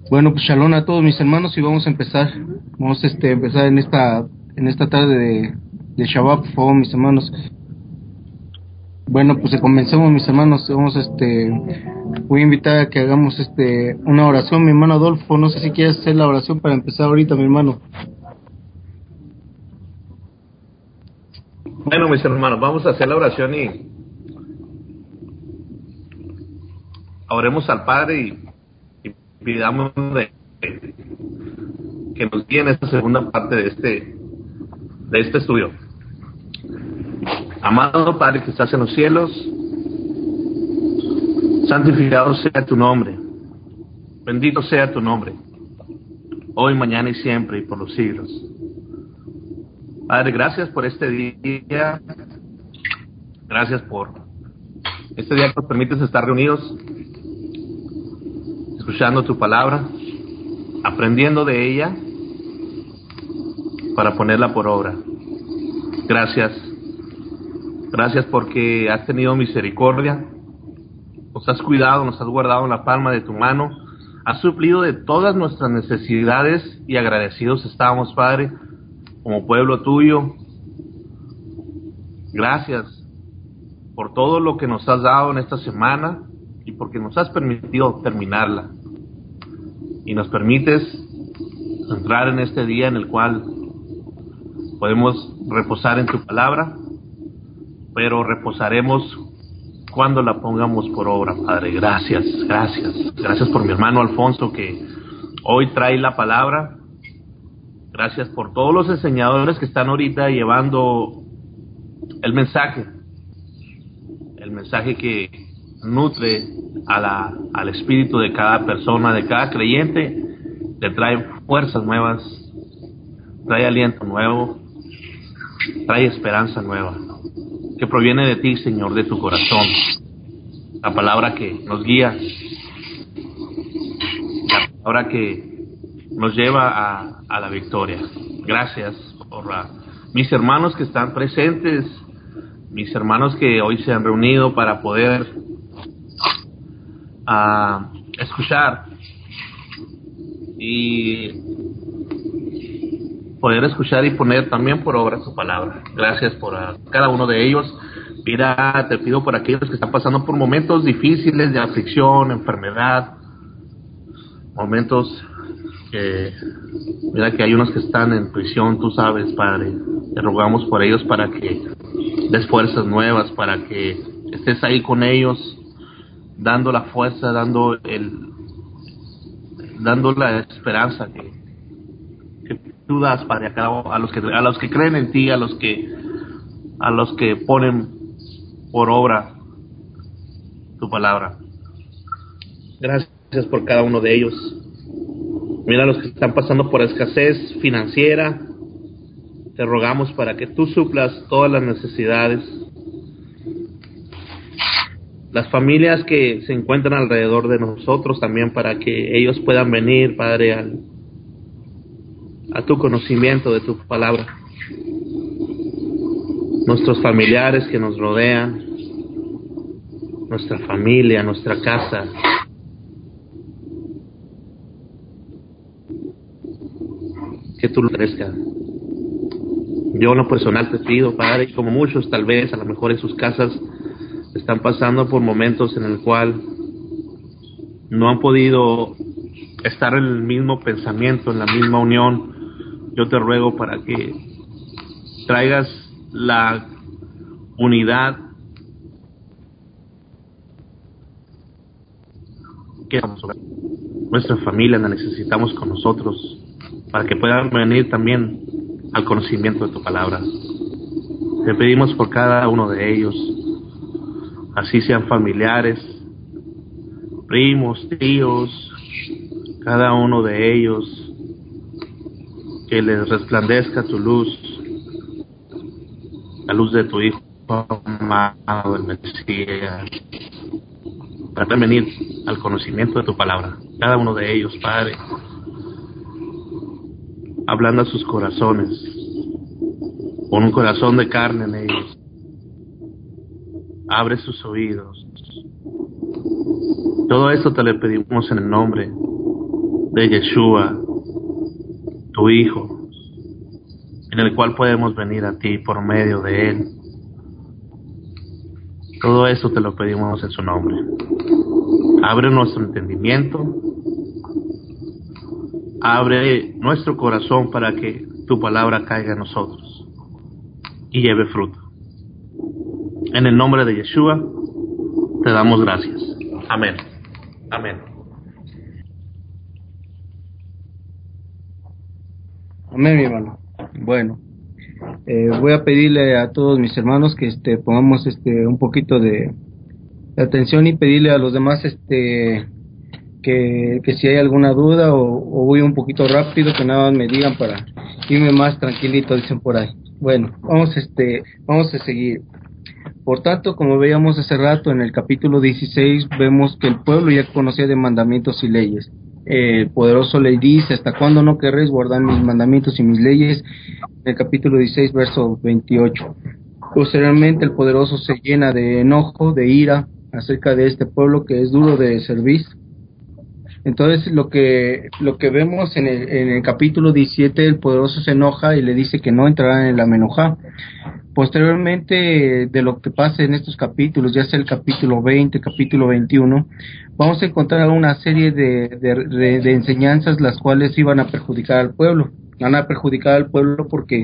Bueno, pues shalom a todos mis hermanos y vamos a empezar. Vamos a empezar en esta tarde de Shabbat, por favor, mis hermanos. Bueno, pues comencemos, mis hermanos. Voy a invitar a que hagamos una oración, mi hermano Adolfo. No sé si quieres hacer la oración para empezar ahorita, mi hermano. Bueno, mis hermanos, vamos a hacer la oración y oremos al Padre y pidamos que nos guíe en esta segunda parte de este estudio. Amado Padre que estás en los cielos, santificado sea tu nombre, bendito sea tu nombre, hoy, mañana y siempre y por los siglos. Padre, gracias por este día, gracias por este día que nos permites estar reunidos, escuchando tu palabra, aprendiendo de ella para ponerla por obra. Gracias porque has tenido misericordia, nos has cuidado, nos has guardado en la palma de tu mano, has suplido de todas nuestras necesidades y agradecidos estamos, Padre, como pueblo tuyo. Gracias por todo lo que nos has dado en esta semana y porque nos has permitido terminarla y nos permites entrar en este día en el cual podemos reposar en tu palabra, pero reposaremos cuando la pongamos por obra, Padre. Gracias por mi hermano Alfonso que hoy trae la palabra. Gracias por todos los enseñadores que están ahorita llevando el mensaje que nutre al espíritu de cada persona, de cada creyente, le trae fuerzas nuevas, trae aliento nuevo, trae esperanza nueva, que proviene de ti, Señor, de tu corazón. La palabra que nos guía, la palabra que nos lleva a la victoria. Gracias por mis hermanos que están presentes, mis hermanos que hoy se han reunido para poder escuchar y y poner también por obra tu palabra. Gracias por cada uno de ellos. Mira, te pido por aquellos que están pasando por momentos difíciles de aflicción, enfermedad, momentos que, mira que hay unos que están en prisión, tú sabes, Padre. Te rogamos por ellos para que des fuerzas nuevas, para que estés ahí con ellos, dando la fuerza, dando la esperanza que tú das, Padre, a los que creen en ti, a los que ponen por obra tu palabra. Gracias por cada uno de ellos. Mira a los que están pasando por escasez financiera. Te rogamos para que tú suplas todas las necesidades. Las familias que se encuentran alrededor de nosotros también, para que ellos puedan venir, Padre, a tu conocimiento de tu palabra. Nuestros familiares que nos rodean, nuestra familia, nuestra casa. Que tú lo crezcas. Yo en lo personal te pido, Padre, como muchos tal vez, a lo mejor en sus casas, están pasando por momentos en el cual no han podido estar en el mismo pensamiento, en la misma unión. Yo te ruego para que traigas la unidad que nuestra familia la necesitamos con nosotros, para que puedan venir también al conocimiento de tu palabra. Te pedimos por cada uno de ellos, así sean familiares, primos, tíos, cada uno de ellos, que les resplandezca tu luz, la luz de tu Hijo amado, el Mesías, para venir al conocimiento de tu palabra. Cada uno de ellos, Padre, hablando a sus corazones, con un corazón de carne en ellos. Abre sus oídos. Todo esto te lo pedimos en el nombre de Yeshua, tu Hijo, en el cual podemos venir a ti por medio de Él. Todo eso te lo pedimos en su nombre. Abre nuestro entendimiento, abre nuestro corazón para que tu palabra caiga en nosotros y lleve fruto. En el nombre de Yeshua te damos gracias. Amén. Amén. Amén, mi hermano. Bueno, voy a pedirle a todos mis hermanos que pongamos un poquito de atención y pedirle a los demás que si hay alguna duda o voy un poquito rápido, que nada más me digan para irme más tranquilito, dicen por ahí. Bueno, vamos a seguir. Por tanto, como veíamos hace rato en el capítulo 16, vemos que el pueblo ya conocía de mandamientos y leyes. El poderoso le dice: ¿hasta cuándo no querréis guardar mis mandamientos y mis leyes? En el capítulo 16, verso 28. Posteriormente, el poderoso se llena de enojo, de ira, acerca de este pueblo que es duro de servir. Entonces, lo que vemos en el capítulo 17, el poderoso se enoja y le dice que no entrará en la Menojá. Posteriormente, de lo que pasa en estos capítulos, ya sea el capítulo 20, capítulo 21, vamos a encontrar una serie de enseñanzas las cuales iban a perjudicar al pueblo. Van a perjudicar al pueblo porque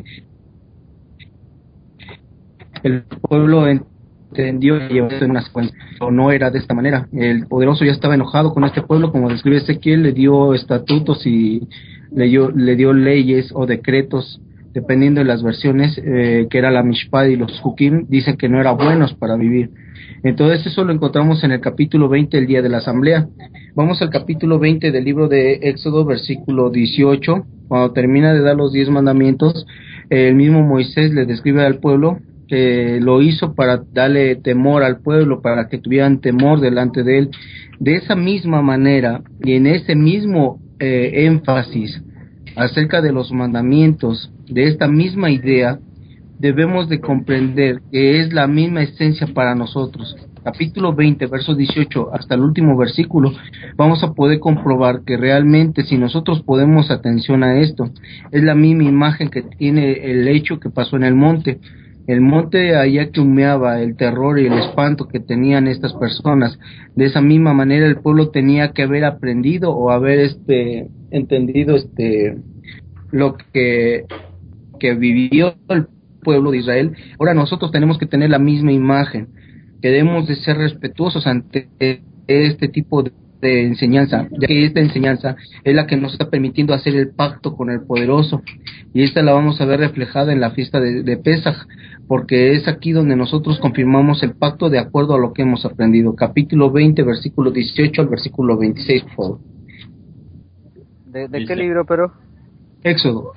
el pueblo entendió que llevó una secuencia, o no era de esta manera. El poderoso ya estaba enojado con este pueblo, como describe Ezequiel, le dio estatutos y le dio leyes o decretos, dependiendo de las versiones, que era la Mishpah y los Hukim, dicen que no eran buenos para vivir. Entonces eso lo encontramos en el capítulo 20, el día de la asamblea. Vamos al capítulo 20 del libro de Éxodo, versículo 18, cuando termina de dar los 10 mandamientos, el mismo Moisés le describe al pueblo que lo hizo para darle temor al pueblo, para que tuvieran temor delante de él. De esa misma manera y en ese mismo énfasis acerca de los mandamientos, de esta misma idea, debemos de comprender que es la misma esencia para nosotros. Capítulo 20, verso 18 hasta el último versículo, vamos a poder comprobar que realmente, si nosotros ponemos atención a esto, es la misma imagen que tiene el hecho que pasó en el monte. El monte allá que humeaba el terror y el espanto que tenían estas personas. De esa misma manera el pueblo tenía que haber aprendido o haber entendido lo que vivió el pueblo de Israel. Ahora nosotros tenemos que tener la misma imagen, que debemos de ser respetuosos ante este tipo de enseñanza, ya que esta enseñanza es la que nos está permitiendo hacer el pacto con el poderoso, y esta la vamos a ver reflejada en la fiesta de Pesaj, porque es aquí donde nosotros confirmamos el pacto de acuerdo a lo que hemos aprendido. Capítulo 20, versículo 18 al versículo 26, por favor. ¿De qué libro, pero? Éxodo.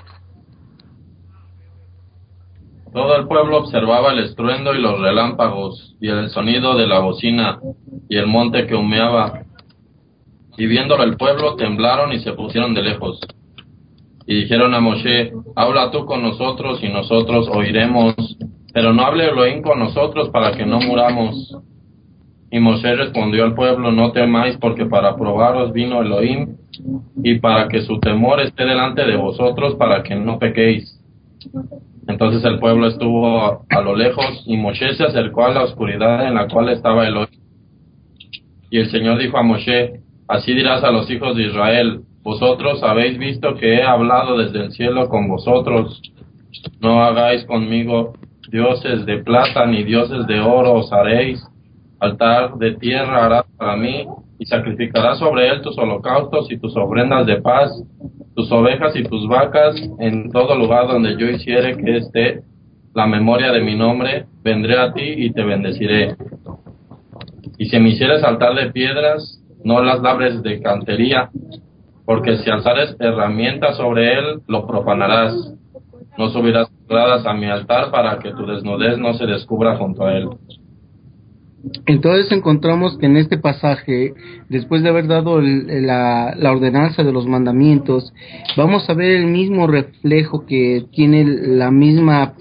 Todo el pueblo observaba el estruendo y los relámpagos, y el sonido de la bocina, y el monte que humeaba. Y viéndolo el pueblo, temblaron y se pusieron de lejos. Y dijeron a Moshe: habla tú con nosotros, y nosotros oiremos, pero no hable Elohim con nosotros, para que no muramos. Y Moshe respondió al pueblo: no temáis, porque para probaros vino Elohim, y para que su temor esté delante de vosotros, para que no pequéis. Entonces el pueblo estuvo a lo lejos, y Moshe se acercó a la oscuridad en la cual estaba Elohim. Y el Señor dijo a Moshe: así dirás a los hijos de Israel: vosotros habéis visto que he hablado desde el cielo con vosotros. No hagáis conmigo dioses de plata ni dioses de oro os haréis. Altar de tierra harás para mí, y sacrificarás sobre él tus holocaustos y tus ofrendas de paz, tus ovejas y tus vacas. En todo lugar donde yo hiciere que esté la memoria de mi nombre, vendré a ti y te bendeciré. Y si me hicieres altar de piedras, no las labres de cantería, porque si alzares herramientas sobre él, lo profanarás. No subirás gradas a mi altar, para que tu desnudez no se descubra junto a él. Entonces encontramos que en este pasaje, después de haber dado la ordenanza de los mandamientos, vamos a ver el mismo reflejo que tiene la misma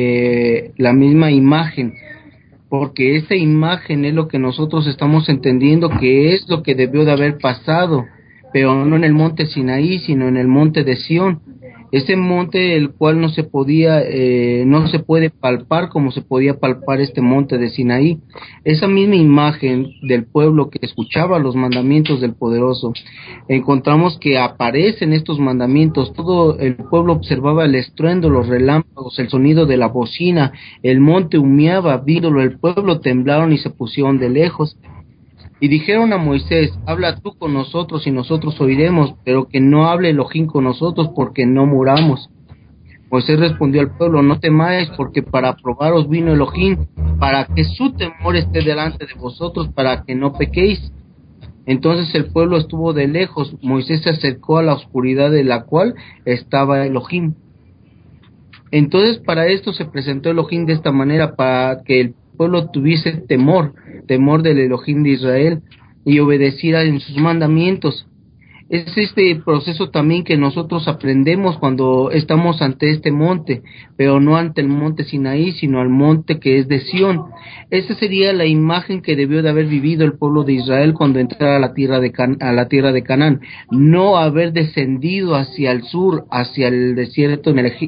imagen, porque esta imagen es lo que nosotros estamos entendiendo que es lo que debió de haber pasado pero no en el monte Sinaí, sino en el monte de Sión. Ese monte el cual no se puede palpar como se podía palpar este monte de Sinaí. Esa misma imagen del pueblo que escuchaba los mandamientos del Poderoso, encontramos que aparecen estos mandamientos. Todo el pueblo observaba el estruendo, los relámpagos, el sonido de la bocina, el monte humeaba, viéndolo el pueblo temblaron y se pusieron de lejos. Y dijeron a Moisés, habla tú con nosotros y nosotros oiremos, pero que no hable Elohim con nosotros porque no muramos. Moisés respondió al pueblo, no temáis, porque para probaros vino Elohim, para que su temor esté delante de vosotros, para que no pequéis. Entonces el pueblo estuvo de lejos, Moisés se acercó a la oscuridad de la cual estaba Elohim. Entonces para esto se presentó Elohim de esta manera, para que el pueblo tuviese temor del Elohim de Israel y obedeciera en sus mandamientos. Es este proceso también que nosotros aprendemos cuando estamos ante este monte, pero no ante el monte Sinaí, sino al monte que es de Sión. Esa sería la imagen que debió de haber vivido el pueblo de Israel cuando entrara a la tierra de Canaán, no haber descendido hacia el sur, hacia el desierto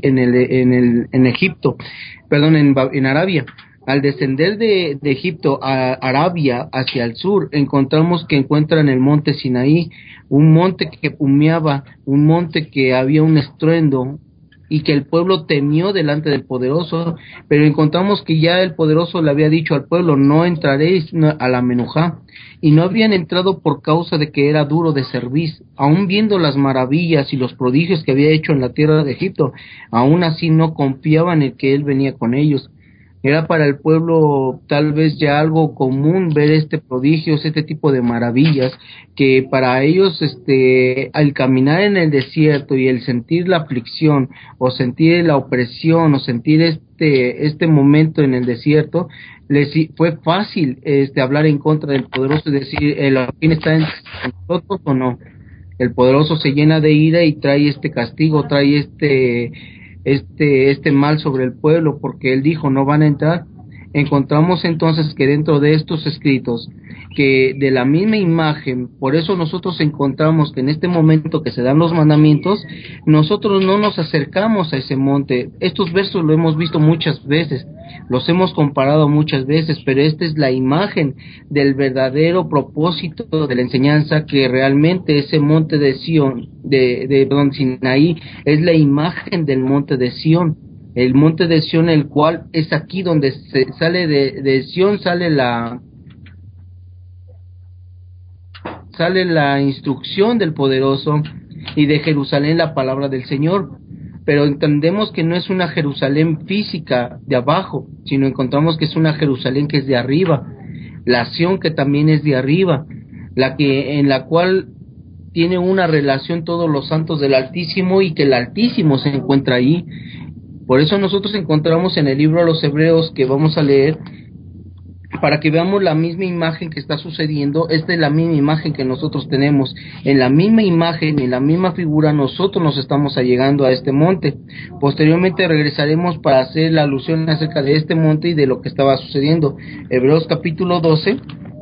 en Egipto, perdón, en Arabia. Al descender de Egipto a Arabia hacia el sur, encontramos que encuentran el monte Sinaí, un monte que humeaba, un monte que había un estruendo y que el pueblo temió delante del Poderoso, pero encontramos que ya el Poderoso le había dicho al pueblo, no entraréis a la Menujá, y no habían entrado por causa de que era duro de cerviz, aun viendo las maravillas y los prodigios que había hecho en la tierra de Egipto, aún así no confiaban en que él venía con ellos. Era para el pueblo tal vez ya algo común ver este prodigio, este tipo de maravillas, que para ellos al caminar en el desierto y el sentir la aflicción o sentir la opresión o sentir este momento en el desierto, les fue fácil hablar en contra del Poderoso y decir, ¿quién está en nosotros o no? El Poderoso se llena de ira y trae este castigo, trae este mal sobre el pueblo, porque él dijo no van a entrar. Encontramos entonces que dentro de estos escritos, que de la misma imagen, por eso nosotros encontramos que en este momento que se dan los mandamientos, nosotros no nos acercamos a ese monte. Estos versos lo hemos visto muchas veces, los hemos comparado muchas veces, pero esta es la imagen del verdadero propósito de la enseñanza, que realmente ese monte de Sión, Sinaí, es la imagen del monte de Sión. El monte de Sión, el cual es aquí donde se sale de Sión, sale la instrucción del Poderoso, y de Jerusalén la palabra del Señor. Pero entendemos que no es una Jerusalén física de abajo, sino encontramos que es una Jerusalén que es de arriba, la Sión que también es de arriba, en la cual tiene una relación todos los santos del Altísimo, y que el Altísimo se encuentra ahí. Por eso nosotros encontramos en el libro a los Hebreos, que vamos a leer, para que veamos la misma imagen que está sucediendo. Esta es la misma imagen que nosotros tenemos. En la misma imagen, en la misma figura, nosotros nos estamos allegando a este monte. Posteriormente regresaremos para hacer la alusión acerca de este monte y de lo que estaba sucediendo. Hebreos capítulo 12,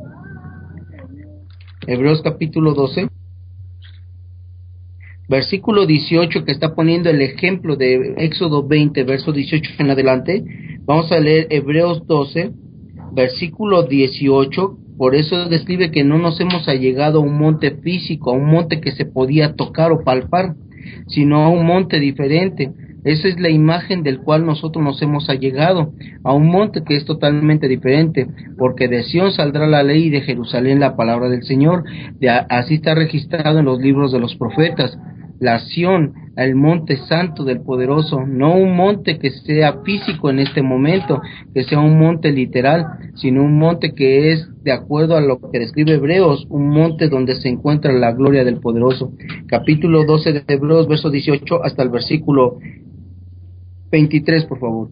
versículo 18, que está poniendo el ejemplo de Éxodo 20, verso 18 en adelante. Vamos a leer Hebreos 12, versículo 18. Por eso describe que no nos hemos allegado a un monte físico, a un monte que se podía tocar o palpar, sino a un monte diferente. Esa es la imagen del cual nosotros nos hemos allegado, a un monte que es totalmente diferente, porque de Sión saldrá la ley y de Jerusalén la palabra del Señor. Así está registrado en los libros de los profetas. La Sión, el monte santo del Poderoso, no un monte que sea físico en este momento, que sea un monte literal, sino un monte que es, de acuerdo a lo que describe Hebreos, un monte donde se encuentra la gloria del Poderoso. Capítulo 12 de Hebreos, verso 18 hasta el versículo 23, por favor.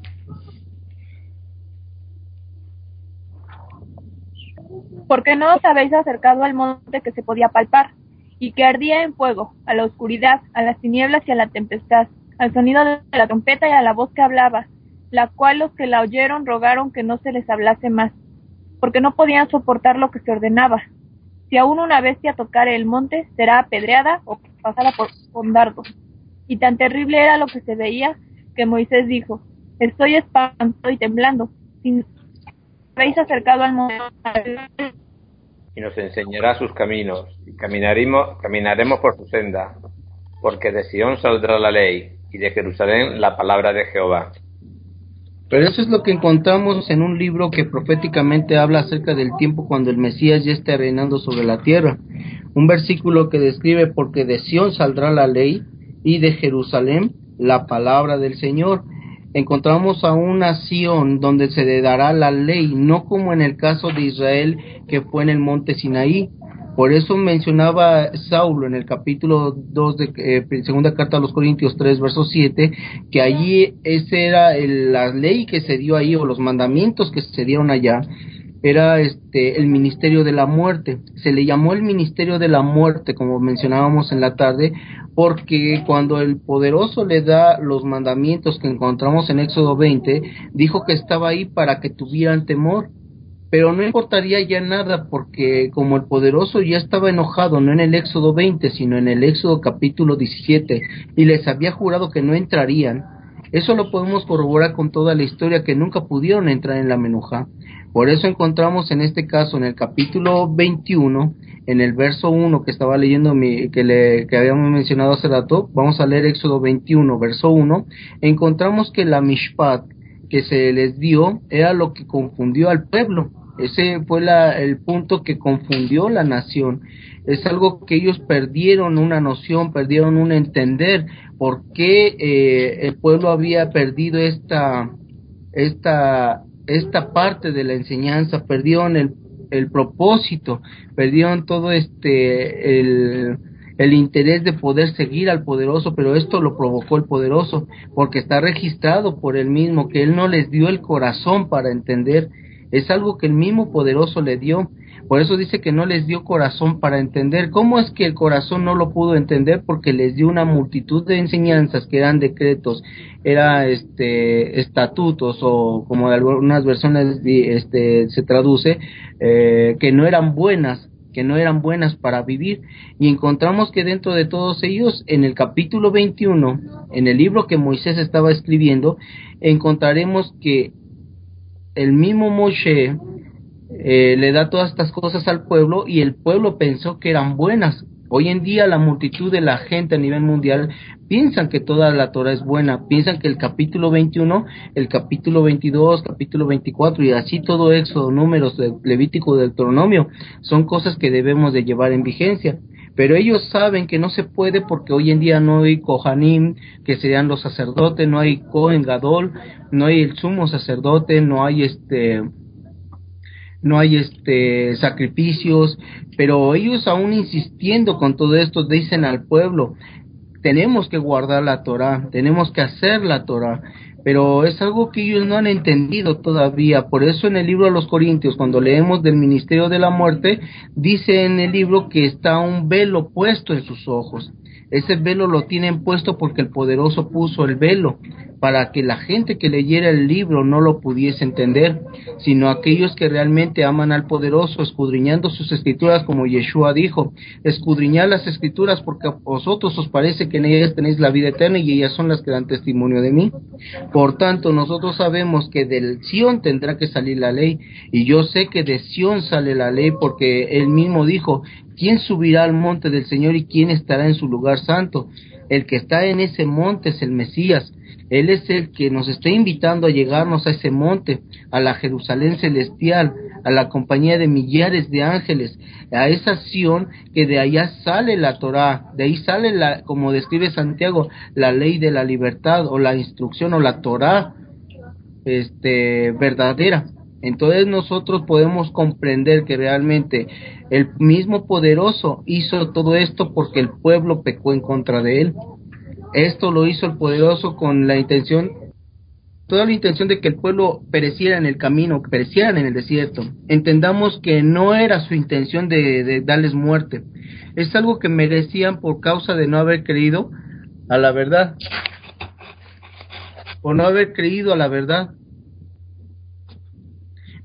¿Por qué no os habéis acercado al monte que se podía palpar, y que ardía en fuego, a la oscuridad, a las tinieblas y a la tempestad, al sonido de la trompeta y a la voz que hablaba, la cual los que la oyeron rogaron que no se les hablase más, porque no podían soportar lo que se ordenaba? Si aún una bestia tocare el monte, será apedreada o pasada con dardo. Y tan terrible era lo que se veía, que Moisés dijo: estoy espantado y temblando. Si habéis acercado al monte, y nos enseñará sus caminos, y caminaremos por su senda, porque de Sión saldrá la ley, y de Jerusalén la palabra de Jehová. Pero eso es lo que encontramos en un libro que proféticamente habla acerca del tiempo cuando el Mesías ya esté reinando sobre la tierra. Un versículo que describe: porque de Sión saldrá la ley y de Jerusalén la palabra del Señor. Encontramos a una Sión donde se le dará la ley, no como en el caso de Israel que fue en el monte Sinaí. Por eso mencionaba Saulo en el capítulo 2 de segunda carta a los Corintios 3, verso 7, que allí esa era la ley que se dio ahí, o los mandamientos que se dieron allá, era el ministerio de la muerte. Se le llamó el ministerio de la muerte, como mencionábamos en la tarde, porque cuando el poderoso le da los mandamientos que encontramos en Éxodo 20, dijo que estaba ahí para que tuvieran temor. Pero no importaría ya nada, porque como el poderoso ya estaba enojado, no en el Éxodo 20, sino en el Éxodo capítulo 17, y les había jurado que no entrarían. Eso lo podemos corroborar con toda la historia, que nunca pudieron entrar en la Menuja. Por eso encontramos en este caso, en el capítulo 21, en el verso 1 que estaba leyendo, que habíamos mencionado hace rato, vamos a leer Éxodo 21, verso 1, encontramos que la Mishpat que se les dio era lo que confundió al pueblo. Ese fue el punto que confundió la nación. Es algo que ellos perdieron una noción, perdieron un entender por qué el pueblo había perdido esta parte de la enseñanza, perdieron el propósito, perdieron todo el interés de poder seguir al poderoso, pero esto lo provocó el poderoso, porque está registrado por él mismo, que él no les dio el corazón para entender. Es algo que el mismo poderoso le dio. Por eso dice que no les dio corazón para entender. ¿Cómo es que el corazón no lo pudo entender? Porque les dio una multitud de enseñanzas que eran decretos, estatutos, o como de algunas versiones se traduce, que no eran buenas para vivir. Y encontramos que dentro de todos ellos, en el capítulo 21, en el libro que Moisés estaba escribiendo, encontraremos que el mismo Moshe le da todas estas cosas al pueblo, y el pueblo pensó que eran buenas. Hoy en día la multitud de la gente a nivel mundial piensan que toda la Torah es buena, piensan que el capítulo 21, el capítulo 22, capítulo 24 y así todo Éxodo, Números, Levítico, Deuteronomio son cosas que debemos de llevar en vigencia. Pero ellos saben que no se puede, porque hoy en día no hay Kohanim, que serían los sacerdotes, no hay Kohen Gadol, no hay el sumo sacerdote, no hay sacrificios, pero ellos aún insistiendo con todo esto dicen al pueblo: tenemos que guardar la Torah, tenemos que hacer la Torah, pero es algo que ellos no han entendido todavía. Por eso en el libro de los Corintios, cuando leemos del ministerio de la muerte, dice en el libro que está un velo puesto en sus ojos. Ese velo lo tienen puesto porque el poderoso puso el velo, para que la gente que leyera el libro no lo pudiese entender, sino aquellos que realmente aman al poderoso, escudriñando sus escrituras, como Yeshua dijo: escudriñad las escrituras, porque a vosotros os parece que en ellas tenéis la vida eterna, y ellas son las que dan testimonio de mí. Por tanto, nosotros sabemos que del Sión tendrá que salir la ley, y yo sé que de Sión sale la ley, porque él mismo dijo: ¿quién subirá al monte del Señor y quién estará en su lugar santo? El que está en ese monte es el Mesías. Él es el que nos está invitando a llegarnos a ese monte, a la Jerusalén celestial, a la compañía de millares de ángeles, a esa Sión, que de allá sale la Torá, de ahí sale, como describe Santiago, la ley de la libertad, o la instrucción, o la Torá verdadera. Entonces nosotros podemos comprender que realmente el mismo poderoso hizo todo esto porque el pueblo pecó en contra de él. Esto lo hizo el poderoso con toda la intención de que el pueblo pereciera en el camino, que perecieran en el desierto. Entendamos que no era su intención de darles muerte. Es algo que merecían por causa de no haber creído a la verdad, por no haber creído a la verdad.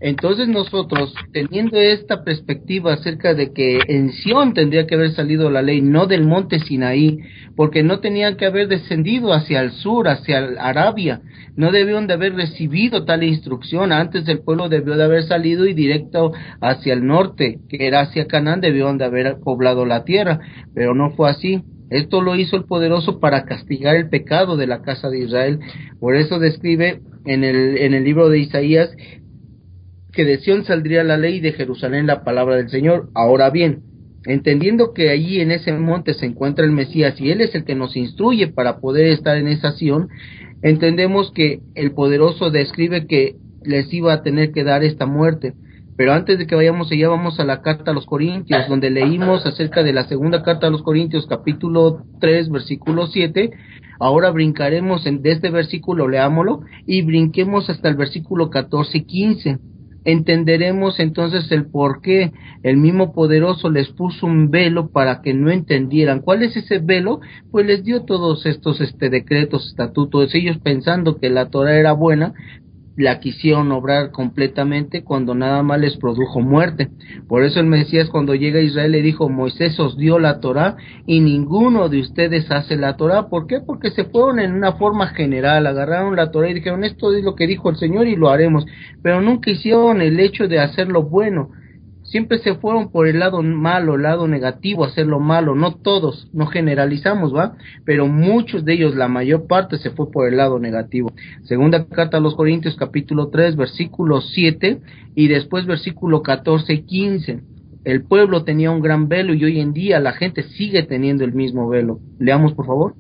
Entonces nosotros, teniendo esta perspectiva acerca de que en Sión tendría que haber salido la ley, no del monte Sinaí, porque no tenían que haber descendido hacia el sur, hacia Arabia, no debieron de haber recibido tal instrucción. Antes el pueblo debió de haber salido y directo hacia el norte, que era hacia Canaán, debieron de haber poblado la tierra, pero no fue así. Esto lo hizo el poderoso para castigar el pecado de la casa de Israel. Por eso describe en el libro de Isaías que de Sión saldría la ley y de Jerusalén la palabra del Señor. Ahora bien, entendiendo que allí en ese monte se encuentra el Mesías y Él es el que nos instruye para poder estar en esa Sión, entendemos que el poderoso describe que les iba a tener que dar esta muerte. Pero antes de que vayamos allá, vamos a la carta a los Corintios, donde leímos acerca de la segunda carta a los Corintios, capítulo 3, versículo 7. Ahora brincaremos de este versículo, leámoslo, y brinquemos hasta el versículo 14 y 15. Entenderemos entonces el por qué el mismo poderoso les puso un velo para que no entendieran. ¿Cuál es ese velo? Pues les dio todos estos decretos, estatutos, ellos pensando que la Torah era buena, la quisieron obrar completamente cuando nada más les produjo muerte. Por eso el Mesías, cuando llega a Israel, le dijo: Moisés os dio la Torá y ninguno de ustedes hace la Torá. ¿Por qué? Porque se fueron en una forma general, agarraron la Torá y dijeron: esto es lo que dijo el Señor y lo haremos, pero nunca hicieron el hecho de hacer lo bueno. Siempre se fueron por el lado malo, el lado negativo, hacer lo malo. No todos, no generalizamos, ¿va? Pero muchos de ellos, la mayor parte, se fue por el lado negativo. Segunda carta a los Corintios, capítulo 3, versículo 7, y después versículo 14 y 15. El pueblo tenía un gran velo y hoy en día la gente sigue teniendo el mismo velo. Leamos, por favor.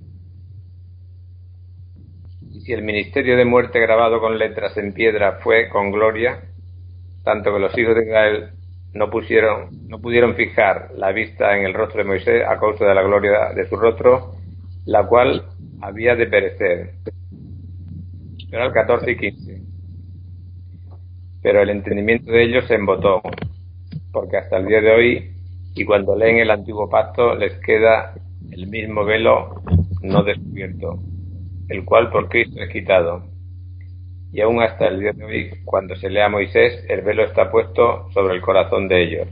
Y si el ministerio de muerte grabado con letras en piedra fue con gloria, tanto que los hijos de Israel no pudieron fijar la vista en el rostro de Moisés a causa de la gloria de su rostro, la cual había de perecer. Pero al 14 y 15. Pero el entendimiento de ellos se embotó, porque hasta el día de hoy, y cuando leen el antiguo pacto, les queda el mismo velo no descubierto, el cual por Cristo es quitado. Y aún hasta el día de hoy, cuando se lee a Moisés, el velo está puesto sobre el corazón de ellos.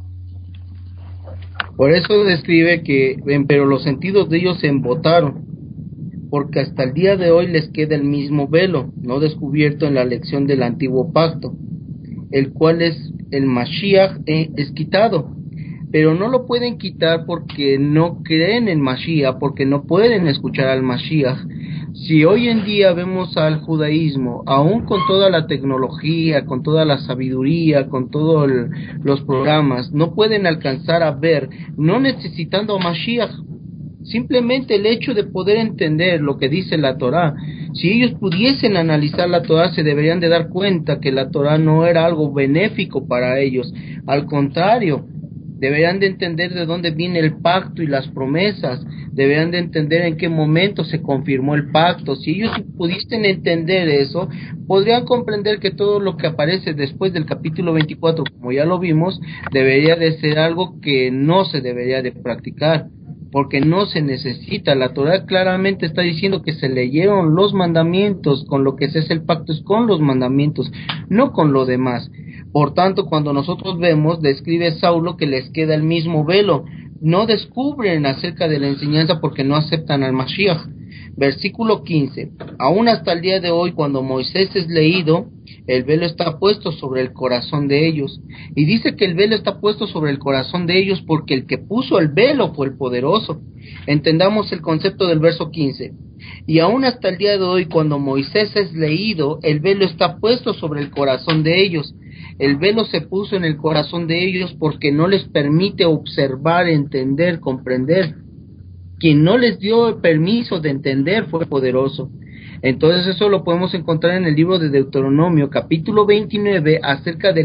Por eso describe que, pero los sentidos de ellos se embotaron, porque hasta el día de hoy les queda el mismo velo, no descubierto en la lección del antiguo pacto, el cual es el Mashiach es quitado. Pero no lo pueden quitar porque no creen en Mashiach, porque no pueden escuchar al Mashiach. Si hoy en día vemos al judaísmo, aún con toda la tecnología, con toda la sabiduría, con todos los programas, no pueden alcanzar a ver, no necesitando a Mashiach, simplemente el hecho de poder entender lo que dice la Torá. Si ellos pudiesen analizar la Torá, se deberían de dar cuenta que la Torá no era algo benéfico para ellos, al contrario, deberían de entender de dónde viene el pacto y las promesas, deberían de entender en qué momento se confirmó el pacto. Si ellos pudiesen entender eso, podrían comprender que todo lo que aparece después del capítulo 24, como ya lo vimos, debería de ser algo que no se debería de practicar, porque no se necesita. La Torá claramente está diciendo que se leyeron los mandamientos, con lo que se hace el pacto es con los mandamientos, no con lo demás. Por tanto, cuando nosotros vemos, describe Saulo que les queda el mismo velo, no descubren acerca de la enseñanza porque no aceptan al Mashiach. Versículo 15, aún hasta el día de hoy, cuando Moisés es leído, el velo está puesto sobre el corazón de ellos, y dice que el velo está puesto sobre el corazón de ellos porque el que puso el velo fue el poderoso. Entendamos el concepto del verso 15, y aún hasta el día de hoy, cuando Moisés es leído, el velo está puesto sobre el corazón de ellos. El velo se puso en el corazón de ellos porque no les permite observar, entender, comprender. Quien no les dio el permiso de entender fue poderoso. Entonces eso lo podemos encontrar en el libro de Deuteronomio, capítulo 29, acerca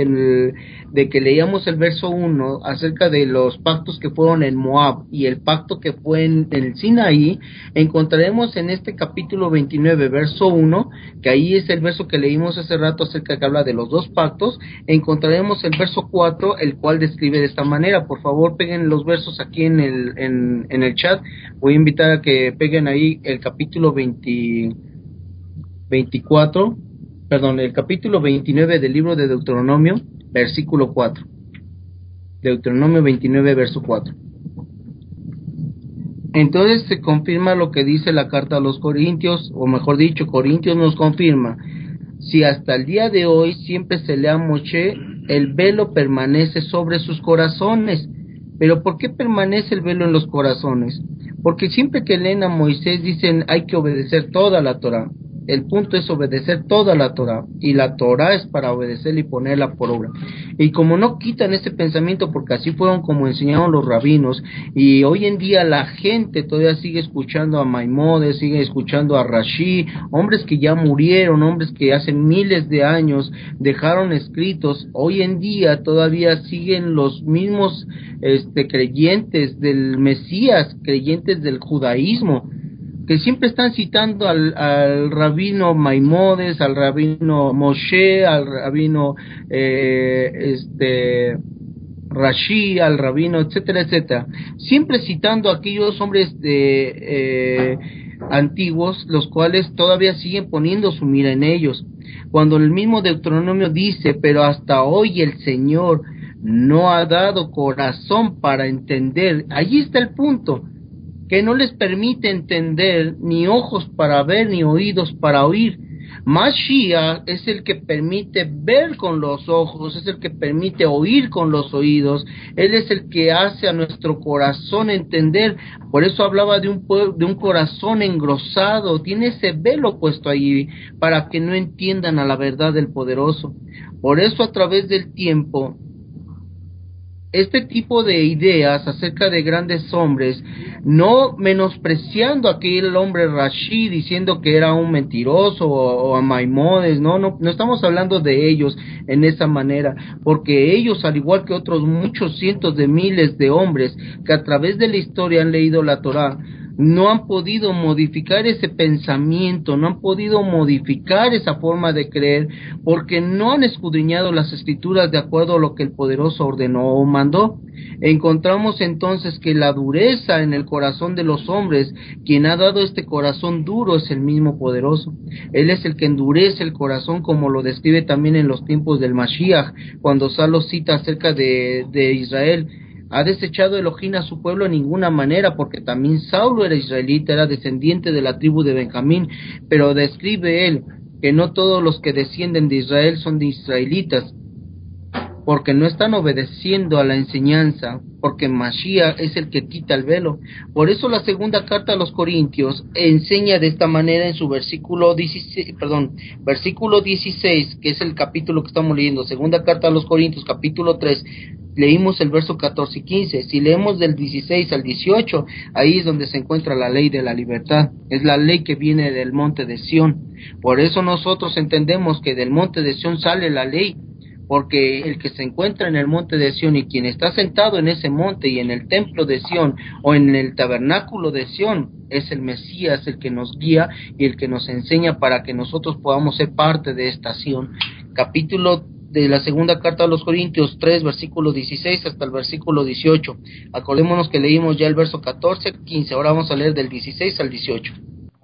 de que leíamos el verso 1, acerca de los pactos que fueron en Moab y el pacto que fue en el Sinaí. Encontraremos en este capítulo 29, verso 1, que ahí es el verso que leímos hace rato acerca que habla de los dos pactos. Encontraremos el verso 4, el cual describe de esta manera. Por favor, peguen los versos aquí en el chat. Voy a invitar a que peguen ahí el capítulo 24 el capítulo 29 del libro de Deuteronomio, versículo 4. Deuteronomio 29, verso 4. Entonces se confirma lo que dice la carta a los Corintios, o mejor dicho, Corintios nos confirma. Si hasta el día de hoy siempre se lee a Moshe, el velo permanece sobre sus corazones. ¿Pero por qué permanece el velo en los corazones? Porque siempre que leen a Moisés dicen hay que obedecer toda la Torá. El punto es obedecer toda la Torá, y la Torá es para obedecerla y ponerla por obra. Y como no quitan ese pensamiento, porque así fueron como enseñaron los rabinos, y hoy en día la gente todavía sigue escuchando a Maimónides, sigue escuchando a Rashi, hombres que ya murieron, hombres que hace miles de años dejaron escritos, hoy en día todavía siguen los mismos creyentes del Mesías, creyentes del judaísmo, que siempre están citando al rabino Maimónides, al rabino Moshe, al rabino Rashi, al rabino, etcétera, etcétera, siempre citando a aquellos hombres antiguos, los cuales todavía siguen poniendo su mira en ellos, cuando el mismo Deuteronomio dice, pero hasta hoy el Señor no ha dado corazón para entender. Allí está el punto, que no les permite entender, ni ojos para ver, ni oídos para oír. Mashiach es el que permite ver con los ojos, es el que permite oír con los oídos, Él es el que hace a nuestro corazón entender. Por eso hablaba de un corazón engrosado, tiene ese velo puesto allí, para que no entiendan a la verdad del Poderoso. Por eso a través del tiempo, este tipo de ideas acerca de grandes hombres, no menospreciando a aquel hombre Rashi, diciendo que era un mentiroso, o a Maimónides, no estamos hablando de ellos en esa manera, porque ellos, al igual que otros muchos cientos de miles de hombres que a través de la historia han leído la Torá, no han podido modificar ese pensamiento, no han podido modificar esa forma de creer, porque no han escudriñado las escrituras de acuerdo a lo que el Poderoso ordenó o mandó. Encontramos entonces que la dureza en el corazón de los hombres, quien ha dado este corazón duro es el mismo Poderoso. Él es el que endurece el corazón, como lo describe también en los tiempos del Mashiach, cuando Salo cita acerca de Israel. Ha desechado Elohim a su pueblo en ninguna manera, porque también Saulo era israelita, era descendiente de la tribu de Benjamín, pero describe él que no todos los que descienden de Israel son de israelitas, porque no están obedeciendo a la enseñanza, porque Mashiach es el que quita el velo. Por eso la segunda carta a los Corintios enseña de esta manera en su versículo 16, que es el capítulo que estamos leyendo, segunda carta a los Corintios, capítulo 3, leímos el verso 14 y 15, si leemos del 16 al 18, ahí es donde se encuentra la ley de la libertad, es la ley que viene del monte de Sión. Por eso nosotros entendemos que del monte de Sión sale la ley, porque el que se encuentra en el monte de Sión y quien está sentado en ese monte y en el templo de Sión o en el tabernáculo de Sión es el Mesías, el que nos guía y el que nos enseña para que nosotros podamos ser parte de esta Sión. Capítulo de la segunda carta a los Corintios 3, versículo 16 hasta el versículo 18. Acordémonos que leímos ya el verso 14, 15, ahora vamos a leer del 16 al 18.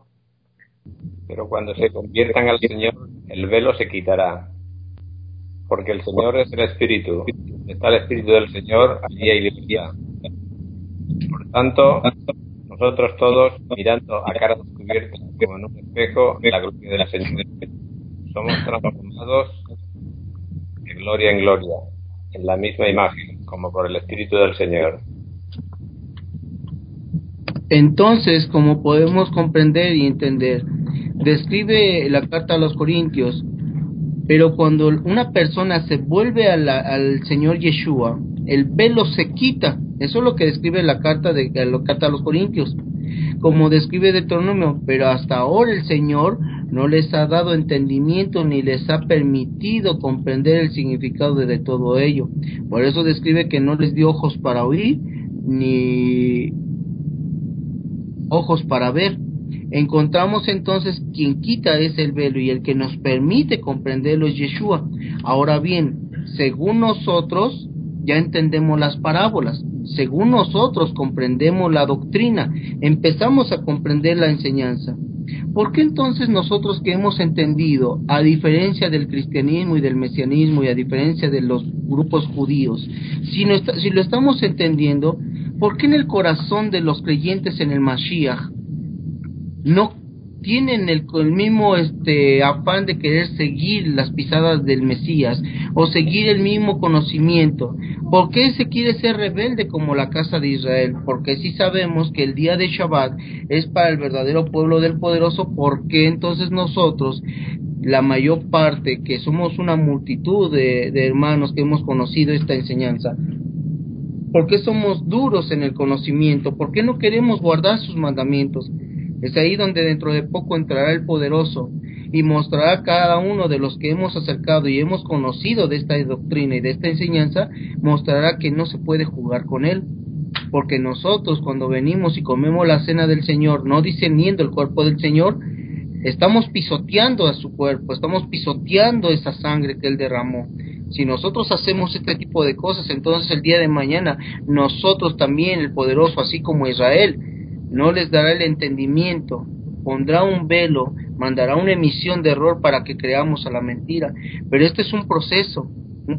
Pero cuando se conviertan al Señor, el velo se quitará, porque el Señor es el Espíritu. Donde está el Espíritu del Señor, allí hay libertad. Por tanto, nosotros todos, mirando a cara descubierta como en un espejo la gloria del Señor, somos transformados de gloria en gloria, en la misma imagen, como por el Espíritu del Señor. Entonces, como podemos comprender y entender, describe la carta a los Corintios, pero cuando una persona se vuelve al Señor Yeshua, el velo se quita. Eso es lo que describe la carta a los Corintios, como describe Deuteronomio, pero hasta ahora el Señor no les ha dado entendimiento ni les ha permitido comprender el significado de todo ello. Por eso describe que no les dio ojos para oír ni ojos para ver. Encontramos entonces quien quita es el velo y el que nos permite comprenderlo es Yeshua. Ahora bien, según nosotros ya entendemos las parábolas, según nosotros comprendemos la doctrina, empezamos a comprender la enseñanza, ¿Por qué entonces nosotros que hemos entendido, a diferencia del cristianismo y del mesianismo y a diferencia de los grupos judíos, si lo estamos entendiendo, ¿por qué en el corazón de los creyentes en el Mashiach no tienen el mismo afán de querer seguir las pisadas del Mesías o seguir el mismo conocimiento? ¿Por qué se quiere ser rebelde como la casa de Israel? Porque sí sabemos que el día de Shabbat es para el verdadero pueblo del Poderoso. ¿Por qué entonces nosotros, la mayor parte, que somos una multitud de hermanos que hemos conocido esta enseñanza, por qué somos duros en el conocimiento? ¿Por qué no queremos guardar sus mandamientos? Es ahí donde dentro de poco entrará el Poderoso y mostrará a cada uno de los que hemos acercado y hemos conocido de esta doctrina y de esta enseñanza, mostrará que no se puede jugar con él, porque nosotros cuando venimos y comemos la cena del Señor, no discerniendo el cuerpo del Señor, estamos pisoteando a su cuerpo, estamos pisoteando esa sangre que él derramó. Si nosotros hacemos este tipo de cosas, entonces el día de mañana nosotros también, el Poderoso, así como Israel, no les dará el entendimiento, pondrá un velo, mandará una emisión de error para que creamos a la mentira. Pero este es un proceso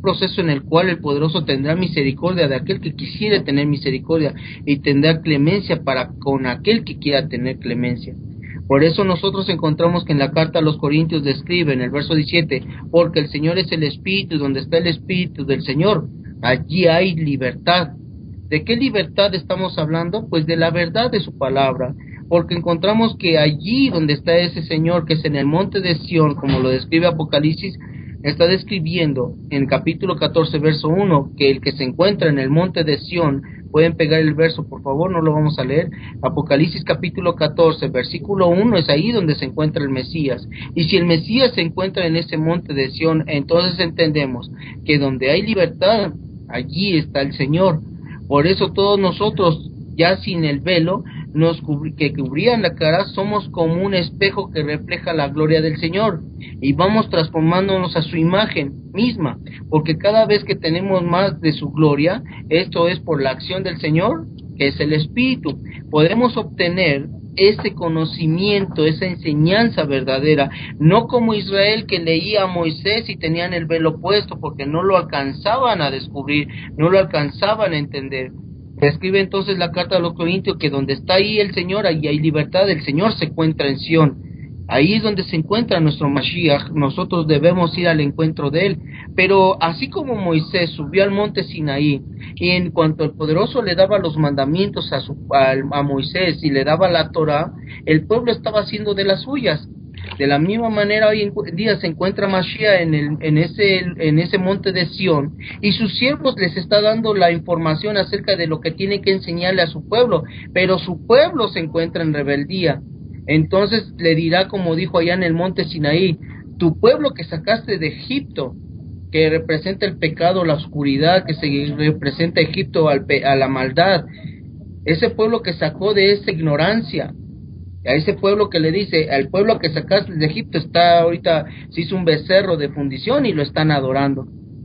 en el cual el Poderoso tendrá misericordia de aquel que quisiera tener misericordia y tendrá clemencia para con aquel que quiera tener clemencia. Por eso nosotros encontramos que en la carta a los Corintios describe en el verso 17, porque el Señor es el Espíritu, y donde está el Espíritu del Señor, allí hay libertad. ¿De qué libertad estamos hablando? Pues de la verdad de su palabra, porque encontramos que allí donde está ese Señor, que es en el monte de Sión, como lo describe Apocalipsis, está describiendo en el capítulo 14, verso 1, que el que se encuentra en el monte de Sión, pueden pegar el verso, por favor, no lo vamos a leer, Apocalipsis capítulo 14, versículo 1, es ahí donde se encuentra el Mesías, y si el Mesías se encuentra en ese monte de Sión, entonces entendemos que donde hay libertad, allí está el Señor. Por eso todos nosotros, ya sin el velo, que cubrían la cara, somos como un espejo que refleja la gloria del Señor, y vamos transformándonos a su imagen misma, porque cada vez que tenemos más de su gloria, esto es por la acción del Señor, que es el Espíritu, podemos obtener ese conocimiento, esa enseñanza verdadera, no como Israel, que leía a Moisés y tenían el velo puesto porque no lo alcanzaban a descubrir, no lo alcanzaban a entender. Escribe entonces la carta a los Corintios que donde está ahí el Señor, ahí hay libertad, el Señor se encuentra en Sión. Ahí es donde se encuentra nuestro Mashiach, nosotros debemos ir al encuentro de él. Pero así como Moisés subió al monte Sinaí, y en cuanto el Poderoso le daba los mandamientos a Moisés y le daba la Torah, el pueblo estaba haciendo de las suyas. De la misma manera hoy en día se encuentra Mashiach en ese monte de Sión, y sus siervos les está dando la información acerca de lo que tiene que enseñarle a su pueblo, pero su pueblo se encuentra en rebeldía. Entonces le dirá, como dijo allá en el monte Sinaí, tu pueblo que sacaste de Egipto, que representa el pecado, la oscuridad, que se representa Egipto a la maldad, ese pueblo que sacó de esa ignorancia, a ese pueblo que le dice, al pueblo que sacaste de Egipto está ahorita, se hizo un becerro de fundición y lo están adorando.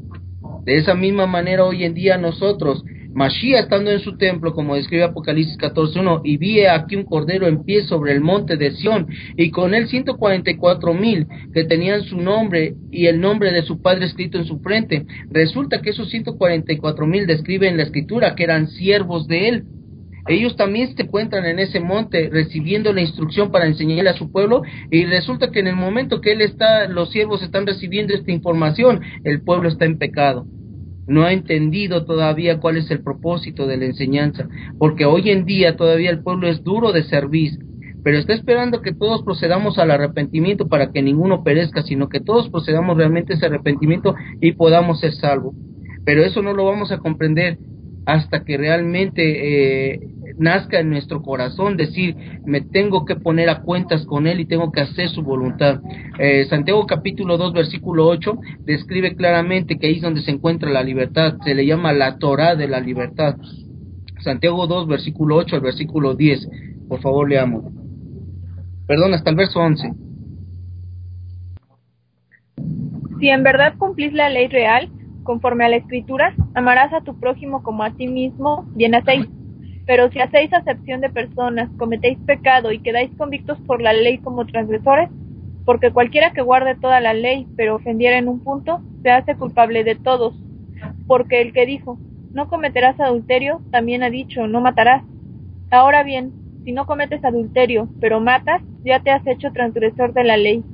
De esa misma manera hoy en día nosotros, Mashiach estando en su templo, como describe Apocalipsis 14:1, y vi aquí un cordero en pie sobre el monte de Sión, y con él 144,000 que tenían su nombre y el nombre de su padre escrito en su frente. Resulta que esos 144,000 describen en la escritura que eran siervos de él. Ellos también se encuentran en ese monte recibiendo la instrucción para enseñarle a su pueblo, y resulta que en el momento que los siervos están recibiendo esta información, el pueblo está en pecado. No ha entendido todavía cuál es el propósito de la enseñanza, porque hoy en día todavía el pueblo es duro de servir, pero está esperando que todos procedamos al arrepentimiento para que ninguno perezca, sino que todos procedamos realmente a ese arrepentimiento y podamos ser salvos. Pero eso no lo vamos a comprender hasta que realmente nazca en nuestro corazón decir, me tengo que poner a cuentas con él y tengo que hacer su voluntad. Santiago capítulo 2 versículo 8 describe claramente que ahí es donde se encuentra la libertad, se le llama la Torah de la libertad. Santiago 2 versículo 8 al versículo 10, por favor leamos. Perdón, hasta el verso 11. Si en verdad cumplís la ley real, conforme a la Escritura, amarás a tu prójimo como a ti mismo, bien hacéis. Pero si hacéis acepción de personas, cometéis pecado y quedáis convictos por la ley como transgresores, porque cualquiera que guarde toda la ley, pero ofendiera en un punto, se hace culpable de todos. Porque el que dijo, no cometerás adulterio, también ha dicho, no matarás. Ahora bien, si no cometes adulterio, pero matas, ya te has hecho transgresor de la ley.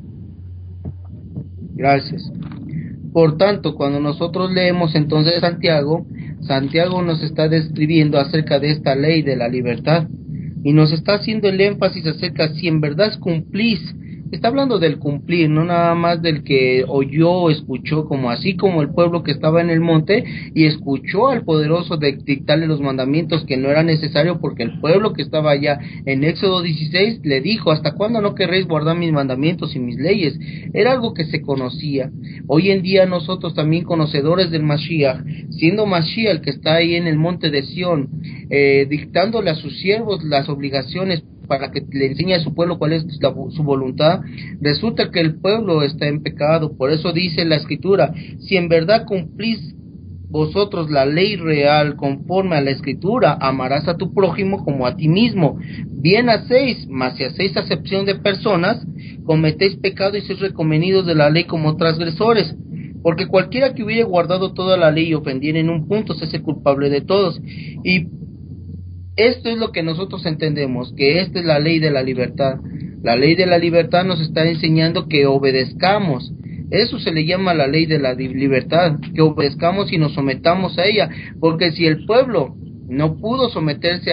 Gracias. Por tanto, cuando nosotros leemos entonces Santiago, Santiago nos está describiendo acerca de esta ley de la libertad y nos está haciendo el énfasis acerca si en verdad cumplís. Está hablando del cumplir, no nada más del que oyó o escuchó, como así como el pueblo que estaba en el monte y escuchó al poderoso de dictarle los mandamientos que no era necesario, porque el pueblo que estaba allá en Éxodo 16 le dijo, ¿hasta cuándo no querréis guardar mis mandamientos y mis leyes? Era algo que se conocía. Hoy en día nosotros también conocedores del Mashiach, siendo Mashiach el que está ahí en el monte de Sión, dictándole a sus siervos las obligaciones para que le enseñe a su pueblo cuál es su voluntad, resulta que el pueblo está en pecado. Por eso dice la Escritura, si en verdad cumplís vosotros la ley real conforme a la Escritura, amarás a tu prójimo como a ti mismo. Bien hacéis, mas si hacéis acepción de personas, cometéis pecado y sois reconvenidos de la ley como transgresores. Porque cualquiera que hubiere guardado toda la ley y ofendiera en un punto, se hace culpable de todos. Y esto es lo que nosotros entendemos, que esta es la ley de la libertad. La ley de la libertad nos está enseñando que obedezcamos. Eso se le llama la ley de la libertad, que obedezcamos y nos sometamos a ella. Porque si el pueblo no pudo someterse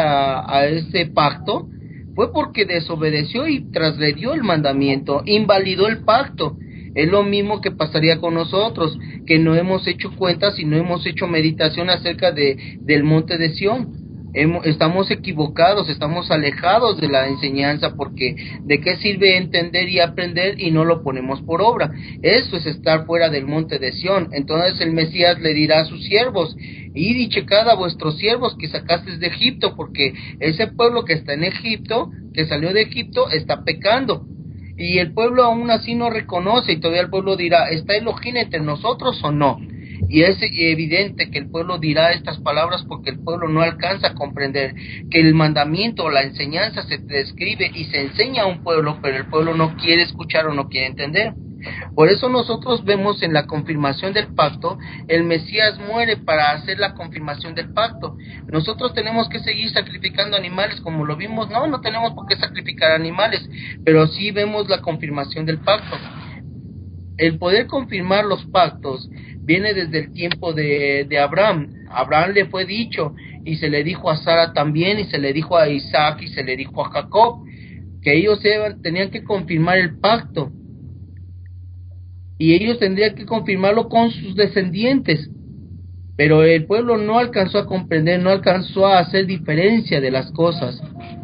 a ese pacto, fue porque desobedeció y transgredió el mandamiento, invalidó el pacto. Es lo mismo que pasaría con nosotros, que no hemos hecho cuentas y no hemos hecho meditación acerca del monte de Sión. Estamos equivocados, estamos alejados de la enseñanza, porque ¿de qué sirve entender y aprender y no lo ponemos por obra? Eso es estar fuera del monte de Sión. Entonces el Mesías le dirá a sus siervos, id y checad a vuestros siervos que sacasteis de Egipto, porque ese pueblo que está en Egipto, que salió de Egipto, está pecando. Y el pueblo aún así no reconoce, y todavía el pueblo dirá, ¿está Elohim entre nosotros o no? Y es evidente que el pueblo dirá estas palabras porque el pueblo no alcanza a comprender que el mandamiento o la enseñanza se describe y se enseña a un pueblo, pero el pueblo no quiere escuchar o no quiere entender. Por eso nosotros vemos en la confirmación del pacto, el Mesías muere para hacer la confirmación del pacto. Nosotros tenemos que seguir sacrificando animales como lo vimos, no tenemos por qué sacrificar animales, pero sí vemos la confirmación del pacto. El poder confirmar los pactos viene desde el tiempo de Abraham. Abraham le fue dicho, y se le dijo a Sara también, y se le dijo a Isaac, y se le dijo a Jacob, que ellos tenían que confirmar el pacto, y ellos tendrían que confirmarlo con sus descendientes. Pero el pueblo no alcanzó a comprender, no alcanzó a hacer diferencia de las cosas.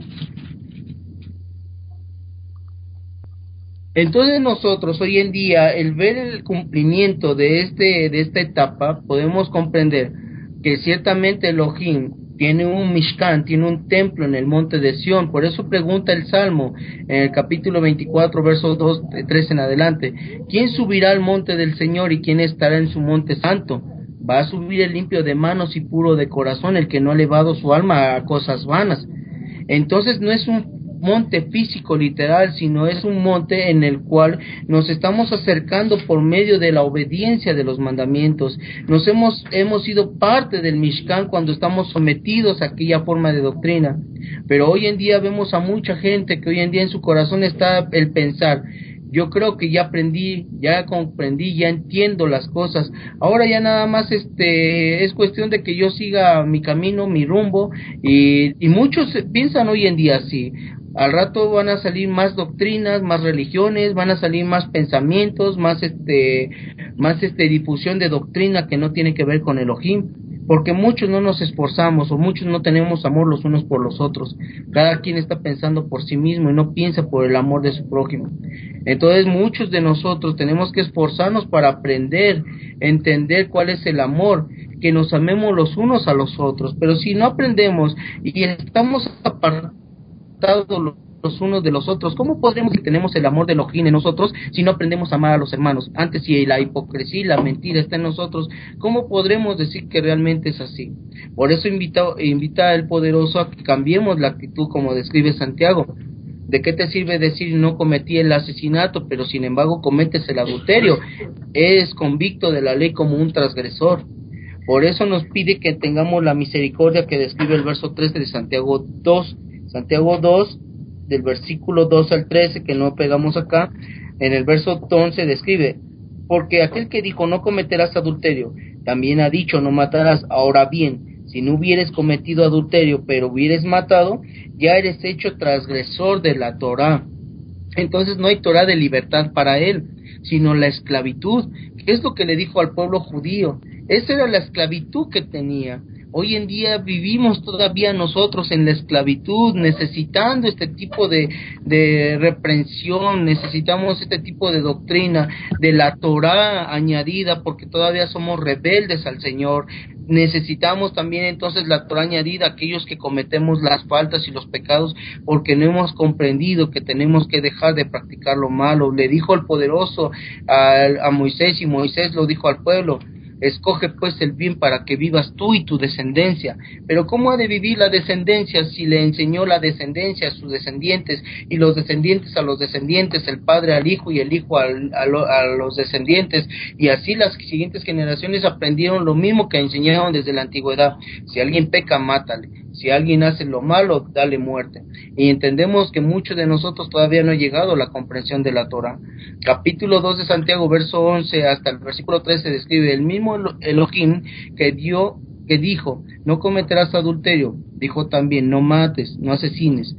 Entonces nosotros hoy en día, el ver el cumplimiento de esta etapa, podemos comprender que ciertamente Elohim tiene un Mishkan, tiene un templo en el monte de Sión. Por eso pregunta el Salmo en el capítulo 24, versos 2, 3 en adelante, ¿quién subirá al monte del Señor y quién estará en su monte santo? Va a subir el limpio de manos y puro de corazón, el que no ha elevado su alma a cosas vanas. Entonces no es un monte físico literal, sino es un monte en el cual nos estamos acercando por medio de la obediencia de los mandamientos. Hemos sido parte del Mishkan cuando estamos sometidos a aquella forma de doctrina. Pero hoy en día vemos a mucha gente que hoy en día en su corazón está el pensar, yo creo que ya aprendí, ya comprendí, ya entiendo las cosas. Ahora ya nada más es cuestión de que yo siga mi camino, mi rumbo, y muchos piensan hoy en día así. Al rato van a salir más doctrinas, más religiones, van a salir más pensamientos, más difusión de doctrina que no tiene que ver con Elohim, porque muchos no nos esforzamos o muchos no tenemos amor los unos por los otros. Cada quien está pensando por sí mismo y no piensa por el amor de su prójimo. Entonces muchos de nosotros tenemos que esforzarnos para aprender, entender cuál es el amor, que nos amemos los unos a los otros. Pero si no aprendemos y estamos apartados los unos de los otros. ¿Cómo podremos, si tenemos el amor de Elohim en nosotros, si no aprendemos a amar a los hermanos? Antes, si la hipocresía y la mentira está en nosotros, ¿cómo podremos decir que realmente es así? Por eso invita al poderoso a que cambiemos la actitud, como describe Santiago. ¿De qué te sirve decir no cometí el asesinato, pero sin embargo cometes el adulterio? Eres convicto de la ley como un transgresor. Por eso nos pide que tengamos la misericordia que describe el verso 13 de Santiago 2. Santiago 2, del versículo 2 al 13, que no pegamos acá, en el verso 11 describe: porque aquel que dijo no cometerás adulterio, también ha dicho no matarás. Ahora bien, si no hubieres cometido adulterio, pero hubieres matado, ya eres hecho transgresor de la Torá. Entonces no hay Torá de libertad para él, sino la esclavitud. ¿Qué es lo que le dijo al pueblo judío? Esa era la esclavitud que tenía. Hoy en día vivimos todavía nosotros en la esclavitud, necesitando este tipo de reprensión, necesitamos este tipo de doctrina, de la Torá añadida, porque todavía somos rebeldes al Señor. Necesitamos también entonces la Torá añadida, aquellos que cometemos las faltas y los pecados, porque no hemos comprendido que tenemos que dejar de practicar lo malo. Le dijo el poderoso a Moisés, y Moisés lo dijo al pueblo: escoge pues el bien para que vivas tú y tu descendencia. Pero ¿cómo ha de vivir la descendencia si le enseñó la descendencia a sus descendientes, y los descendientes a los descendientes, el padre al hijo y el hijo a los descendientes? Y así las siguientes generaciones aprendieron lo mismo que enseñaron desde la antigüedad: si alguien peca, mátale; si alguien hace lo malo, dale muerte. Y entendemos que muchos de nosotros todavía no ha llegado a la comprensión de la Torah. Capítulo 2 de Santiago, verso 11 hasta el versículo 13, describe el mismo Elohim que dijo no cometerás adulterio, dijo también no mates, no asesines.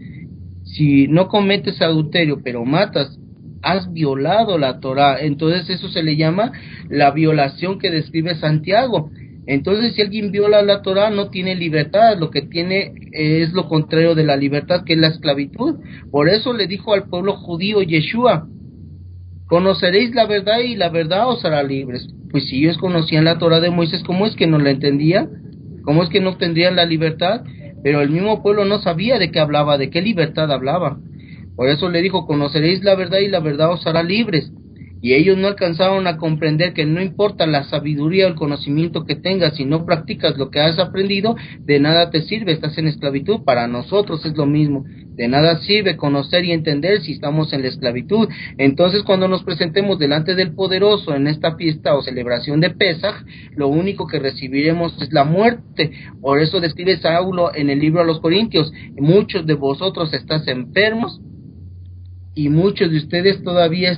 Si no cometes adulterio pero matas, has violado la Torah. Entonces eso se le llama la violación que describe Santiago. Entonces si alguien viola la Torah no tiene libertad, lo que tiene es lo contrario de la libertad, que es la esclavitud. Por eso le dijo al pueblo judío Yeshua: conoceréis la verdad y la verdad os hará libres. Pues si ellos conocían la Torah de Moisés, ¿cómo es que no la entendían? ¿Cómo es que no tendrían la libertad? Pero el mismo pueblo no sabía de qué hablaba, de qué libertad hablaba. Por eso le dijo: conoceréis la verdad y la verdad os hará libres. Y ellos no alcanzaron a comprender que no importa la sabiduría o el conocimiento que tengas, si no practicas lo que has aprendido, de nada te sirve, estás en esclavitud. Para nosotros es lo mismo, de nada sirve conocer y entender si estamos en la esclavitud. Entonces cuando nos presentemos delante del poderoso en esta fiesta o celebración de Pesaj, lo único que recibiremos es la muerte. Por eso describe Saulo en el libro a los Corintios: muchos de vosotros estás enfermos y muchos de ustedes todavía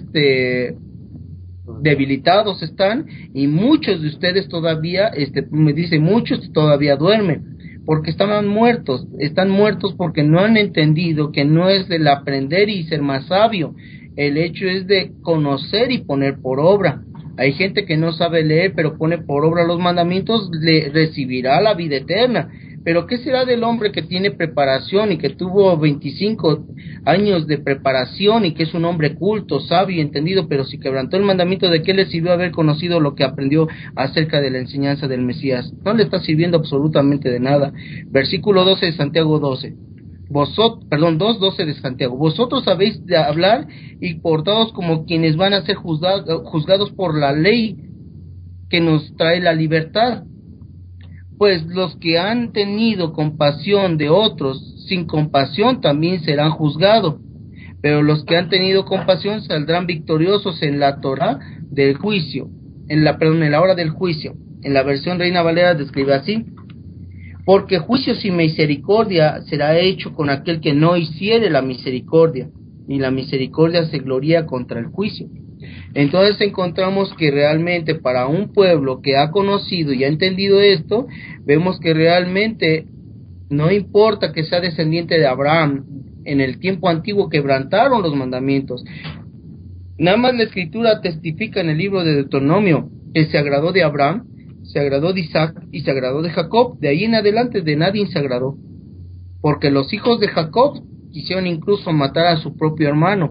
debilitados están, y muchos de ustedes todavía, me dice, muchos todavía duermen, porque están muertos porque no han entendido que no es del aprender y ser más sabio, el hecho es de conocer y poner por obra. Hay gente que no sabe leer, pero pone por obra los mandamientos, le recibirá la vida eterna. Pero ¿qué será del hombre que tiene preparación y que tuvo 25 años de preparación y que es un hombre culto, sabio y entendido, pero si quebrantó el mandamiento? ¿De qué le sirvió haber conocido lo que aprendió acerca de la enseñanza del Mesías? No le está sirviendo absolutamente de nada. Versículo 12 de Santiago 2:12 de Santiago: vosotros sabéis de hablar y portaos como quienes van a ser juzgados por la ley que nos trae la libertad. Pues los que han tenido compasión de otros, sin compasión también serán juzgados. Pero los que han tenido compasión saldrán victoriosos en la Torá del juicio, en la hora del juicio. En la versión Reina Valera describe así: porque juicio sin misericordia será hecho con aquel que no hiciere la misericordia, y la misericordia se gloría contra el juicio. Entonces encontramos que realmente para un pueblo que ha conocido y ha entendido esto, vemos que realmente no importa que sea descendiente de Abraham, en el tiempo antiguo quebrantaron los mandamientos. Nada más la escritura testifica en el libro de Deuteronomio que se agradó de Abraham, se agradó de Isaac y se agradó de Jacob. De ahí en adelante de nadie se agradó, porque los hijos de Jacob quisieron incluso matar a su propio hermano.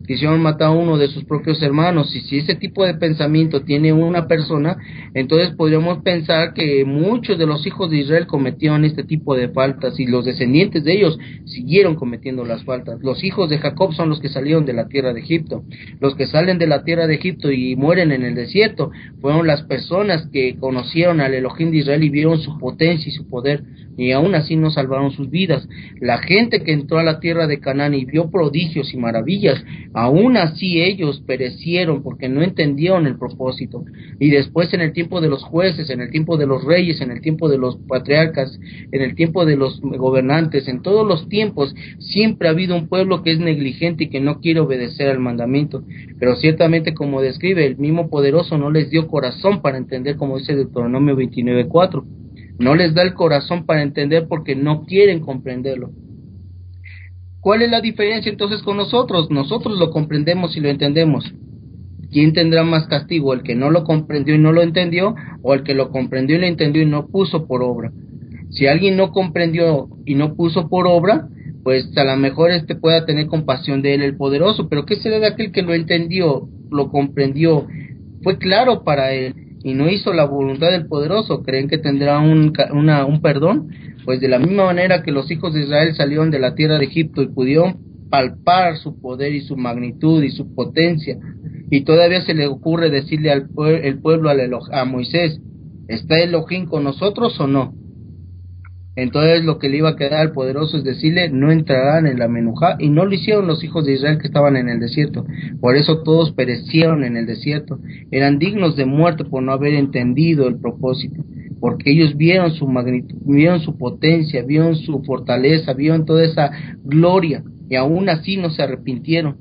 quisieron matar a uno de sus propios hermanos. Y si ese tipo de pensamiento tiene una persona, entonces podríamos pensar que muchos de los hijos de Israel cometieron este tipo de faltas, y los descendientes de ellos siguieron cometiendo las faltas. Los hijos de Jacob son los que salieron de la tierra de Egipto. Los que salen de la tierra de Egipto y mueren en el desierto fueron las personas que conocieron al Elohim de Israel y vieron su potencia y su poder, y aún así no salvaron sus vidas. La gente que entró a la tierra de Canaán y vio prodigios y maravillas, aún así ellos perecieron porque no entendieron el propósito. Y después, en el tiempo de los jueces, en el tiempo de los reyes, en el tiempo de los patriarcas, en el tiempo de los gobernantes, en todos los tiempos siempre ha habido un pueblo que es negligente y que no quiere obedecer al mandamiento. Pero ciertamente, como describe, el mismo poderoso no les dio corazón para entender, como dice Deuteronomio 29:4. No les da el corazón para entender porque no quieren comprenderlo. ¿Cuál es la diferencia entonces con nosotros? Nosotros lo comprendemos y lo entendemos. ¿Quién tendrá más castigo? ¿El que no lo comprendió y no lo entendió, o el que lo comprendió y lo entendió y no puso por obra? Si alguien no comprendió y no puso por obra, pues a lo mejor pueda tener compasión de él el poderoso, pero ¿qué será de aquel que lo entendió, lo comprendió, fue claro para él y no hizo la voluntad del poderoso? ¿Creen que tendrá un perdón? Pues de la misma manera que los hijos de Israel salieron de la tierra de Egipto y pudieron palpar su poder y su magnitud y su potencia, y todavía se le ocurre decirle al pueblo, a Moisés, ¿está Elohim con nosotros o no? Entonces lo que le iba a quedar al poderoso es decirle, no entrarán en la menujá, y no lo hicieron los hijos de Israel que estaban en el desierto. Por eso todos perecieron en el desierto, eran dignos de muerte por no haber entendido el propósito, porque ellos vieron su magnitud, vieron su potencia, vieron su fortaleza, vieron toda esa gloria, y aún así no se arrepintieron.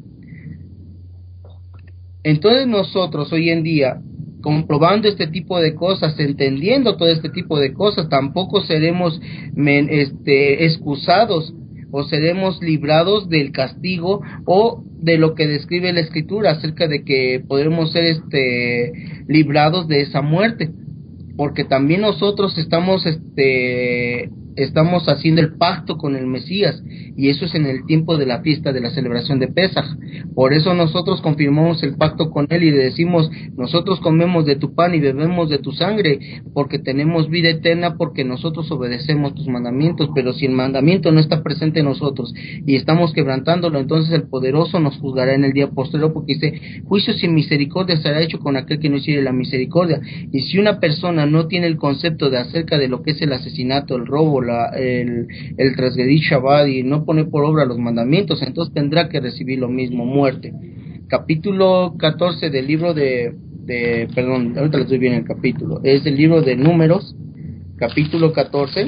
Entonces nosotros hoy en día, comprobando este tipo de cosas, entendiendo todo este tipo de cosas, tampoco seremos excusados o seremos librados del castigo o de lo que describe la Escritura acerca de que podremos ser librados de esa muerte, porque también nosotros estamos haciendo el pacto con el Mesías, y eso es en el tiempo de la fiesta de la celebración de Pesaj. Por eso nosotros confirmamos el pacto con él y le decimos, nosotros comemos de tu pan y bebemos de tu sangre, porque tenemos vida eterna, porque nosotros obedecemos tus mandamientos. Pero si el mandamiento no está presente en nosotros y estamos quebrantándolo, entonces el poderoso nos juzgará en el día posterior, porque dice, juicio sin misericordia será hecho con aquel que no hiciere la misericordia. Y si una persona no tiene el concepto de acerca de lo que es el asesinato, el robo, el transgredir Shabbat, y no pone por obra los mandamientos, entonces tendrá que recibir lo mismo, muerte. Capítulo 14 del libro perdón, ahorita les doy bien el capítulo, es el libro de Números, capítulo 14,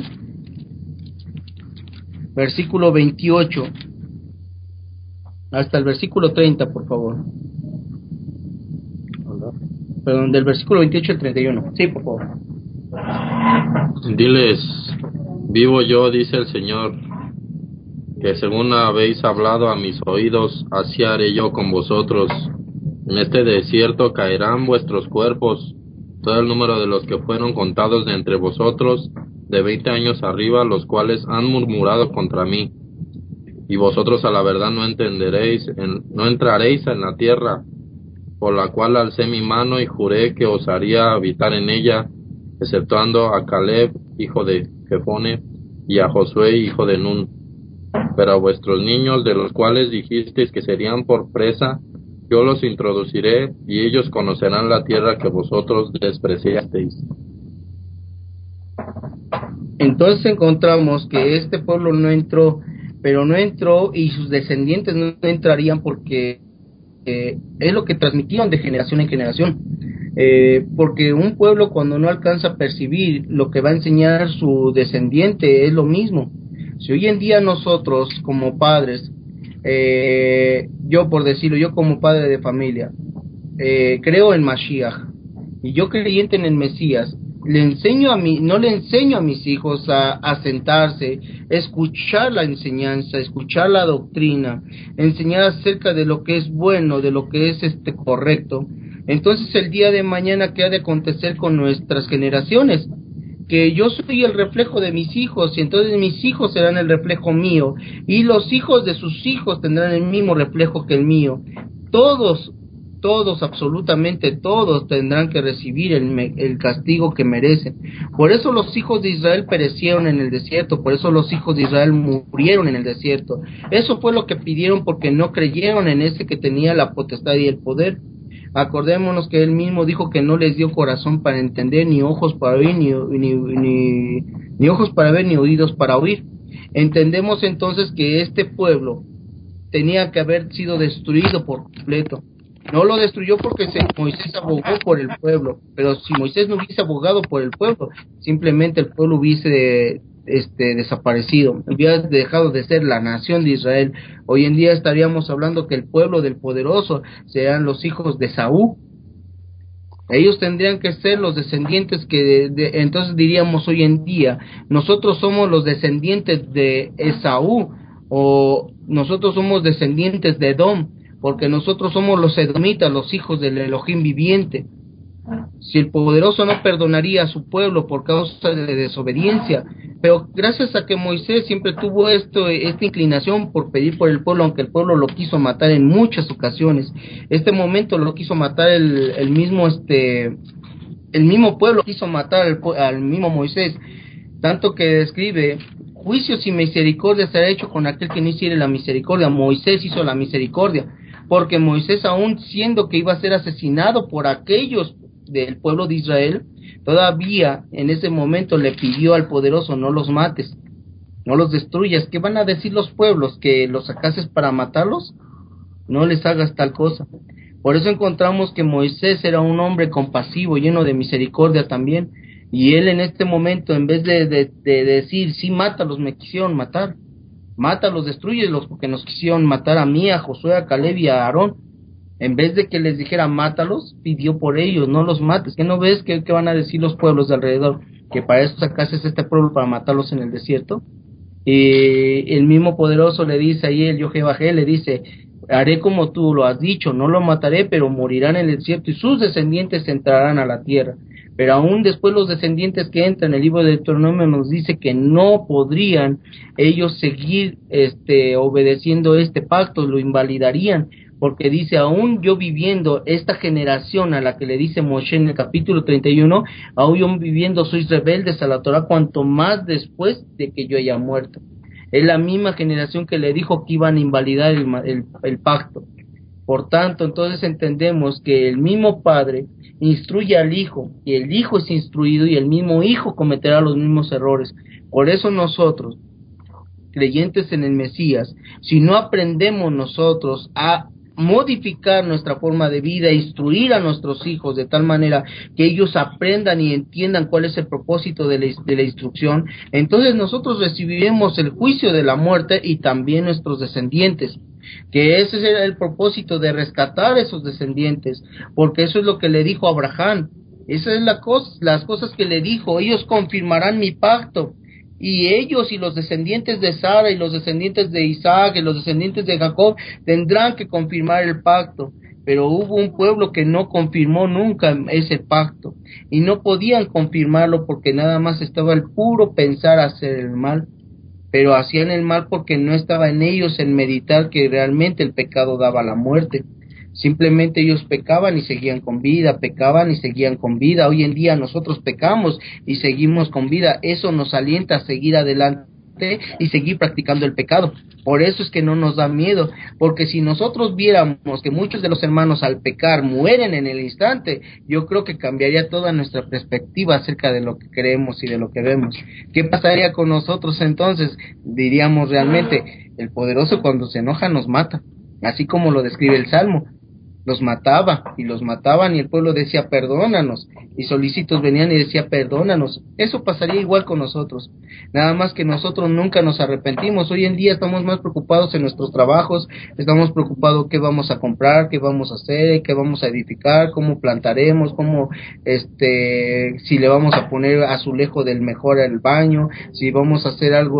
versículo 28 hasta el versículo 30, por favor. Perdón, del versículo 28 al 31. Sí, por favor. Diles, vivo yo, dice el Señor, que según habéis hablado a mis oídos, así haré yo con vosotros. En este desierto caerán vuestros cuerpos, todo el número de los que fueron contados de entre vosotros, de 20 años arriba, los cuales han murmurado contra mí. Y vosotros a la verdad no entraréis en la tierra, por la cual alcé mi mano y juré que os haría habitar en ella, exceptuando a Caleb, hijo de Jefone, y a Josué, hijo de Nun. Pero a vuestros niños, de los cuales dijisteis que serían por presa, yo los introduciré, y ellos conocerán la tierra que vosotros despreciasteis. Entonces encontramos que este pueblo no entró, pero no entró, y sus descendientes no entrarían porque es lo que transmitieron de generación en generación. Porque un pueblo, cuando no alcanza a percibir lo que va a enseñar su descendiente, es lo mismo. Si hoy en día nosotros como padres, yo por decirlo, yo como padre de familia, creo en Mashiach, y yo creyente en el Mesías, no le enseño a mis hijos a sentarse, escuchar la enseñanza, escuchar la doctrina, enseñar acerca de lo que es bueno, de lo que es correcto. Entonces el día de mañana, ¿qué ha de acontecer con nuestras generaciones? Que yo soy el reflejo de mis hijos, y entonces mis hijos serán el reflejo mío, y los hijos de sus hijos tendrán el mismo reflejo que el mío. todos, absolutamente todos tendrán que recibir el castigo que merecen. Por eso los hijos de Israel perecieron en el desierto, por eso los hijos de Israel murieron en el desierto. Eso fue lo que pidieron porque no creyeron en ese que tenía la potestad y el poder. Acordémonos que él mismo dijo que no les dio corazón para entender, ni ojos para oír, ni ojos para ver, ni oídos para oír. Entendemos entonces que este pueblo tenía que haber sido destruido por completo. No lo destruyó porque Moisés abogó por el pueblo, pero si Moisés no hubiese abogado por el pueblo, simplemente el pueblo hubiese desaparecido, hubiera dejado de ser la nación de Israel. Hoy en día estaríamos hablando que el pueblo del poderoso serán los hijos de Saúl. Ellos tendrían que ser los descendientes entonces diríamos hoy en día, nosotros somos los descendientes de Esaú, o nosotros somos descendientes de Edom, porque nosotros somos los edomitas, los hijos del Elohim viviente. Si el poderoso no perdonaría a su pueblo por causa de desobediencia, pero gracias a que Moisés siempre tuvo esta inclinación por pedir por el pueblo, aunque el pueblo lo quiso matar en muchas ocasiones, momento lo quiso matar el mismo pueblo quiso matar al mismo Moisés, tanto que describe: juicios y misericordia será hecho con aquel que no hiciere la misericordia. Moisés hizo la misericordia, porque Moisés, aún siendo que iba a ser asesinado por aquellos del pueblo de Israel, todavía en ese momento le pidió al poderoso: no los mates, no los destruyas. ¿Qué van a decir los pueblos? ¿Que los sacases para matarlos? No les hagas tal cosa. Por eso encontramos que Moisés era un hombre compasivo, lleno de misericordia también, y él en este momento, en vez de decir: sí, mátalos, me quisieron matar, mátalos, destrúyelos, porque nos quisieron matar a mí, a Josué, a Caleb y a Aarón, en vez de que les dijera mátalos, pidió por ellos: no los mates. ¿Qué no ves que van a decir los pueblos de alrededor? Que para eso sacases este pueblo, para matarlos en el desierto. Y el mismo poderoso le dice ahí, el Yohevajé le dice: haré como tú lo has dicho, no lo mataré, pero morirán en el desierto y sus descendientes entrarán a la tierra. Pero aún después los descendientes que entran en el libro de Deuteronomio nos dice que no podrían ellos seguir obedeciendo este pacto, lo invalidarían, porque dice: aún yo viviendo, esta generación a la que le dice Moshe en el capítulo 31, aún yo viviendo sois rebeldes a la Torah, cuanto más después de que yo haya muerto. Es la misma generación que le dijo que iban a invalidar el pacto. Por tanto, entonces entendemos que el mismo Padre instruye al Hijo, y el Hijo es instruido, y el mismo Hijo cometerá los mismos errores. Por eso nosotros, creyentes en el Mesías, si no aprendemos nosotros a modificar nuestra forma de vida, instruir a nuestros hijos de tal manera que ellos aprendan y entiendan cuál es el propósito de la instrucción, entonces nosotros recibiremos el juicio de la muerte, y también nuestros descendientes, que ese era el propósito de rescatar esos descendientes, porque eso es lo que le dijo a Abraham. Esa es las cosas que le dijo: ellos confirmarán mi pacto, y ellos y los descendientes de Sara y los descendientes de Isaac y los descendientes de Jacob tendrán que confirmar el pacto. Pero hubo un pueblo que no confirmó nunca ese pacto, y no podían confirmarlo porque nada más estaba el puro pensar hacer el mal, pero hacían el mal porque no estaba en ellos el meditar que realmente el pecado daba la muerte. Simplemente ellos pecaban y seguían con vida, pecaban y seguían con vida. Hoy en día nosotros pecamos y seguimos con vida. Eso nos alienta a seguir adelante y seguir practicando el pecado. Por eso es que no nos da miedo, porque si nosotros viéramos que muchos de los hermanos al pecar mueren en el instante, yo creo que cambiaría toda nuestra perspectiva acerca de lo que creemos y de lo que vemos. ¿Qué pasaría con nosotros entonces? Diríamos realmente: el poderoso cuando se enoja nos mata, así como lo describe el Salmo. Los mataba y los mataban, y el pueblo decía: perdónanos, y solícitos venían y decía: perdónanos. Eso pasaría igual con nosotros, nada más que nosotros nunca nos arrepentimos. Hoy en día estamos más preocupados en nuestros trabajos, estamos preocupados qué vamos a comprar, qué vamos a hacer, qué vamos a edificar, cómo plantaremos, cómo si le vamos a poner azulejo del mejor al baño, si vamos a hacer algo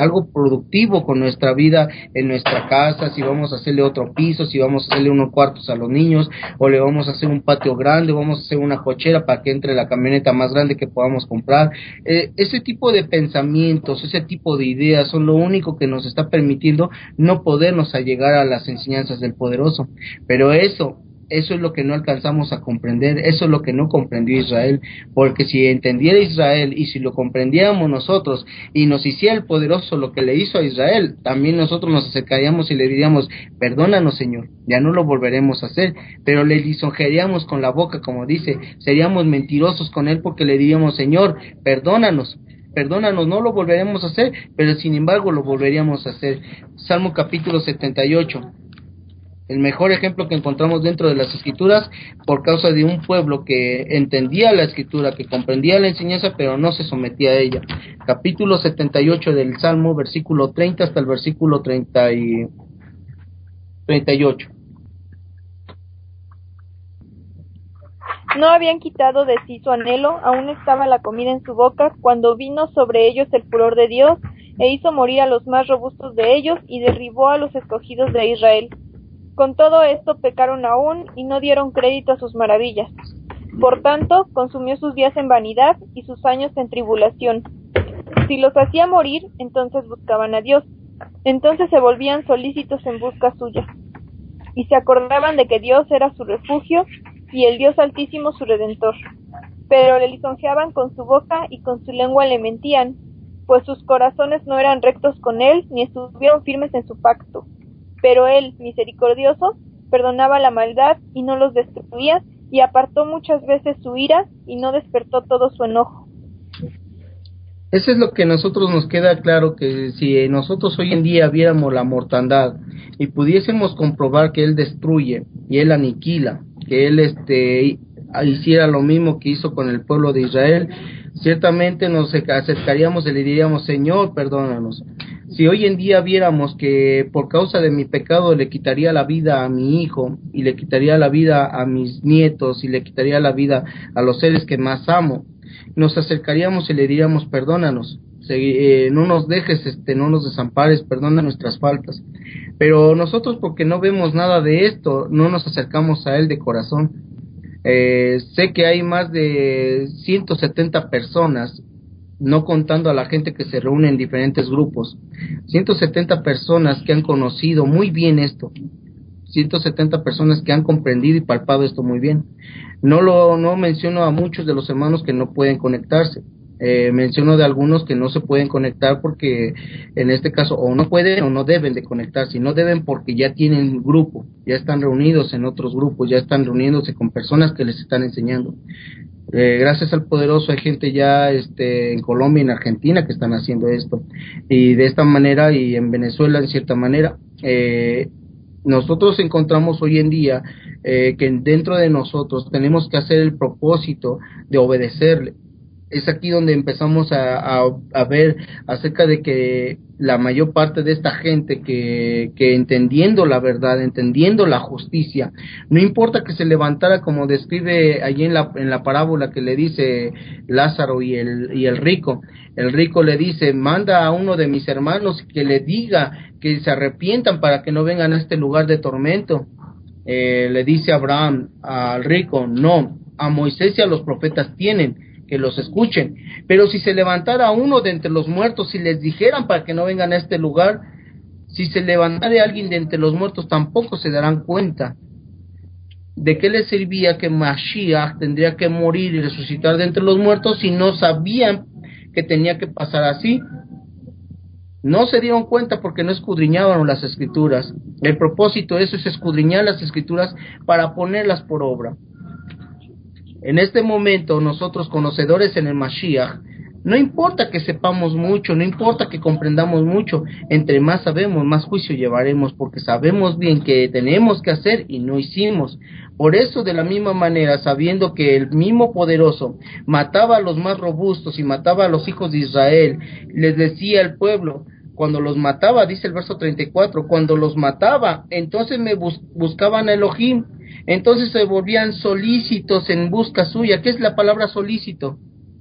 productivo con nuestra vida en nuestra casa, si vamos a hacerle otro piso, si vamos a hacerle unos cuartos a los niños, o le vamos a hacer un patio grande, o vamos a hacer una cochera para que entre la camioneta más grande que podamos comprar. Ese tipo de pensamientos, ese tipo de ideas son lo único que nos está permitiendo no podernos allegar a las enseñanzas del Poderoso. Pero eso es lo que no alcanzamos a comprender, eso es lo que no comprendió Israel, porque si entendiera Israel y si lo comprendiéramos nosotros y nos hiciera el Poderoso lo que le hizo a Israel, también nosotros nos acercaríamos y le diríamos, perdónanos Señor, ya no lo volveremos a hacer, pero le lisonjearíamos con la boca, como dice, seríamos mentirosos con él porque le diríamos, Señor, perdónanos, no lo volveremos a hacer, pero sin embargo lo volveríamos a hacer. Salmo capítulo 78. El mejor ejemplo que encontramos dentro de las Escrituras, por causa de un pueblo que entendía la Escritura, que comprendía la enseñanza, pero no se sometía a ella. Capítulo 78 del Salmo, versículo 30 hasta el versículo 38. No habían quitado de sí su anhelo, aún estaba la comida en su boca, cuando vino sobre ellos el furor de Dios, e hizo morir a los más robustos de ellos, y derribó a los escogidos de Israel. Con todo esto pecaron aún, y no dieron crédito a sus maravillas. Por tanto, consumió sus días en vanidad, y sus años en tribulación. Si los hacía morir, entonces buscaban a Dios. Entonces se volvían solícitos en busca suya. Y se acordaban de que Dios era su refugio, y el Dios Altísimo su Redentor. Pero le lisonjeaban con su boca, y con su lengua le mentían, pues sus corazones no eran rectos con él, ni estuvieron firmes en su pacto. Pero él, misericordioso, perdonaba la maldad, y no los destruía, y apartó muchas veces su ira, y no despertó todo su enojo. Eso es lo que a nosotros nos queda claro, que si nosotros hoy en día viéramos la mortandad y pudiésemos comprobar que él destruye y él aniquila, que él hiciera lo mismo que hizo con el pueblo de Israel, ciertamente nos acercaríamos y le diríamos, Señor, perdónanos. Si hoy en día viéramos que por causa de mi pecado le quitaría la vida a mi hijo, y le quitaría la vida a mis nietos, y le quitaría la vida a los seres que más amo, nos acercaríamos y le diríamos, perdónanos, no nos dejes, no nos desampares, perdona nuestras faltas. Pero nosotros, porque no vemos nada de esto, no nos acercamos a él de corazón. Sé que hay más de 170 personas, no contando a la gente que se reúne en diferentes grupos, 170 personas que han conocido muy bien esto, 170 personas que han comprendido y palpado esto muy bien. No menciono a muchos de los hermanos que no pueden conectarse, menciono de algunos que no se pueden conectar porque en este caso o no pueden o no deben de conectarse, y no deben porque ya tienen grupo, ya están reunidos en otros grupos, ya están reuniéndose con personas que les están enseñando. Gracias al Poderoso hay gente ya en Colombia y en Argentina que están haciendo esto, y de esta manera, y en Venezuela en cierta manera. Nosotros encontramos hoy en día que dentro de nosotros tenemos que hacer el propósito de obedecerle. Es aquí donde empezamos a ver acerca de que la mayor parte de esta gente que entendiendo la verdad, entendiendo la justicia, no importa que se levantara, como describe allí en la parábola que le dice Lázaro y el rico le dice, manda a uno de mis hermanos que le diga que se arrepientan para que no vengan a este lugar de tormento. Le dice Abraham al rico, no, a Moisés y a los profetas tienen, que los escuchen, pero si se levantara uno de entre los muertos y les dijeran para que no vengan a este lugar, si se levantara alguien de entre los muertos, tampoco se darán cuenta. ¿De qué les servía que Mashiach tendría que morir y resucitar de entre los muertos si no sabían que tenía que pasar así? No se dieron cuenta porque no escudriñaban las Escrituras. El propósito de eso es escudriñar las Escrituras para ponerlas por obra. En este momento, nosotros conocedores en el Mashiach, no importa que sepamos mucho, no importa que comprendamos mucho, entre más sabemos, más juicio llevaremos, porque sabemos bien que tenemos que hacer y no hicimos. Por eso, de la misma manera, sabiendo que el mismo Poderoso mataba a los más robustos y mataba a los hijos de Israel, les decía al pueblo, cuando los mataba, dice el verso 34, cuando los mataba, entonces me buscaban a Elohim, entonces se volvían solícitos en busca suya. ¿Qué es la palabra solícito?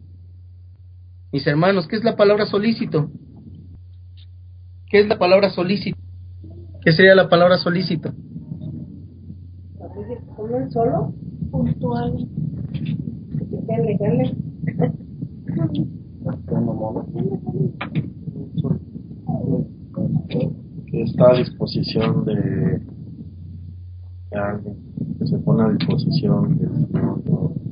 Mis hermanos, ¿qué es la palabra solícito? ¿Qué es la palabra solícito? ¿Qué sería la palabra solícito? uno solo, puntual. Dale. Que está a disposición de alguien, que se pone a disposición del Señor.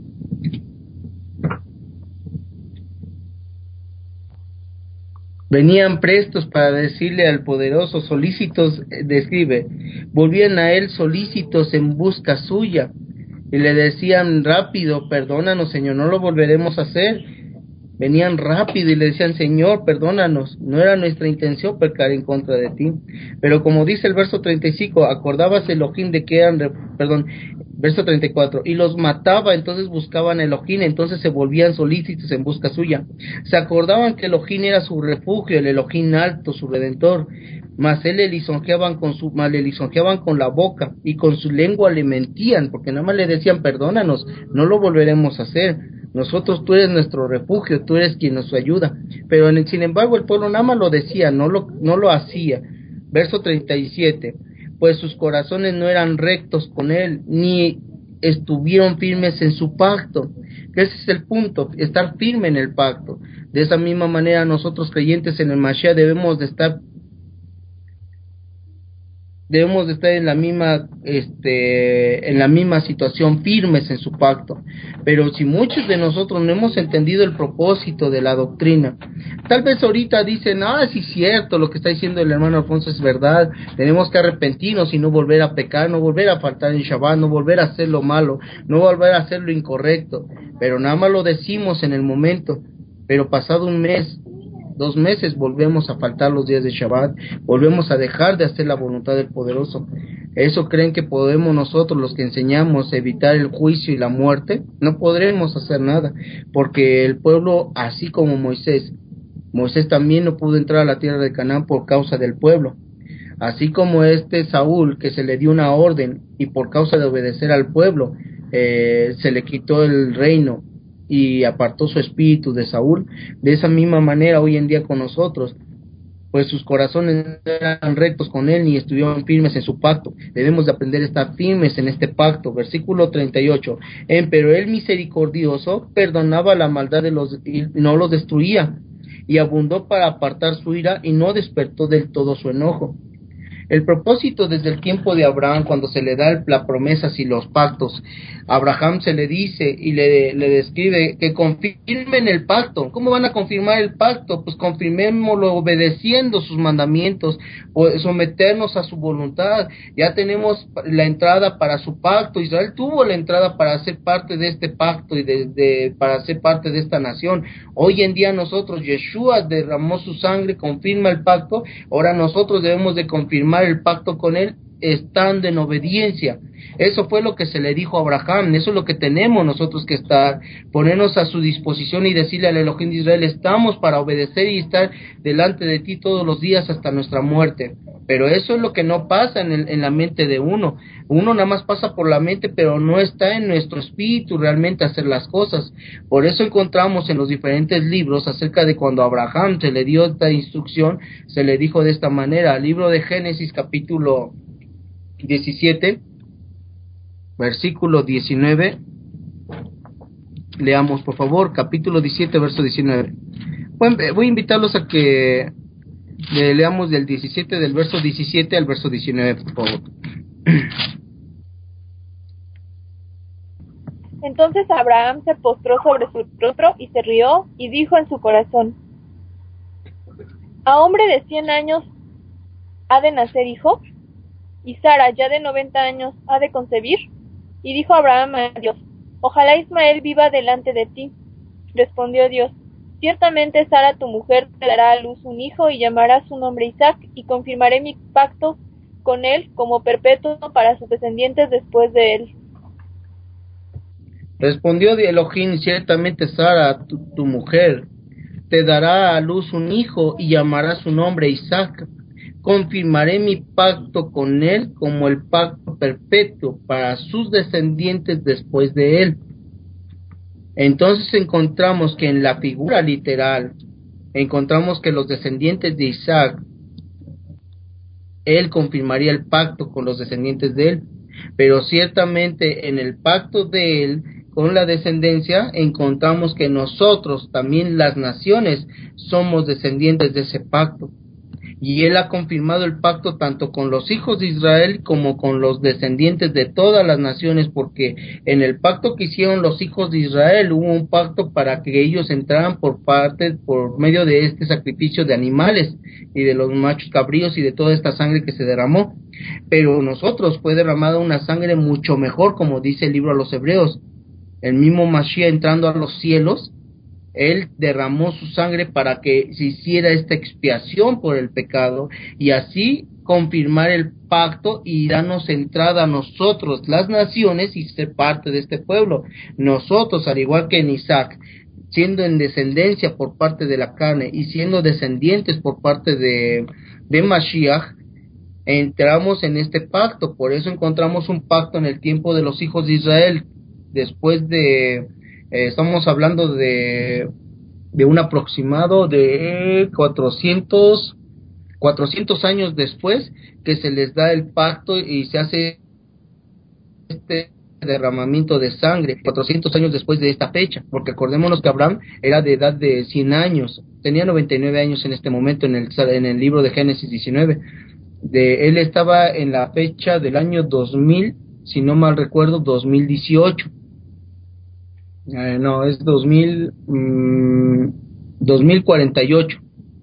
Venían prestos para decirle al poderoso, solícitos, describe, volvían a él solícitos en busca suya, y le decían rápido, perdónanos Señor, no lo volveremos a hacer. Venían rápido y le decían, Señor, perdónanos, no era nuestra intención pecar en contra de ti. Pero como dice el verso 35, acordabas Elohim de que eran, verso 34, y los mataba, entonces buscaban a Elohim, entonces se volvían solícitos en busca suya. Se acordaban que Elohim era su refugio, el Elohim alto, su redentor, mas le lisonjeaban con la boca, y con su lengua le mentían, porque nada más le decían, perdónanos, no lo volveremos a hacer. Nosotros, tú eres nuestro refugio, tú eres quien nos ayuda. Pero sin embargo el pueblo nada más lo decía, no lo hacía. Verso 37, pues sus corazones no eran rectos con él, ni estuvieron firmes en su pacto. Ese es el punto, estar firme en el pacto. De esa misma manera nosotros creyentes en el Mashiach debemos de estar en la misma situación, firmes en su pacto. Pero si muchos de nosotros no hemos entendido el propósito de la doctrina, tal vez ahorita dicen, sí es cierto, lo que está diciendo el hermano Alfonso es verdad, tenemos que arrepentirnos y no volver a pecar, no volver a faltar en Shabbat, no volver a hacer lo malo, no volver a hacer lo incorrecto, pero nada más lo decimos en el momento, pero pasado un mes, 2 meses, volvemos a faltar los días de Shabbat, volvemos a dejar de hacer la voluntad del Poderoso. ¿Eso creen que podemos nosotros, los que enseñamos, evitar el juicio y la muerte? No podremos hacer nada, porque el pueblo, así como Moisés también no pudo entrar a la tierra de Canaán por causa del pueblo, así como Saúl, que se le dio una orden y por causa de obedecer al pueblo, se le quitó el reino y apartó su espíritu de Saúl. De esa misma manera hoy en día con nosotros, pues sus corazones no eran rectos con él ni estuvieron firmes en su pacto. Debemos de aprender a estar firmes en este pacto. Versículo 38, pero él misericordioso perdonaba la maldad y no los destruía, y abundó para apartar su ira y no despertó del todo su enojo. El propósito desde el tiempo de Abraham, cuando se le da las promesas y los pactos, a Abraham se le dice y le describe que confirmen el pacto. ¿Cómo van a confirmar el pacto? Pues confirmémoslo obedeciendo sus mandamientos, o someternos a su voluntad. Ya tenemos la entrada para su pacto. Israel tuvo la entrada para ser parte de este pacto y para ser parte de esta nación. Hoy en día nosotros, Yeshua derramó su sangre, confirma el pacto. Ahora nosotros debemos de confirmar el pacto con él estando en obediencia. Eso fue lo que se le dijo a Abraham, eso es lo que tenemos nosotros que estar, ponernos a su disposición y decirle al Elohim de Israel, estamos para obedecer y estar delante de ti todos los días hasta nuestra muerte. Pero eso es lo que no pasa en la mente de uno nada más pasa por la mente, pero no está en nuestro espíritu realmente hacer las cosas. Por eso encontramos en los diferentes libros acerca de cuando a Abraham se le dio esta instrucción, se le dijo de esta manera. Libro de Génesis capítulo 17, versículo 19, leamos por favor, capítulo 17, verso 19. Voy a invitarlos a que leamos del verso 17 al verso 19, por favor. Entonces Abraham se postró sobre su rostro y se rió y dijo en su corazón: ¿a hombre de 100 años ha de nacer hijo? ¿Y Sara ya de 90 años ha de concebir? Y dijo Abraham a Dios: ojalá Ismael viva delante de ti. Respondió Dios: ciertamente Sara tu mujer te dará a luz un hijo y llamará su nombre Isaac, y confirmaré mi pacto con él como perpetuo para sus descendientes después de él. Respondió Elohim: ciertamente Sara tu mujer te dará a luz un hijo y llamará su nombre Isaac. Confirmaré mi pacto con él como el pacto perpetuo para sus descendientes después de él. Entonces encontramos que en la figura literal, encontramos que los descendientes de Isaac, él confirmaría el pacto con los descendientes de él. pero ciertamente en el pacto de él con la descendencia encontramos que nosotros, también las naciones, somos descendientes de ese pacto. Y él ha confirmado el pacto tanto con los hijos de Israel como con los descendientes de todas las naciones, porque en el pacto que hicieron los hijos de Israel hubo un pacto para que ellos entraran por medio de este sacrificio de animales y de los machos cabríos y de toda esta sangre que se derramó. Pero nosotros fue derramada una sangre mucho mejor, como dice el libro a los Hebreos. El mismo Mashiach entrando a los cielos, él derramó su sangre para que se hiciera esta expiación por el pecado y así confirmar el pacto y darnos entrada a nosotros, las naciones, y ser parte de este pueblo. Nosotros, al igual que en Isaac, siendo en descendencia por parte de la carne y siendo descendientes por parte de Mashiach, entramos en este pacto. Por eso encontramos un pacto en el tiempo de los hijos de Israel, después de estamos hablando de un aproximado de 400 años después que se les da el pacto y se hace este derramamiento de sangre, 400 años después de esta fecha, porque acordémonos que Abraham era de edad de 100 años, tenía 99 años en este momento en el libro de Génesis 19, él estaba en la fecha del año 2000, si no mal recuerdo, 2018. No, es 2048.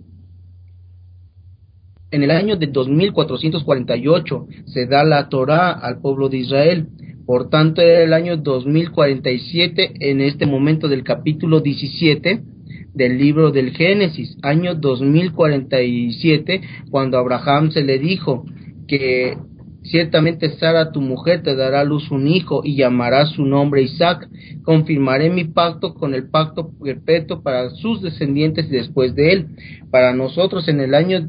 En el año de 2448 se da la Torá al pueblo de Israel. Por tanto, era el año 2047 en este momento del capítulo 17 del libro del Génesis, año 2047, cuando a Abraham se le dijo que ciertamente Sara, tu mujer, te dará a luz un hijo y llamará su nombre Isaac. Confirmaré mi pacto con el pacto perpetuo para sus descendientes después de él. Para nosotros en el año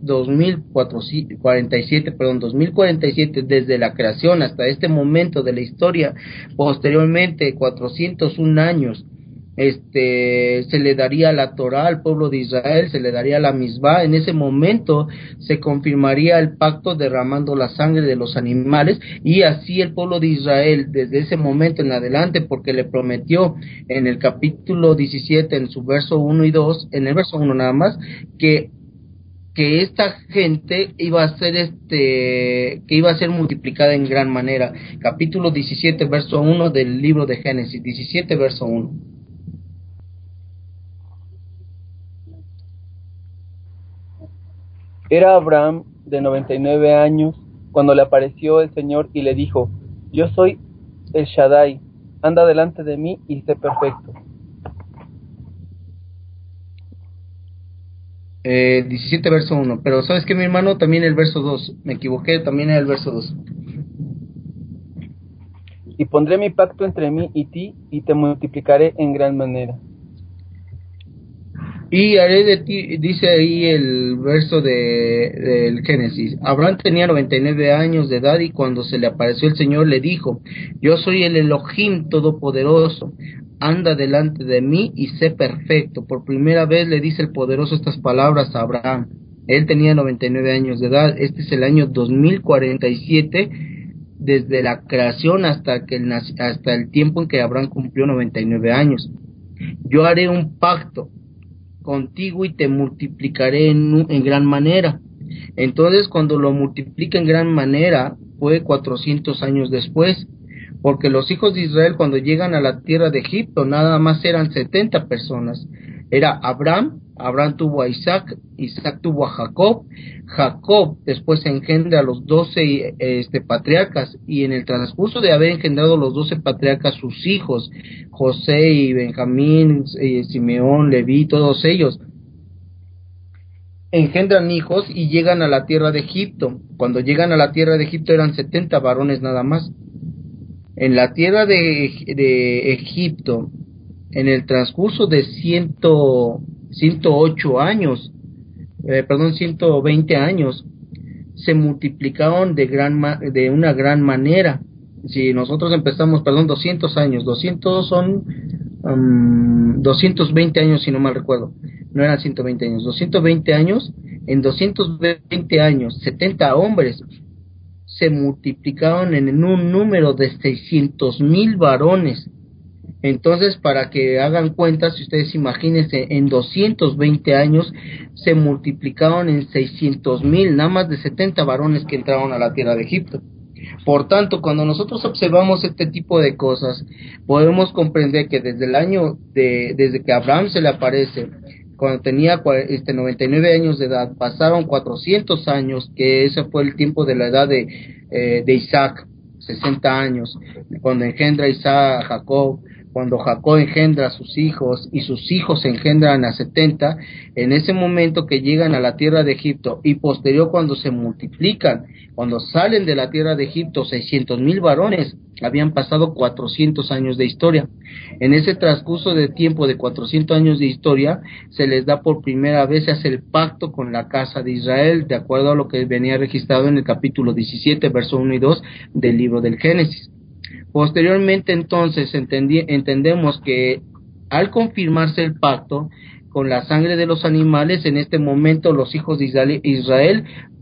2047, desde la creación hasta este momento de la historia, posteriormente 401 años, se le daría la Torá al pueblo de Israel, se le daría la misbah. En ese momento se confirmaría el pacto derramando la sangre de los animales, y así el pueblo de Israel desde ese momento en adelante, porque le prometió en el capítulo 17 en su verso 1 y 2, en el verso 1 nada más, que esta gente iba a ser que iba a ser multiplicada en gran manera. Capítulo 17 verso 1 del libro de Génesis, 17 verso 1. Era Abraham de 99 años cuando le apareció el Señor y le dijo: yo soy el Shaddai, anda delante de mí y sé perfecto. 17 verso 1, pero ¿sabes qué, mi hermano? También el verso 2, me equivoqué, también era el verso 2. Y pondré mi pacto entre mí y ti, y te multiplicaré en gran manera. Y haré de ti, dice ahí el verso del Génesis. Abraham tenía 99 años de edad y cuando se le apareció el Señor le dijo: yo soy el Elohim Todopoderoso, anda delante de mí y sé perfecto. Por primera vez le dice el poderoso estas palabras a Abraham. Él tenía 99 años de edad. Este es el año 2047 desde la creación hasta el tiempo en que Abraham cumplió 99 años. Yo haré un pacto contigo y te multiplicaré en gran manera. Entonces, cuando lo multiplica en gran manera, fue 400 años después, porque los hijos de Israel, cuando llegan a la tierra de Egipto, nada más eran 70 personas. Era Abraham tuvo a Isaac tuvo a Jacob después engendra a los 12 patriarcas, y en el transcurso de haber engendrado los 12 patriarcas, sus hijos, José y Benjamín, Simeón, Leví, todos ellos engendran hijos y llegan a la tierra de Egipto. Cuando llegan a la tierra de Egipto eran 70 varones nada más. En la tierra de Egipto, en el transcurso de 108 años, 120 años, se multiplicaron de una gran manera. Si nosotros empezamos, 200 años, 200 son 220 años, si no mal recuerdo, no eran 120 años, 220 años, en 220 años, 70 hombres se multiplicaron en un número de 600,000 varones. Entonces, para que hagan cuenta, si ustedes imagínense, en 220 años se multiplicaron en 600,000, nada más de 70 varones que entraron a la tierra de Egipto. Por tanto, cuando nosotros observamos este tipo de cosas, podemos comprender que desde que Abraham se le aparece, cuando tenía 99 años de edad, pasaron 400 años, que ese fue el tiempo de la edad de Isaac, 60 años, cuando engendra Isaac a Jacob, cuando Jacob engendra a sus hijos y sus hijos engendran a 70, en ese momento que llegan a la tierra de Egipto y posterior cuando se multiplican, cuando salen de la tierra de Egipto 600,000 varones, habían pasado 400 años de historia. En ese transcurso de tiempo de 400 años de historia, se les da por primera vez, se hace el pacto con la casa de Israel, de acuerdo a lo que venía registrado en el capítulo 17, verso 1 y 2 del libro del Génesis. Posteriormente, entonces, entendemos que al confirmarse el pacto con la sangre de los animales, en este momento los hijos de Israel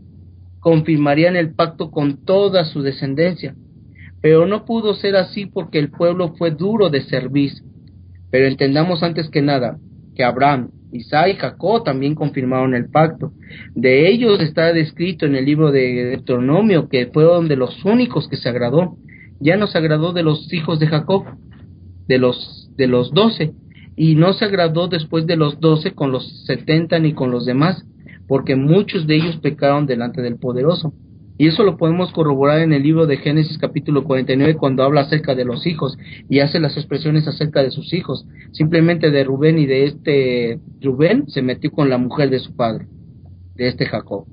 confirmarían el pacto con toda su descendencia. Pero no pudo ser así porque el pueblo fue duro de servir. Pero entendamos antes que nada que Abraham, Isaac y Jacob también confirmaron el pacto. De ellos está descrito en el libro de Deuteronomio que fueron de los únicos que se agradó. Ya no se agradó de los hijos de Jacob, de los 12, y no se agradó después de los 12 con los 70 ni con los demás, porque muchos de ellos pecaron delante del Poderoso. Y eso lo podemos corroborar en el libro de Génesis capítulo 49 cuando habla acerca de los hijos y hace las expresiones acerca de sus hijos. Simplemente de Rubén y de Rubén se metió con la mujer de su padre, de Jacob.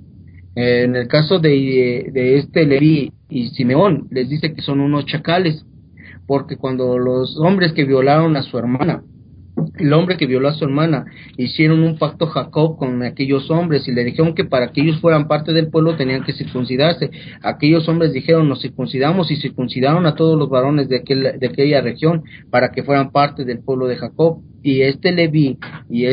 En el caso de Leví y Simeón, les dice que son unos chacales, porque cuando los hombres que violaron a su hermana, el hombre que violó a su hermana, hicieron un pacto Jacob con aquellos hombres y le dijeron que para que ellos fueran parte del pueblo tenían que circuncidarse. Aquellos hombres dijeron, nos circuncidamos, y circuncidaron a todos los varones de aquella región para que fueran parte del pueblo de Jacob. Y Leví y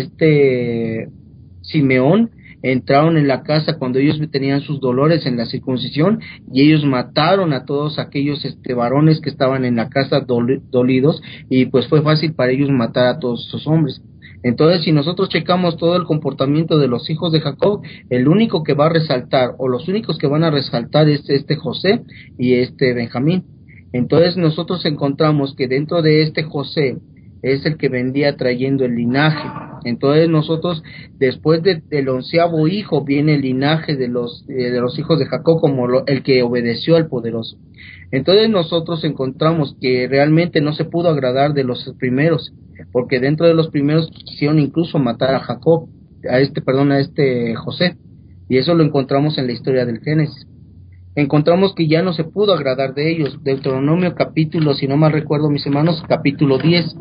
Simeón entraron en la casa cuando ellos tenían sus dolores en la circuncisión, y ellos mataron a todos aquellos varones que estaban en la casa dolidos, y pues fue fácil para ellos matar a todos esos hombres. Entonces, si nosotros checamos todo el comportamiento de los hijos de Jacob, el único que va a resaltar, o los únicos que van a resaltar, es José y Benjamín. Entonces nosotros encontramos que dentro de José es el que vendría trayendo el linaje. Entonces nosotros, después del 11º hijo, viene el linaje de los hijos de Jacob como el que obedeció al Poderoso. Entonces nosotros encontramos que realmente no se pudo agradar de los primeros, porque dentro de los primeros quisieron incluso matar a Jacob, a José, y eso lo encontramos en la historia del Génesis. Encontramos que ya no se pudo agradar de ellos. Deuteronomio capítulo, si no mal recuerdo mis hermanos, capítulo 10.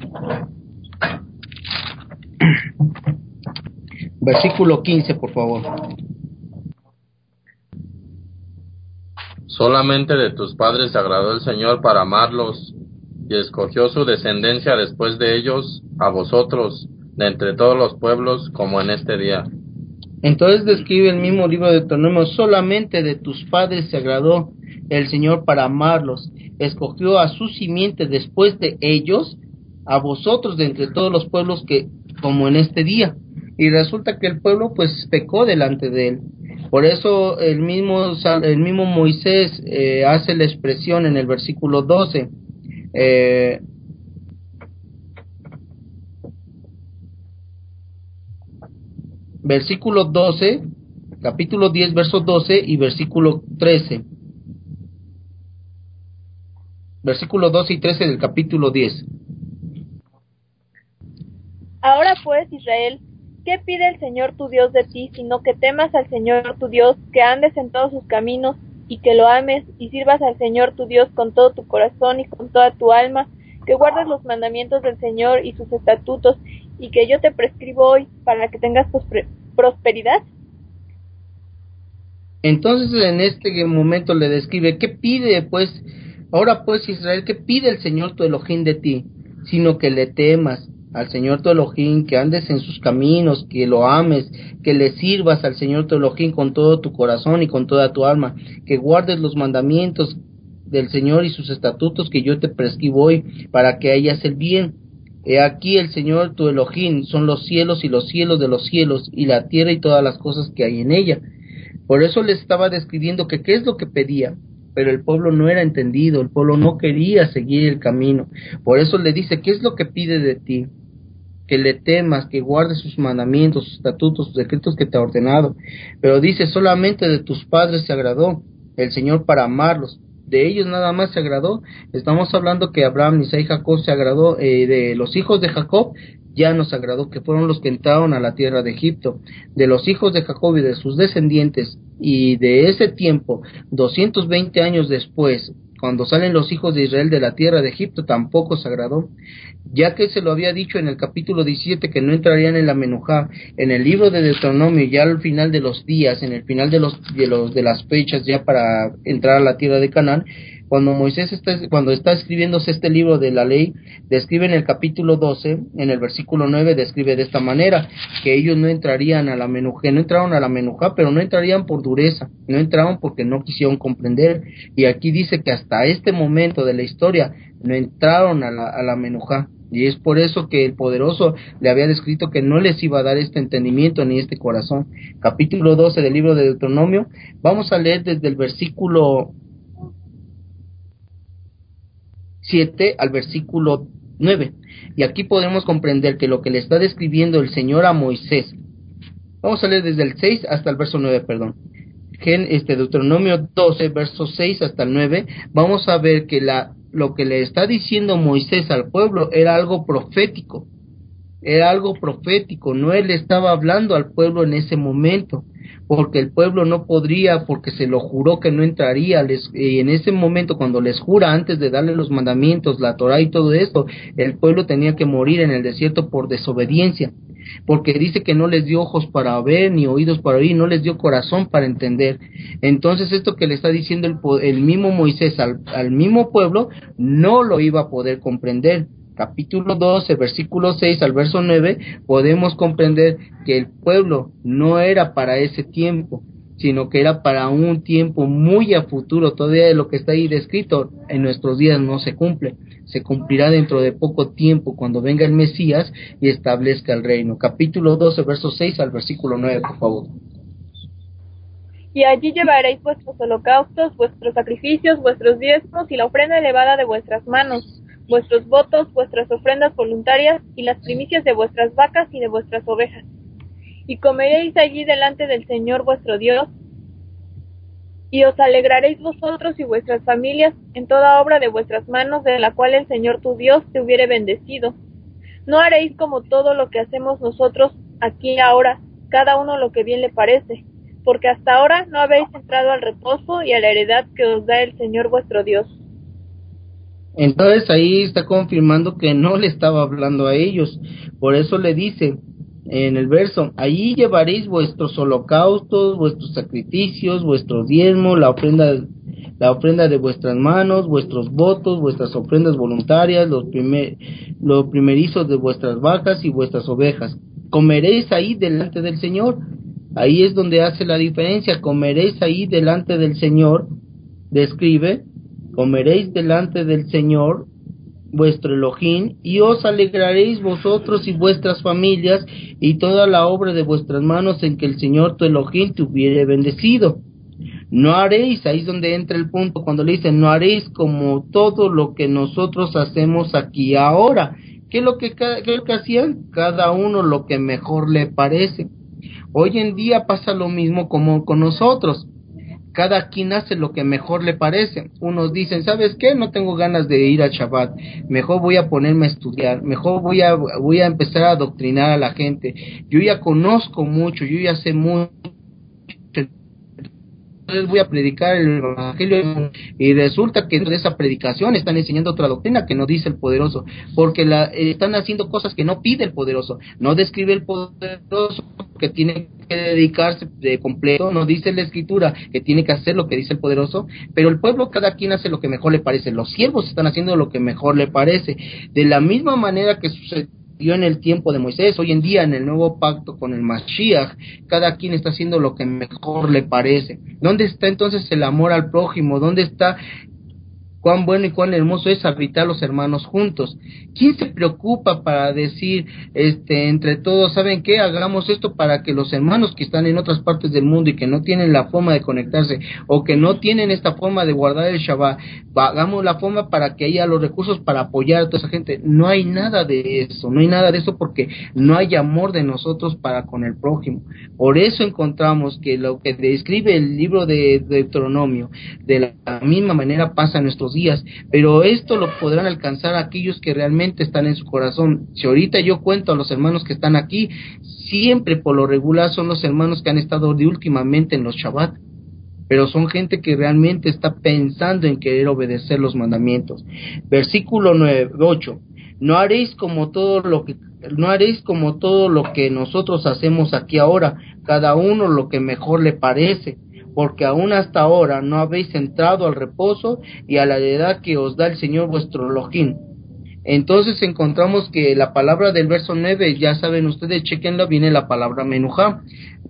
Versículo 15, por favor. Solamente de tus padres se agradó el Señor para amarlos, y escogió su descendencia después de ellos, a vosotros, de entre todos los pueblos, como en este día. Entonces describe el mismo libro de Deuteronomio, solamente de tus padres se agradó el Señor para amarlos, escogió a su simiente después de ellos, a vosotros de entre todos los pueblos, que como en este día. Y resulta que el pueblo pues pecó delante de él. Por eso el mismo Moisés hace la expresión en el versículo 12. Versículo 12, capítulo 10, verso 12 y versículo 13. Versículo 12 y 13 del capítulo 10. Ahora pues, Israel, ¿qué pide el Señor tu Dios de ti, sino que temas al Señor tu Dios, que andes en todos sus caminos, y que lo ames, y sirvas al Señor tu Dios con todo tu corazón y con toda tu alma, que guardes los mandamientos del Señor y sus estatutos, y que yo te prescribo hoy, para que tengas prosperidad? Entonces en este momento le describe, ¿qué pide pues? Ahora pues, Israel, ¿qué pide el Señor tu Elohim de ti? Sino que le temas al Señor tu Elohim, que andes en sus caminos, que lo ames, que le sirvas al Señor tu Elohim con todo tu corazón y con toda tu alma, que guardes los mandamientos del Señor y sus estatutos que yo te prescribo hoy, para que hayas el bien. He aquí el Señor tu Elohim son los cielos y los cielos de los cielos, y la tierra y todas las cosas que hay en ella. Por eso les estaba describiendo que qué es lo que pedía, pero el pueblo no era entendido, el pueblo no quería seguir el camino. Por eso le dice, ¿qué es lo que pide de ti? Que le temas, que guardes sus mandamientos, sus estatutos, sus decretos que te ha ordenado. Pero dice, solamente de tus padres se agradó el Señor para amarlos. De ellos nada más se agradó. Estamos hablando que Abraham, Isaac y Jacob se agradó, de los hijos de Jacob ya nos agradó, que fueron los que entraron a la tierra de Egipto. De los hijos de Jacob y de sus descendientes, y de ese tiempo, 220 años después, cuando salen los hijos de Israel de la tierra de Egipto, tampoco se agradó, ya que se lo había dicho en el capítulo 17 que no entrarían en la menujá. En el libro de Deuteronomio, ya al final de los días, en el final de las fechas ya para entrar a la tierra de Canaán, cuando está escribiéndose este libro de la ley, describe en el capítulo 12, en el versículo 9, describe de esta manera, que ellos no entrarían a la menujá, no entraron a la menujá, pero no entrarían por dureza, no entraron porque no quisieron comprender, y aquí dice que hasta este momento de la historia no entraron a la menujá, y es por eso que el Poderoso le había descrito que no les iba a dar este entendimiento ni este corazón. Capítulo 12 del libro de Deuteronomio, vamos a leer desde el versículo 7 al versículo 9, y aquí podemos comprender que lo que le está describiendo el Señor a Moisés, vamos a leer desde el 6 hasta el verso 9, perdón. Deuteronomio 12, versos 6 hasta el 9, vamos a ver que lo que le está diciendo Moisés al pueblo era algo profético, no él estaba hablando al pueblo en ese momento, porque el pueblo no podría, porque se lo juró que no entraría, y en ese momento cuando les jura, antes de darle los mandamientos, la Torá y todo esto, el pueblo tenía que morir en el desierto por desobediencia, porque dice que no les dio ojos para ver, ni oídos para oír, no les dio corazón para entender. Entonces esto que le está diciendo el mismo Moisés al mismo pueblo, no lo iba a poder comprender. Capítulo 12, versículo 6 al verso 9, podemos comprender que el pueblo no era para ese tiempo, sino que era para un tiempo muy a futuro. Todavía lo que está ahí descrito en nuestros días no se cumple, se cumplirá dentro de poco tiempo, cuando venga el Mesías y establezca el reino. Capítulo 12, verso 6 al versículo 9, por favor. Y allí llevaréis vuestros holocaustos, vuestros sacrificios, vuestros diezmos y la ofrenda elevada de vuestras manos, vuestros votos, vuestras ofrendas voluntarias y las primicias de vuestras vacas y de vuestras ovejas. Y comeréis allí delante del Señor vuestro Dios, y os alegraréis vosotros y vuestras familias en toda obra de vuestras manos, de la cual el Señor tu Dios te hubiere bendecido. No haréis como todo lo que hacemos nosotros aquí ahora, cada uno lo que bien le parece, porque hasta ahora no habéis entrado al reposo y a la heredad que os da el Señor vuestro Dios. Entonces ahí está confirmando que no le estaba hablando a ellos. Por eso le dice en el verso, allí llevaréis vuestros holocaustos, vuestros sacrificios, vuestros diezmos, la ofrenda de vuestras manos, vuestros votos, vuestras ofrendas voluntarias, los primerizos de vuestras vacas y vuestras ovejas. Comeréis ahí delante del Señor. Ahí es donde hace la diferencia. Comeréis ahí delante del Señor. Describe, comeréis delante del Señor vuestro Elohim, y os alegraréis vosotros y vuestras familias y toda la obra de vuestras manos en que el Señor tu Elohim te hubiere bendecido. No haréis, ahí es donde entra el punto, cuando le dicen, no haréis como todo lo que nosotros hacemos aquí ahora. ¿Qué es lo que hacían? Cada uno lo que mejor le parece. Hoy en día pasa lo mismo como con nosotros. Cada quien hace lo que mejor le parece. Unos dicen, ¿sabes qué? No tengo ganas de ir a Shabbat, mejor voy a ponerme a estudiar, mejor voy a empezar a adoctrinar a la gente. Yo ya conozco mucho, yo ya sé mucho, entonces voy a predicar el evangelio, y resulta que de esa predicación están enseñando otra doctrina que no dice el Poderoso, porque están haciendo cosas que no pide el Poderoso, no describe el Poderoso que tiene que dedicarse de completo, no dice la Escritura que tiene que hacer lo que dice el Poderoso, pero el pueblo, cada quien hace lo que mejor le parece. Los siervos están haciendo lo que mejor le parece, de la misma manera que sucedió sucedió en el tiempo de Moisés. Hoy en día, en el nuevo pacto con el Mashiach, cada quien está haciendo lo que mejor le parece. ¿Dónde está entonces el amor al prójimo? ¿Dónde está cuán bueno y cuán hermoso es habitar los hermanos juntos? ¿Quién se preocupa para decir, entre todos, ¿saben qué? Hagamos esto para que los hermanos que están en otras partes del mundo y que no tienen la forma de conectarse, o que no tienen esta forma de guardar el Shabbat, hagamos la forma para que haya los recursos para apoyar a toda esa gente? No hay nada de eso, no hay nada de eso, porque no hay amor de nosotros para con el prójimo. Por eso encontramos que lo que describe el libro de Deuteronomio, de la misma manera pasa en nuestros días, pero esto lo podrán alcanzar aquellos que realmente están en su corazón. Si ahorita yo cuento a los hermanos que están aquí, siempre por lo regular son los hermanos que han estado de últimamente en los Shabbat, pero son gente que realmente está pensando en querer obedecer los mandamientos. Versículo 8: no haréis como todo lo que nosotros hacemos aquí ahora, cada uno lo que mejor le parece, porque aún hasta ahora no habéis entrado al reposo y a la heredad que os da el Señor vuestro Elohim. Entonces encontramos que la palabra del verso 9, ya saben ustedes, chequenla, viene la palabra menujá.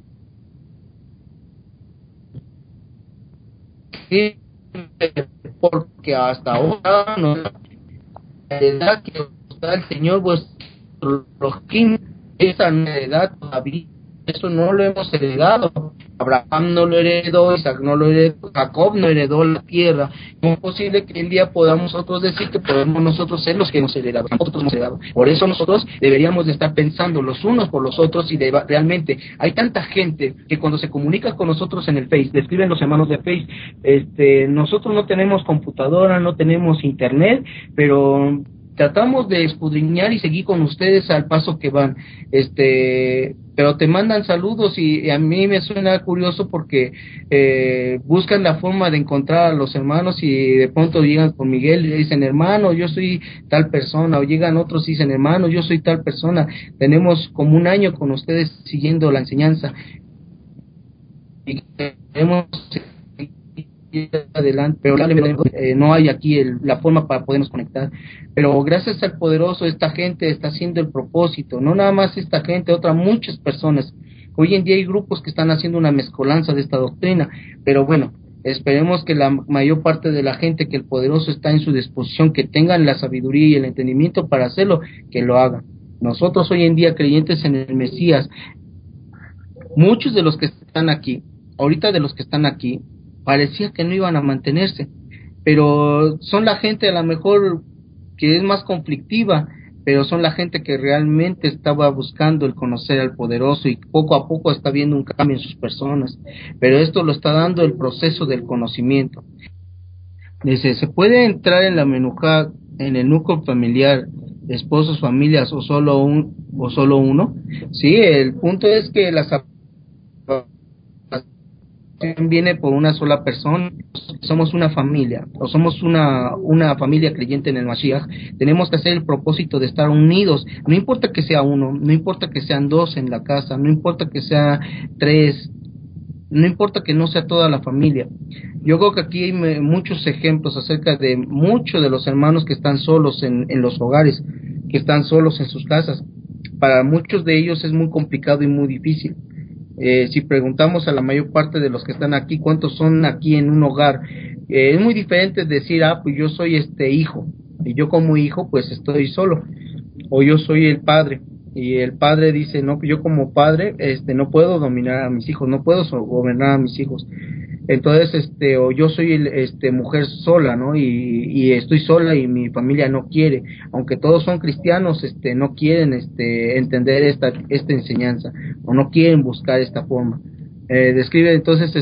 Porque hasta ahora no, la heredad que os da el Señor vuestro Elohim, esa heredad todavía, eso no lo hemos heredado. Abraham no lo heredó, Isaac no lo heredó, Jacob no heredó la tierra. No es posible que un día podamos nosotros decir que podemos nosotros ser los que nos heredamos. Nosotros hemos heredado. Por eso nosotros deberíamos de estar pensando los unos por los otros, y realmente hay tanta gente que cuando se comunica con nosotros en el Face, le escriben los hermanos de Face, nosotros no tenemos computadora, no tenemos internet, pero tratamos de escudriñar y seguir con ustedes al paso que van, pero te mandan saludos, y a mí me suena curioso porque buscan la forma de encontrar a los hermanos, y de pronto llegan con Miguel y le dicen, hermano, yo soy tal persona, o llegan otros y dicen, hermano, yo soy tal persona. Tenemos como un año con ustedes siguiendo la enseñanza y queremos adelante, pero no hay aquí la forma para podernos conectar. Pero gracias al poderoso, esta gente está haciendo el propósito, no nada más esta gente, muchas personas. Hoy en día hay grupos que están haciendo una mezcolanza de esta doctrina, pero bueno, esperemos que la mayor parte de la gente, que el poderoso está en su disposición, que tengan la sabiduría y el entendimiento para hacerlo, que lo hagan. Nosotros hoy en día, creyentes en el Mesías, muchos de los que están aquí, ahorita de los que están aquí, parecía que no iban a mantenerse, pero son la gente a lo mejor que es más conflictiva, pero son la gente que realmente estaba buscando el conocer al poderoso, y poco a poco está viendo un cambio en sus personas, pero esto lo está dando el proceso del conocimiento. Dice, ¿se puede entrar en la menujá en el núcleo familiar, esposos, familias, o solo uno? Sí, el punto es que la viene por una sola persona. Somos una familia, o somos una familia creyente en el Mashiach. Tenemos que hacer el propósito de estar unidos, no importa que sea uno, no importa que sean dos en la casa, no importa que sea tres, no importa que no sea toda la familia. Yo creo que aquí hay muchos ejemplos acerca de muchos de los hermanos que están solos en los hogares, que están solos en sus casas. Para muchos de ellos es muy complicado y muy difícil. Si preguntamos a la mayor parte de los que están aquí, ¿cuántos son aquí en un hogar? Es muy diferente decir, pues yo soy hijo, y yo como hijo pues estoy solo, o yo soy el padre, y el padre dice, no, yo como padre no puedo dominar a mis hijos, no puedo gobernar a mis hijos. Entonces, o yo soy mujer sola, ¿no? Y estoy sola y mi familia no quiere, aunque todos son cristianos, no quieren entender esta enseñanza, o no quieren buscar esta forma. Describe entonces,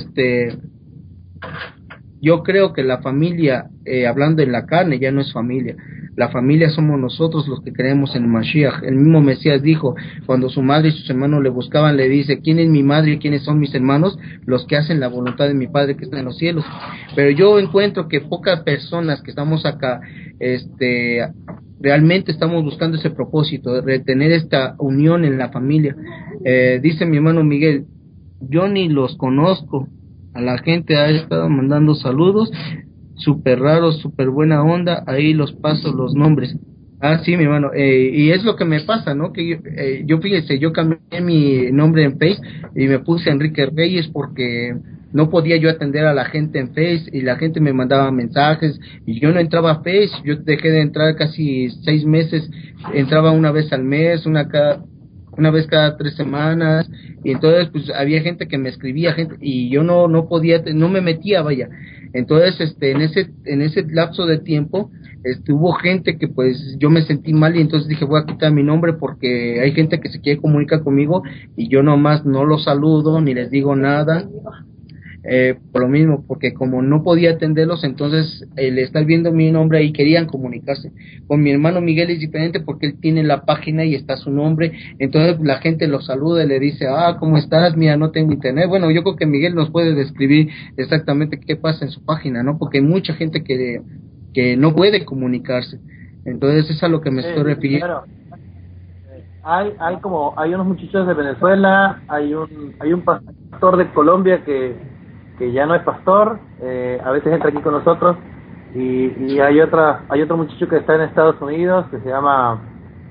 yo creo que la familia, hablando en la carne, ya no es familia. La familia somos nosotros los que creemos en el Mashiach. El mismo Mesías dijo, cuando su madre y sus hermanos le buscaban, le dice, ¿quién es mi madre y quiénes son mis hermanos? Los que hacen la voluntad de mi Padre que está en los cielos. Pero yo encuentro que pocas personas que estamos acá, realmente estamos buscando ese propósito, de tener esta unión en la familia. Dice mi hermano Miguel, yo ni los conozco. A la gente ha estado mandando saludos, súper raros, súper buena onda, ahí los paso los nombres. Ah, sí, mi hermano, y es lo que me pasa, ¿no? Que yo fíjese, yo cambié mi nombre en Face y me puse Enrique Reyes porque no podía yo atender a la gente en Face y la gente me mandaba mensajes y yo no entraba a Face, yo dejé de entrar casi 6 meses, entraba una vez al mes, una vez cada 3 semanas, y entonces pues había gente que me escribía, gente, y yo no podía, no me metía, vaya. Entonces en ese lapso de tiempo hubo gente que pues yo me sentí mal y entonces dije voy a quitar mi nombre porque hay gente que se quiere comunicar conmigo y yo nomás no los saludo ni les digo nada, por lo mismo, porque como no podía atenderlos, entonces el estar viendo mi nombre ahí querían comunicarse. Con mi hermano Miguel es diferente porque él tiene la página y está su nombre, entonces la gente lo saluda y le dice, ¿cómo estás? Mira, no tengo internet. Bueno, yo creo que Miguel nos puede describir exactamente qué pasa en su página, ¿no? Porque hay mucha gente que no puede comunicarse, entonces es a lo que me estoy refiriendo. Claro. Hay unos muchachos de Venezuela, hay un pastor de Colombia que ya no es pastor, a veces entra aquí con nosotros, y hay otro muchacho que está en Estados Unidos que se llama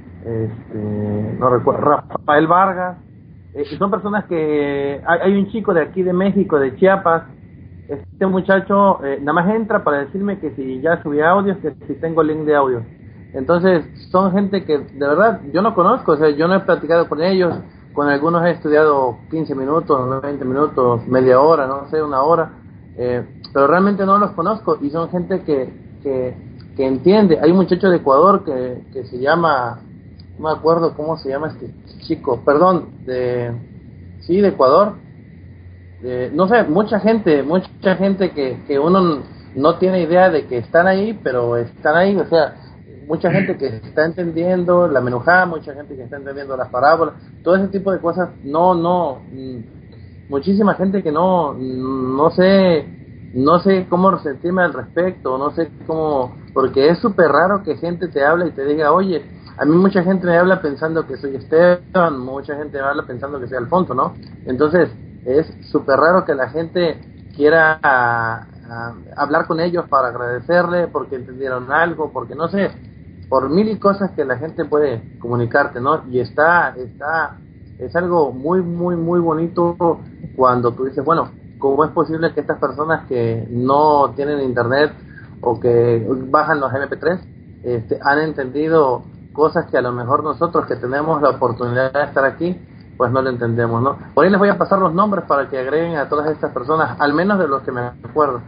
no recuerdo, Rafael Vargas, y son personas que hay un chico de aquí de México, de Chiapas. Este muchacho nada más entra para decirme que si ya subí audios, que si tengo link de audio. Entonces son gente que de verdad yo no conozco, o sea, yo no he platicado con ellos, con algunos he estudiado 15 minutos, 20 minutos, media hora, no sé, una hora, pero realmente no los conozco y son gente que entiende. Hay un muchacho de Ecuador que se llama, no me acuerdo cómo se llama este chico, perdón, de Ecuador. No sé, mucha gente que uno no tiene idea de que están ahí, pero están ahí, o sea, mucha gente que está entendiendo la menujá, mucha gente que está entendiendo las parábolas, todo ese tipo de cosas, muchísima gente que no sé cómo sentirme al respecto, no sé cómo, porque es súper raro que gente te hable y te diga, oye, a mí mucha gente me habla pensando que soy Esteban, mucha gente me habla pensando que soy Alfonso, ¿no? Entonces, es súper raro que la gente quiera hablar con ellos para agradecerle porque entendieron algo, porque no sé, por mil y cosas que la gente puede comunicarte, ¿no? Y es algo muy, muy, muy bonito cuando tú dices, bueno, ¿cómo es posible que estas personas que no tienen internet o que bajan los MP3 han entendido cosas que a lo mejor nosotros que tenemos la oportunidad de estar aquí pues no lo entendemos, ¿no? Por ahí les voy a pasar los nombres para que agreguen a todas estas personas, al menos de los que me acuerdo.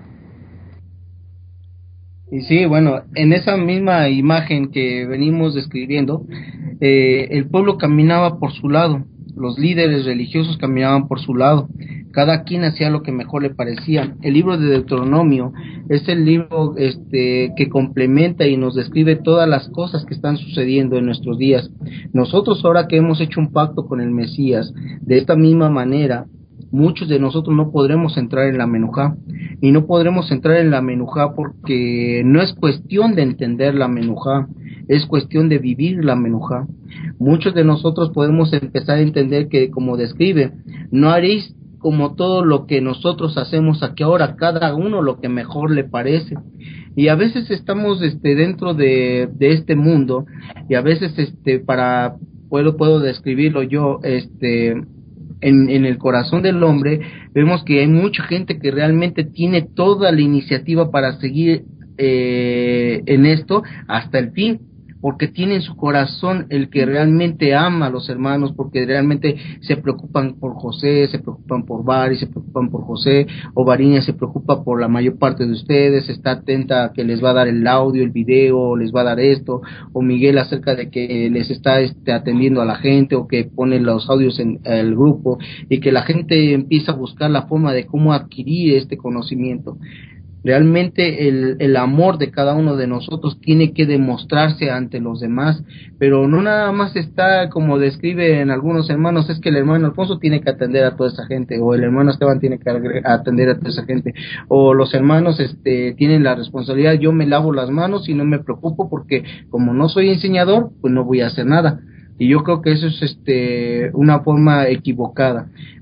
Y sí, bueno, en esa misma imagen que venimos describiendo, el pueblo caminaba por su lado, los líderes religiosos caminaban por su lado, cada quien hacía lo que mejor le parecía. El libro de Deuteronomio es el libro que complementa y nos describe todas las cosas que están sucediendo en nuestros días. Nosotros ahora que hemos hecho un pacto con el Mesías, de esta misma manera, muchos de nosotros no podremos entrar en la menujá, y no podremos entrar en la menujá porque no es cuestión de entender la menujá, es cuestión de vivir la menujá. Muchos de nosotros podemos empezar a entender que, como describe, no haréis como todo lo que nosotros hacemos aquí ahora, cada uno lo que mejor le parece. Y a veces estamos dentro de este mundo, y a veces puedo describirlo yo, en el corazón del hombre, vemos que hay mucha gente que realmente tiene toda la iniciativa para seguir en esto hasta el fin, porque tiene en su corazón el que realmente ama a los hermanos, porque realmente se preocupan por José, se preocupan por Bari, se preocupan por José, o Variña se preocupa por la mayor parte de ustedes, está atenta a que les va a dar el audio, el video, les va a dar esto, o Miguel acerca de que les está atendiendo a la gente, o que pone los audios en el grupo, y que la gente empieza a buscar la forma de cómo adquirir este conocimiento. Realmente el amor de cada uno de nosotros tiene que demostrarse ante los demás, pero no nada más está como describen algunos hermanos, es que el hermano Alfonso tiene que atender a toda esa gente, o el hermano Esteban tiene que atender a toda esa gente, o los hermanos tienen la responsabilidad, yo me lavo las manos y no me preocupo porque como no soy enseñador, pues no voy a hacer nada. Y yo creo que eso es una forma equivocada.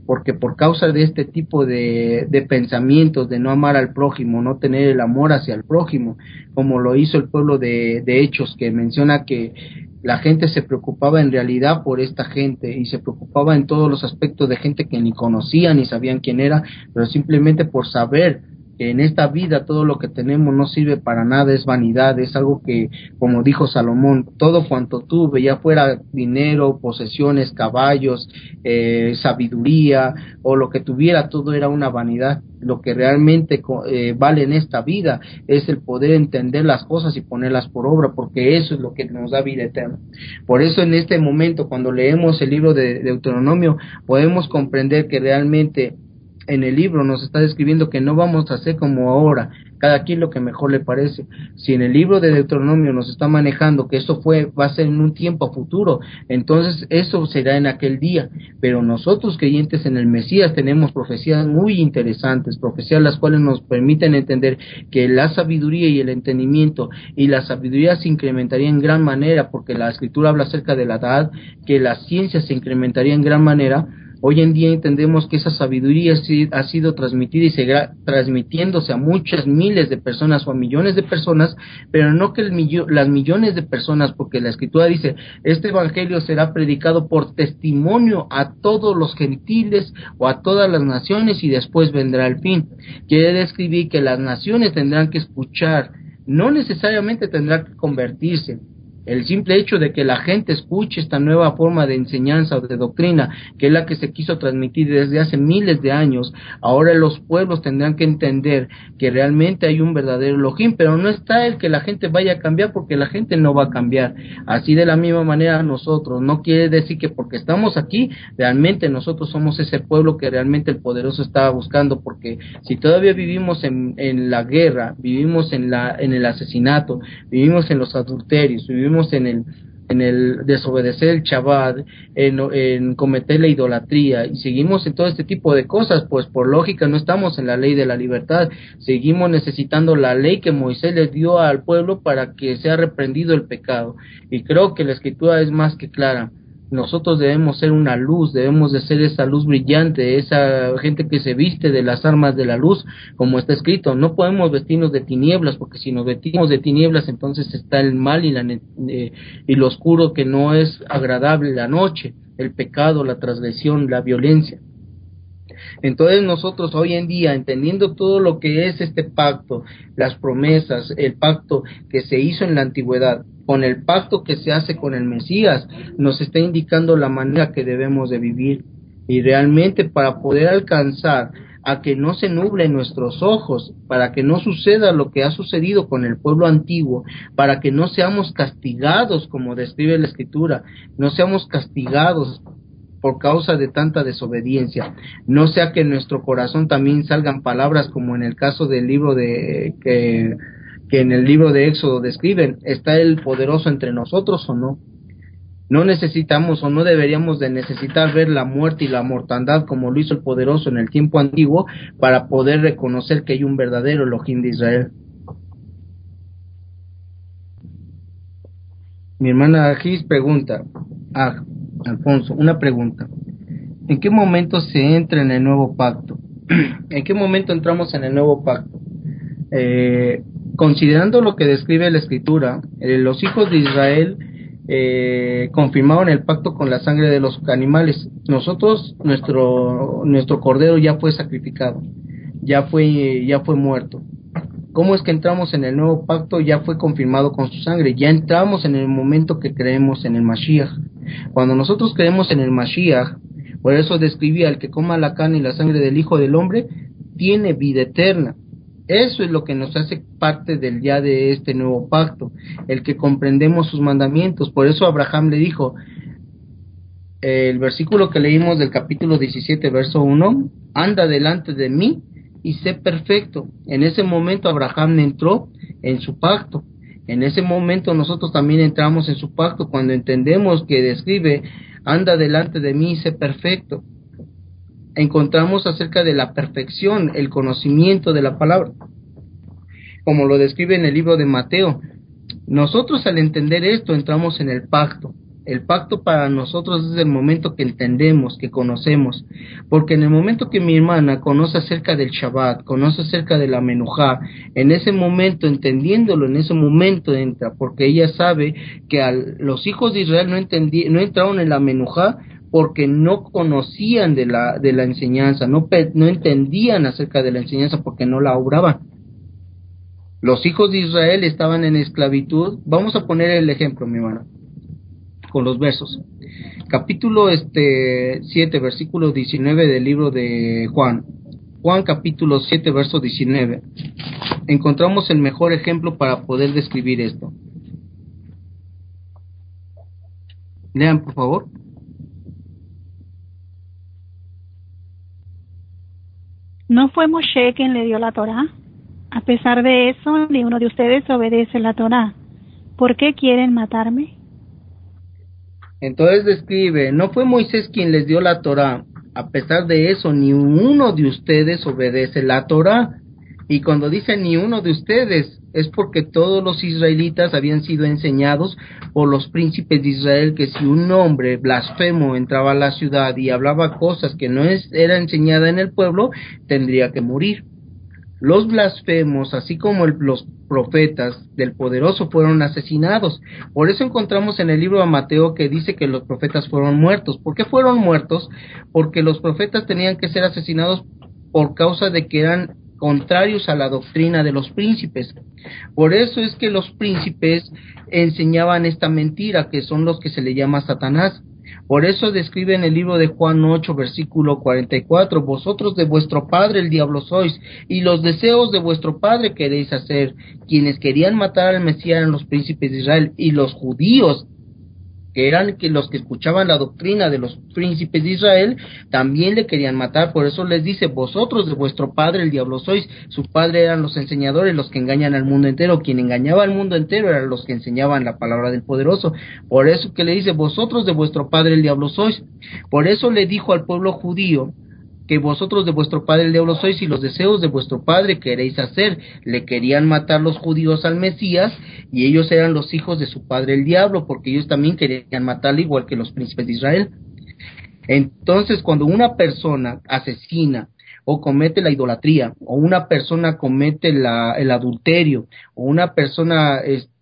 porque por causa de este tipo de pensamientos, de no amar al prójimo, no tener el amor hacia el prójimo, como lo hizo el pueblo de Hechos, que menciona que la gente se preocupaba en realidad por esta gente y se preocupaba en todos los aspectos de gente que ni conocían ni sabían quién era, pero simplemente por saber que en esta vida todo lo que tenemos no sirve para nada, es vanidad, es algo que, como dijo Salomón, todo cuanto tuve, ya fuera dinero, posesiones, caballos, sabiduría o lo que tuviera, todo era una vanidad. Lo que realmente vale en esta vida es el poder entender las cosas y ponerlas por obra, porque eso es lo que nos da vida eterna. Por eso en este momento, cuando leemos el libro de Deuteronomio, podemos comprender que realmente en el libro nos está describiendo que no vamos a hacer como ahora, cada quien lo que mejor le parece. Si en el libro de Deuteronomio nos está manejando que eso va a ser en un tiempo futuro, entonces eso será en aquel día. Pero nosotros creyentes en el Mesías tenemos profecías muy interesantes, profecías las cuales nos permiten entender que la sabiduría y el entendimiento, y la sabiduría se incrementaría en gran manera, porque la Escritura habla acerca de la edad, que la ciencia se incrementaría en gran manera. Hoy en día entendemos que esa sabiduría ha sido transmitida y seguirá transmitiéndose a muchas miles de personas o a millones de personas, pero no que las millones de personas, porque la Escritura dice, este evangelio será predicado por testimonio a todos los gentiles o a todas las naciones y después vendrá el fin. Quiere describir que las naciones tendrán que escuchar, no necesariamente tendrán que convertirse. El simple hecho de que la gente escuche esta nueva forma de enseñanza o de doctrina, que es la que se quiso transmitir desde hace miles de años, ahora los pueblos tendrán que entender que realmente hay un verdadero Elohim, pero no está el que la gente vaya a cambiar, porque la gente no va a cambiar. Así de la misma manera nosotros, no quiere decir que porque estamos aquí, realmente nosotros somos ese pueblo que realmente el poderoso estaba buscando, porque si todavía vivimos en la guerra, vivimos en el asesinato, vivimos en los adulterios, vivimos en el desobedecer el Shabbat, en cometer la idolatría, y seguimos en todo este tipo de cosas, pues por lógica no estamos en la ley de la libertad, seguimos necesitando la ley que Moisés les dio al pueblo para que sea reprendido el pecado. Y creo que la Escritura es más que clara. Nosotros debemos ser una luz, debemos de ser esa luz brillante, esa gente que se viste de las armas de la luz, como está escrito. No podemos vestirnos de tinieblas, porque si nos vestimos de tinieblas, entonces está el mal y lo oscuro, que no es agradable, la noche, el pecado, la transgresión, la violencia. Entonces nosotros hoy en día, entendiendo todo lo que es este pacto, las promesas, el pacto que se hizo en la antigüedad, con el pacto que se hace con el Mesías, nos está indicando la manera que debemos de vivir. Y realmente para poder alcanzar a que no se nublen nuestros ojos, para que no suceda lo que ha sucedido con el pueblo antiguo, para que no seamos castigados, como describe la Escritura, no seamos castigados por causa de tanta desobediencia, no sea que en nuestro corazón también salgan palabras como en el caso del libro que en el libro de Éxodo describen, ¿está el poderoso entre nosotros o no? No necesitamos o no deberíamos de necesitar ver la muerte y la mortandad como lo hizo el poderoso en el tiempo antiguo para poder reconocer que hay un verdadero Elohim de Israel. Mi hermana Gis pregunta, Alfonso, una pregunta. ¿En qué momento se entra en el nuevo pacto? ¿En qué momento entramos en el nuevo pacto? Considerando lo que describe la Escritura, los hijos de Israel confirmaron el pacto con la sangre de los animales. Nosotros, nuestro cordero ya fue sacrificado, ya fue muerto. ¿Cómo es que entramos en el nuevo pacto? Ya fue confirmado con su sangre, ya entramos en el momento que creemos en el Mashiach. Cuando nosotros creemos en el Mashiach, por eso describía, el que coma la carne y la sangre del Hijo del Hombre tiene vida eterna. Eso es lo que nos hace parte del ya de este nuevo pacto, el que comprendemos sus mandamientos. Por eso Abraham le dijo, el versículo que leímos del capítulo 17, verso 1, anda delante de mí y sé perfecto. En ese momento Abraham entró en su pacto. En ese momento nosotros también entramos en su pacto cuando entendemos que describe, anda delante de mí y sé perfecto. Encontramos acerca de la perfección, el conocimiento de la palabra, como lo describe en el libro de Mateo. Nosotros al entender esto entramos en el pacto, El pacto para nosotros es el momento que entendemos, que conocemos, porque en el momento que mi hermana conoce acerca del Shabbat, conoce acerca de la Menujá, en ese momento, entendiéndolo, en ese momento entra, porque ella sabe que los hijos de Israel no entraron en la Menujá porque no conocían de la enseñanza, no entendían acerca de la enseñanza porque no la obraban. Los hijos de Israel estaban en esclavitud. Vamos a poner el ejemplo, mi hermano, con los versos. Capítulo 7, versículo 19 del libro de Juan. Juan capítulo 7, verso 19. Encontramos el mejor ejemplo para poder describir esto. Lean, por favor. ¿No fue Moshe quien le dio la Torá? A pesar de eso, ni uno de ustedes obedece la Torá. ¿Por qué quieren matarme? Entonces describe, no fue Moisés quien les dio la Torá. A pesar de eso, ni uno de ustedes obedece la Torá. Y cuando dice ni uno de ustedes, es porque todos los israelitas habían sido enseñados por los príncipes de Israel que si un hombre blasfemo entraba a la ciudad y hablaba cosas que no era enseñada en el pueblo, tendría que morir. Los blasfemos, así como los profetas del poderoso, fueron asesinados. Por eso encontramos en el libro de Mateo que dice que los profetas fueron muertos. ¿Por qué fueron muertos? Porque los profetas tenían que ser asesinados por causa de que eran contrarios a la doctrina de los príncipes. Por eso es que los príncipes enseñaban esta mentira, que son los que se le llama Satanás. Por eso describe en el libro de Juan 8, versículo 44, vosotros de vuestro padre el diablo sois, y los deseos de vuestro padre queréis hacer. Quienes querían matar al Mesías eran los príncipes de Israel, y los judíos, que eran los que escuchaban la doctrina de los príncipes de Israel, también le querían matar. Por eso les dice, vosotros de vuestro padre el diablo sois. Su padre eran los enseñadores, los que engañan al mundo entero. Quien engañaba al mundo entero eran los que enseñaban la palabra del poderoso. Por eso que le dice, vosotros de vuestro padre el diablo sois. Por eso le dijo al pueblo judío que vosotros de vuestro padre el diablo sois y los deseos de vuestro padre queréis hacer. Le querían matar los judíos al Mesías y ellos eran los hijos de su padre el diablo, porque ellos también querían matarle igual que los príncipes de Israel. Entonces, cuando una persona asesina o comete la idolatría, o una persona comete el adulterio, o una persona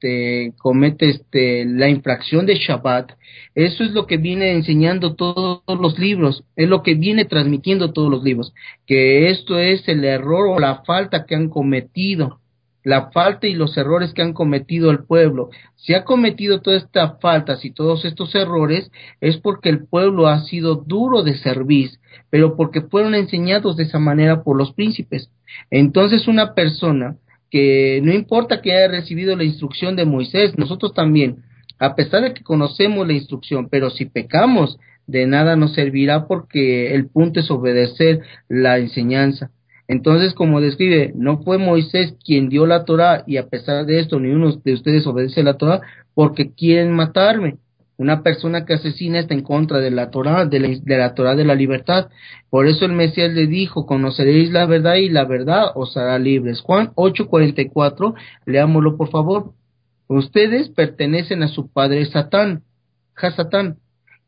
comete la infracción de Shabbat, eso es lo que viene enseñando todos los libros, es lo que viene transmitiendo todos los libros, que esto es el error o la falta que han cometido, la falta y los errores que han cometido el pueblo. Si ha cometido todas estas faltas y todos estos errores, es porque el pueblo ha sido duro de cerviz, pero porque fueron enseñados de esa manera por los príncipes. Entonces una persona que no importa que haya recibido la instrucción de Moisés, nosotros también, a pesar de que conocemos la instrucción, pero si pecamos, de nada nos servirá, porque el punto es obedecer la enseñanza. Entonces, como describe, no fue Moisés quien dio la Torá, y a pesar de esto, ni uno de ustedes obedece la Torá, porque quieren matarme. Una persona que asesina está en contra de la Torá, de la Torá de la libertad. Por eso el Mesías le dijo, conoceréis la verdad y la verdad os hará libres. Juan 8:44, leámoslo por favor. Ustedes pertenecen a su padre Satán, Hasatán,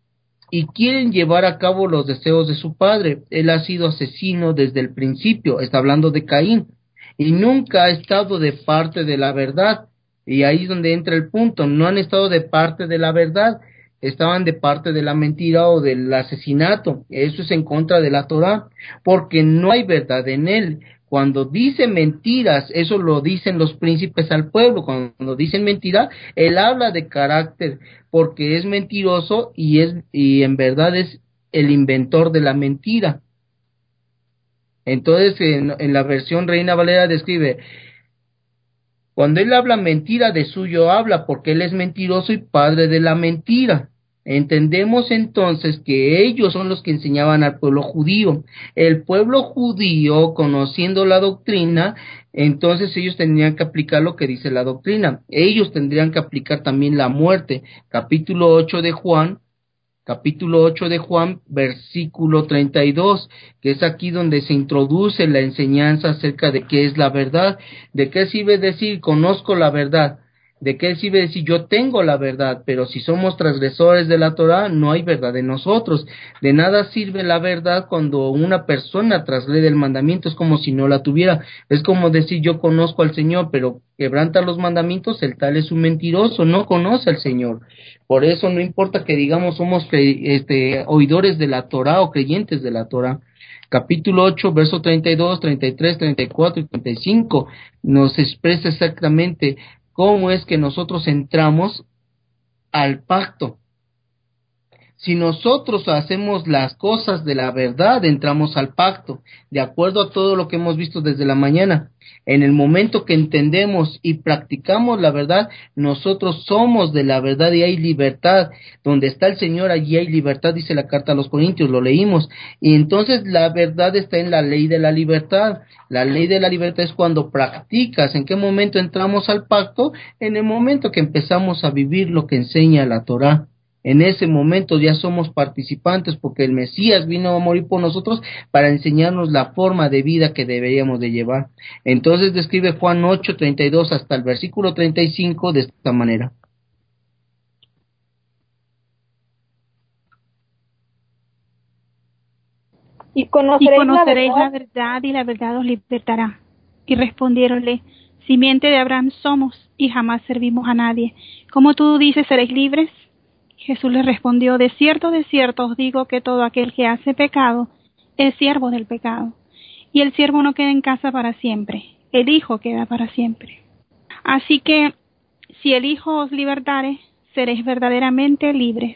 y quieren llevar a cabo los deseos de su padre. Él ha sido asesino desde el principio, está hablando de Caín, y nunca ha estado de parte de la verdad. Y ahí es donde entra el punto, no han estado de parte de la verdad, estaban de parte de la mentira o del asesinato. Eso es en contra de la Torá, porque no hay verdad en él. Cuando dice mentiras, eso lo dicen los príncipes al pueblo. Cuando dicen mentira, él habla de carácter, porque es mentiroso y en verdad es el inventor de la mentira. Entonces, en la versión Reina Valera describe, cuando él habla mentira, de suyo habla, porque él es mentiroso y padre de la mentira. Entendemos entonces que ellos son los que enseñaban al pueblo judío. El pueblo judío, conociendo la doctrina, entonces ellos tendrían que aplicar lo que dice la doctrina. Ellos tendrían que aplicar también la muerte. Capítulo 8 de Juan, versículo 32, que es aquí donde se introduce la enseñanza acerca de qué es la verdad. ¿De qué sirve decir conozco la verdad? ¿De qué sirve decir yo tengo la verdad? Pero si somos transgresores de la Torá, no hay verdad en nosotros. De nada sirve la verdad cuando una persona transgrede el mandamiento, es como si no la tuviera. Es como decir yo conozco al Señor, pero quebranta los mandamientos, el tal es un mentiroso, no conoce al Señor. Por eso no importa que digamos somos oidores de la Torá o creyentes de la Torá. Capítulo 8, verso 32, 33, 34 y 35 nos expresa exactamente cómo es que nosotros entramos al pacto. Si nosotros hacemos las cosas de la verdad, entramos al pacto, de acuerdo a todo lo que hemos visto desde la mañana. En el momento que entendemos y practicamos la verdad, nosotros somos de la verdad y hay libertad. Donde está el Señor, allí hay libertad, dice la carta a los Corintios, lo leímos. Y entonces la verdad está en la ley de la libertad. La ley de la libertad es cuando practicas. ¿En qué momento entramos al pacto? En el momento que empezamos a vivir lo que enseña la Torá. En ese momento ya somos participantes porque el Mesías vino a morir por nosotros para enseñarnos la forma de vida que deberíamos de llevar. Entonces describe Juan 8:32 hasta el versículo 35 de esta manera. Y conoceréis la verdad y la verdad os libertará. Y respondiéronle, simiente de Abraham somos y jamás servimos a nadie. ¿Cómo tú dices seréis libres? Jesús les respondió, de cierto os digo que todo aquel que hace pecado es siervo del pecado. Y el siervo no queda en casa para siempre, el Hijo queda para siempre. Así que, si el Hijo os libertare, seréis verdaderamente libres.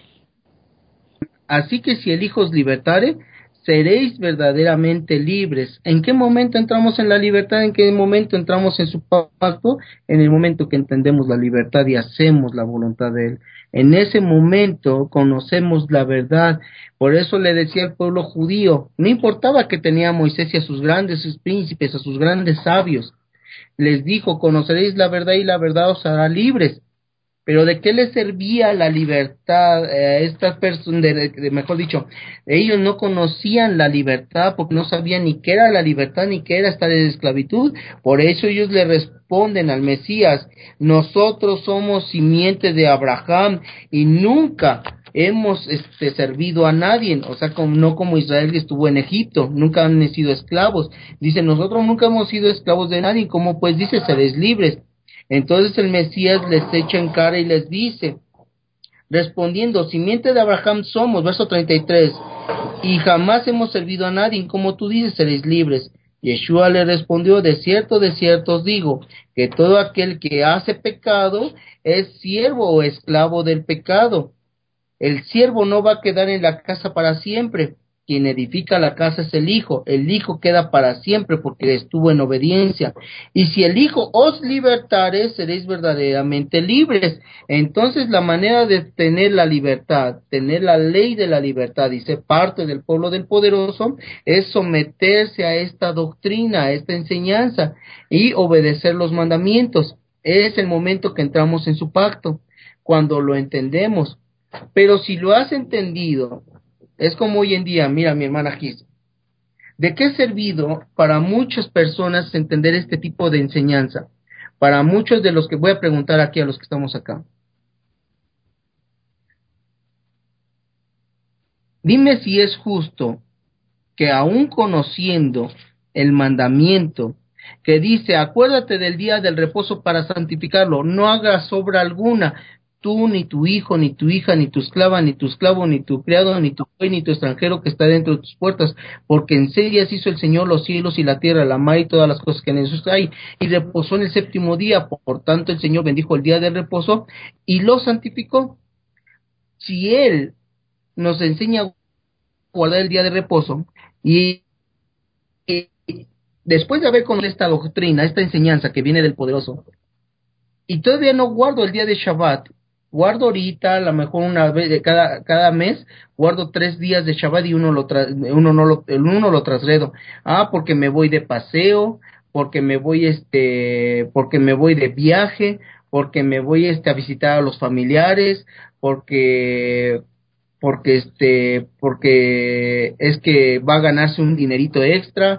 Así que si el Hijo os libertare, seréis verdaderamente libres. ¿En qué momento entramos en la libertad? ¿En qué momento entramos en su pacto? En el momento que entendemos la libertad y hacemos la voluntad de Él. En ese momento conocemos la verdad. Por eso le decía al pueblo judío, no importaba que tenía a Moisés y a sus grandes príncipes, a sus grandes sabios. Les dijo, conoceréis la verdad y la verdad os hará libres. Pero ¿de qué les servía la libertad a estas personas? Mejor dicho, ellos no conocían la libertad porque no sabían ni qué era la libertad ni qué era estar en esclavitud. Por eso ellos le responden al Mesías, nosotros somos simiente de Abraham y nunca hemos servido a nadie, o sea, no como Israel que estuvo en Egipto, nunca han sido esclavos. Dice, nosotros nunca hemos sido esclavos de nadie, ¿cómo pues dice, seréis libres? Entonces el Mesías les echa en cara y les dice, respondiendo, simiente de Abraham somos, verso 33, y jamás hemos servido a nadie, como tú dices, seréis libres. Yeshua le respondió, de cierto os digo, que todo aquel que hace pecado es siervo o esclavo del pecado. El siervo no va a quedar en la casa para siempre. Quien edifica la casa es el Hijo queda para siempre porque estuvo en obediencia. Y si el Hijo os libertare, seréis verdaderamente libres. Entonces la manera de tener la libertad, tener la ley de la libertad y ser parte del pueblo del poderoso, es someterse a esta doctrina, a esta enseñanza y obedecer los mandamientos. Es el momento que entramos en su pacto, cuando lo entendemos. Pero si lo has entendido, es como hoy en día, mira mi hermana Gis, ¿de qué ha servido para muchas personas entender este tipo de enseñanza? Para muchos de los que voy a preguntar aquí a los que estamos acá. Dime si es justo que aún conociendo el mandamiento que dice, acuérdate del día del reposo para santificarlo, no hagas obra alguna, tú, ni tu hijo, ni tu hija, ni tu esclava, ni tu esclavo, ni tu criado, ni tu buey, ni tu extranjero que está dentro de tus puertas, porque en 6 días hizo el Señor los cielos y la tierra, la mar y todas las cosas que en ellos hay, y reposó en el 7º día, por tanto el Señor bendijo el día del reposo y lo santificó. Si Él nos enseña a guardar el día de reposo, y después de haber conocido esta doctrina, esta enseñanza que viene del poderoso, y todavía no guardo el día de Shabbat, guardo ahorita, a lo mejor una vez cada mes, guardo 3 días de Shabbat y uno lo trasgredo. Porque me voy de paseo, porque me voy de viaje, porque me voy a visitar a los familiares, porque es que va a ganarse un dinerito extra,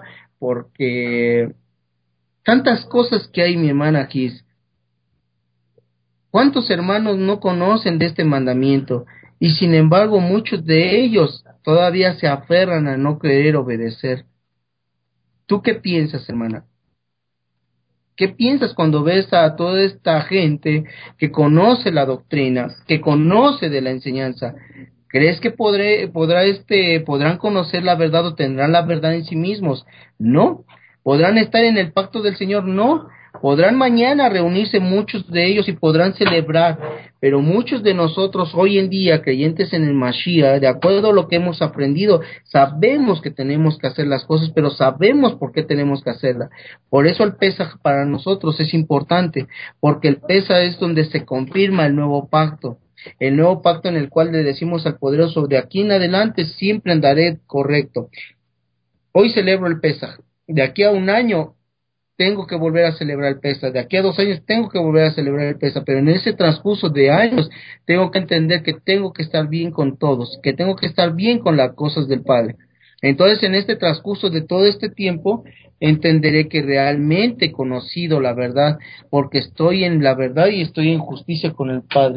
porque tantas cosas que hay, mi hermana aquí. ¿Cuántos hermanos no conocen de este mandamiento? Y sin embargo, muchos de ellos todavía se aferran a no querer obedecer. ¿Tú qué piensas, hermana? ¿Qué piensas cuando ves a toda esta gente que conoce la doctrina, que conoce de la enseñanza? ¿Crees que podrán conocer la verdad o tendrán la verdad en sí mismos? No. ¿Podrán estar en el pacto del Señor? No. Podrán mañana reunirse muchos de ellos y podrán celebrar, pero muchos de nosotros hoy en día, creyentes en el Mashiach, de acuerdo a lo que hemos aprendido, sabemos que tenemos que hacer las cosas, pero sabemos por qué tenemos que hacerlas. Por eso el Pesaj para nosotros es importante, porque el Pesaj es donde se confirma el nuevo pacto en el cual le decimos al poderoso, de aquí en adelante siempre andaré correcto. Hoy celebro el Pesaj, de aquí a un año tengo que volver a celebrar el Pesaj, de aquí a 2 años tengo que volver a celebrar el Pesaj, pero en ese transcurso de años tengo que entender que tengo que estar bien con todos, que tengo que estar bien con las cosas del Padre. Entonces, en este transcurso de todo este tiempo, entenderé que realmente he conocido la verdad, porque estoy en la verdad y estoy en justicia con el Padre.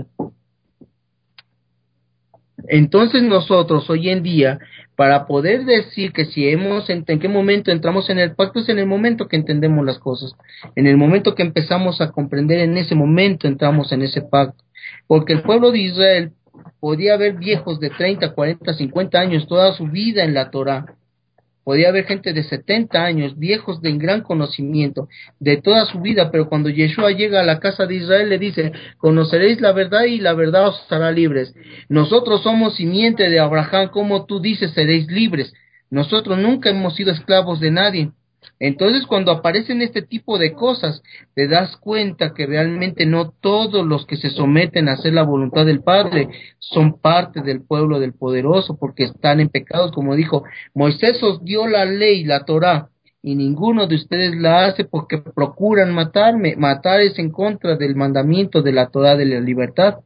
Entonces nosotros hoy en día, para poder decir que si en qué momento entramos en el pacto, es en el momento que entendemos las cosas, en el momento que empezamos a comprender, en ese momento entramos en ese pacto, porque el pueblo de Israel podía haber viejos de 30, 40, 50 años, toda su vida en la Torá. Podía haber gente de 70 años, viejos de gran conocimiento, de toda su vida, pero cuando Yeshua llega a la casa de Israel le dice, conoceréis la verdad y la verdad os hará libres. Nosotros somos simiente de Abraham, como tú dices, seréis libres. Nosotros nunca hemos sido esclavos de nadie. Entonces, cuando aparecen este tipo de cosas, te das cuenta que realmente no todos los que se someten a hacer la voluntad del Padre son parte del pueblo del Poderoso, porque están en pecados, como dijo, Moisés os dio la ley, la Torá, y ninguno de ustedes la hace porque procuran matarme. Matar es en contra del mandamiento de la Torá de la libertad.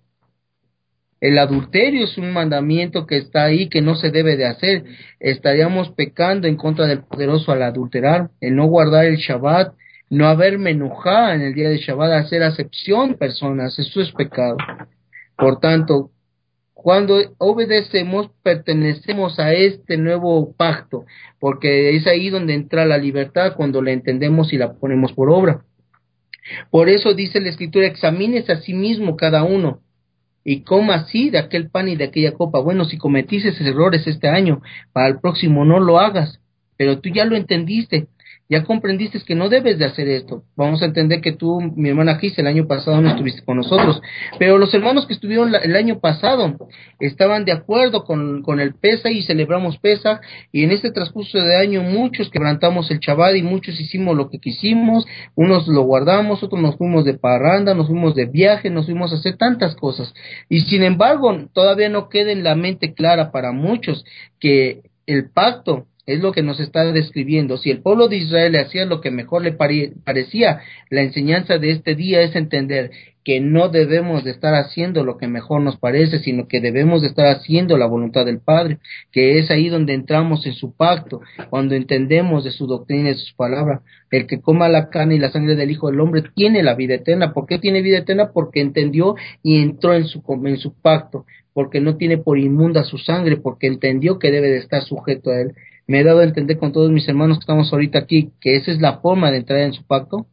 El adulterio es un mandamiento que está ahí, que no se debe de hacer. Estaríamos pecando en contra del Poderoso al adulterar, el no guardar el Shabbat, no haber menujá en el día de Shabbat, hacer acepción personas, eso es pecado. Por tanto, cuando obedecemos, pertenecemos a este nuevo pacto, porque es ahí donde entra la libertad, cuando la entendemos y la ponemos por obra. Por eso dice la Escritura, examínese a sí mismo cada uno, y coma así de aquel pan y de aquella copa. Bueno, si cometiste errores este año, para el próximo no lo hagas, pero tú ya lo entendiste, ya comprendiste que no debes de hacer esto. Vamos a entender que tú, mi hermana Gis, el año pasado no estuviste con nosotros, pero los hermanos que estuvieron el año pasado estaban de acuerdo con el Pesaj y celebramos Pesaj, y en este transcurso de año muchos quebrantamos el Shabbat y muchos hicimos lo que quisimos, unos lo guardamos, otros nos fuimos de parranda, nos fuimos de viaje, nos fuimos a hacer tantas cosas, y sin embargo todavía no queda en la mente clara para muchos que el pacto es lo que nos está describiendo. Si el pueblo de Israel hacía lo que mejor le parecía, la enseñanza de este día es entender que no debemos de estar haciendo lo que mejor nos parece, sino que debemos de estar haciendo la voluntad del Padre, que es ahí donde entramos en su pacto, cuando entendemos de su doctrina y de sus palabras. El que coma la carne y la sangre del Hijo del Hombre tiene la vida eterna. ¿Por qué tiene vida eterna? Porque entendió y entró en su pacto, porque no tiene por inmunda su sangre, porque entendió que debe de estar sujeto a él. Me he dado a entender con todos mis hermanos que estamos ahorita aquí, que esa es la forma de entrar en su pacto.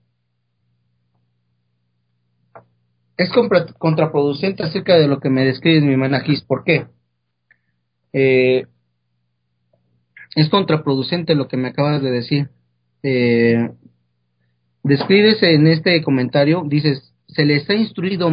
Es contraproducente acerca de lo que me describes, mi hermana Gis. ¿Por qué? Es contraproducente lo que me acabas de decir. Describes en este comentario, dices, se le está instruido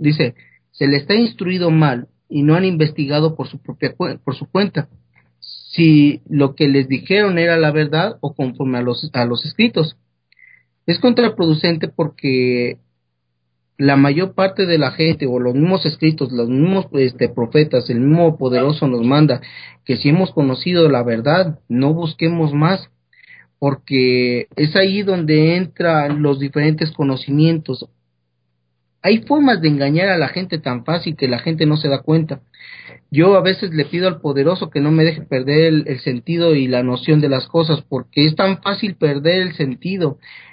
mal y no han investigado por su cuenta si lo que les dijeron era la verdad o conforme a los escritos. Es contraproducente porque la mayor parte de la gente o los mismos escritos, los mismos profetas, el mismo poderoso nos manda que si hemos conocido la verdad, no busquemos más, porque es ahí donde entran los diferentes conocimientos. Hay formas de engañar a la gente tan fácil que la gente no se da cuenta. Yo a veces le pido al poderoso que no me deje perder el sentido y la noción de las cosas, porque es tan fácil perder el sentido.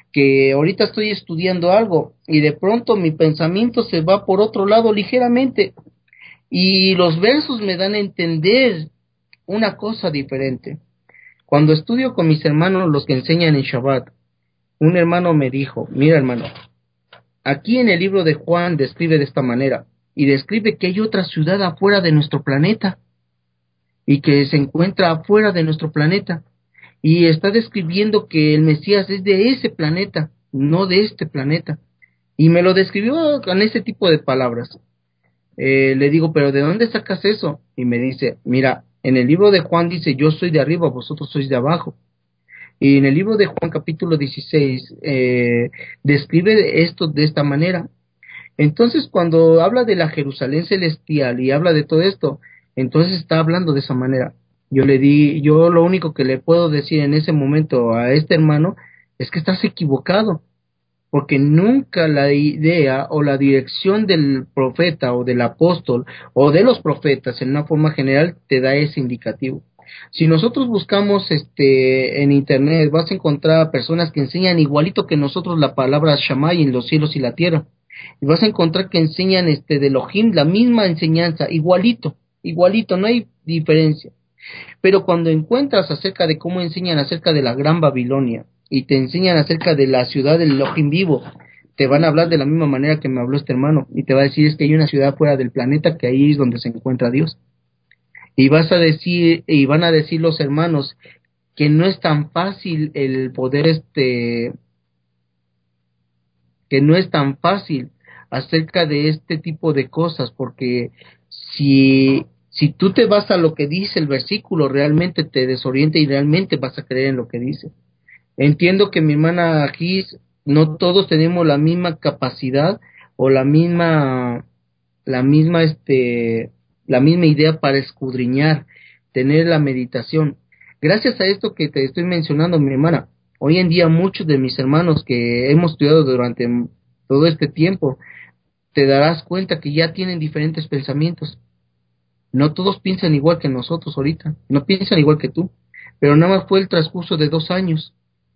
que ahorita estoy estudiando algo y de pronto mi pensamiento se va por otro lado ligeramente y los versos me dan a entender una cosa diferente. Cuando estudio con mis hermanos, los que enseñan en Shabbat, un hermano me dijo, mira hermano, aquí en el libro de Juan describe de esta manera, y describe que hay otra ciudad afuera de nuestro planeta, y que se encuentra afuera de nuestro planeta, y está describiendo que el Mesías es de ese planeta, no de este planeta, y me lo describió con ese tipo de palabras. Le digo, pero ¿de dónde sacas eso? Y me dice, mira, en el libro de Juan dice, yo soy de arriba, vosotros sois de abajo. Y en el libro de Juan capítulo 16 describe esto de esta manera. Entonces cuando habla de la Jerusalén celestial y habla de todo esto, entonces está hablando de esa manera. Yo lo único que le puedo decir en ese momento a este hermano es que estás equivocado, porque nunca la idea o la dirección del profeta o del apóstol o de los profetas en una forma general te da ese indicativo. Si nosotros buscamos en internet, vas a encontrar personas que enseñan igualito que nosotros la palabra Shammai en los cielos y la tierra, y vas a encontrar que enseñan de Elohim la misma enseñanza, igualito, no hay diferencia. Pero cuando encuentras acerca de cómo enseñan acerca de la Gran Babilonia y te enseñan acerca de la ciudad del Elohim vivo, te van a hablar de la misma manera que me habló este hermano, y te va a decir es que hay una ciudad fuera del planeta, que ahí es donde se encuentra Dios. Y van a decir los hermanos que no es tan fácil el poder que no es tan fácil acerca de este tipo de cosas, porque si tú te vas a lo que dice el versículo, realmente te desorienta y realmente vas a creer en lo que dice. Entiendo que mi hermana aquí, no todos tenemos la misma capacidad o la misma idea para escudriñar, tener la meditación. Gracias a esto que te estoy mencionando, mi hermana, hoy en día muchos de mis hermanos que hemos estudiado durante todo este tiempo, te darás cuenta que ya tienen diferentes pensamientos. No todos piensan igual que nosotros ahorita, no piensan igual que tú, pero nada más fue el transcurso de 2 años.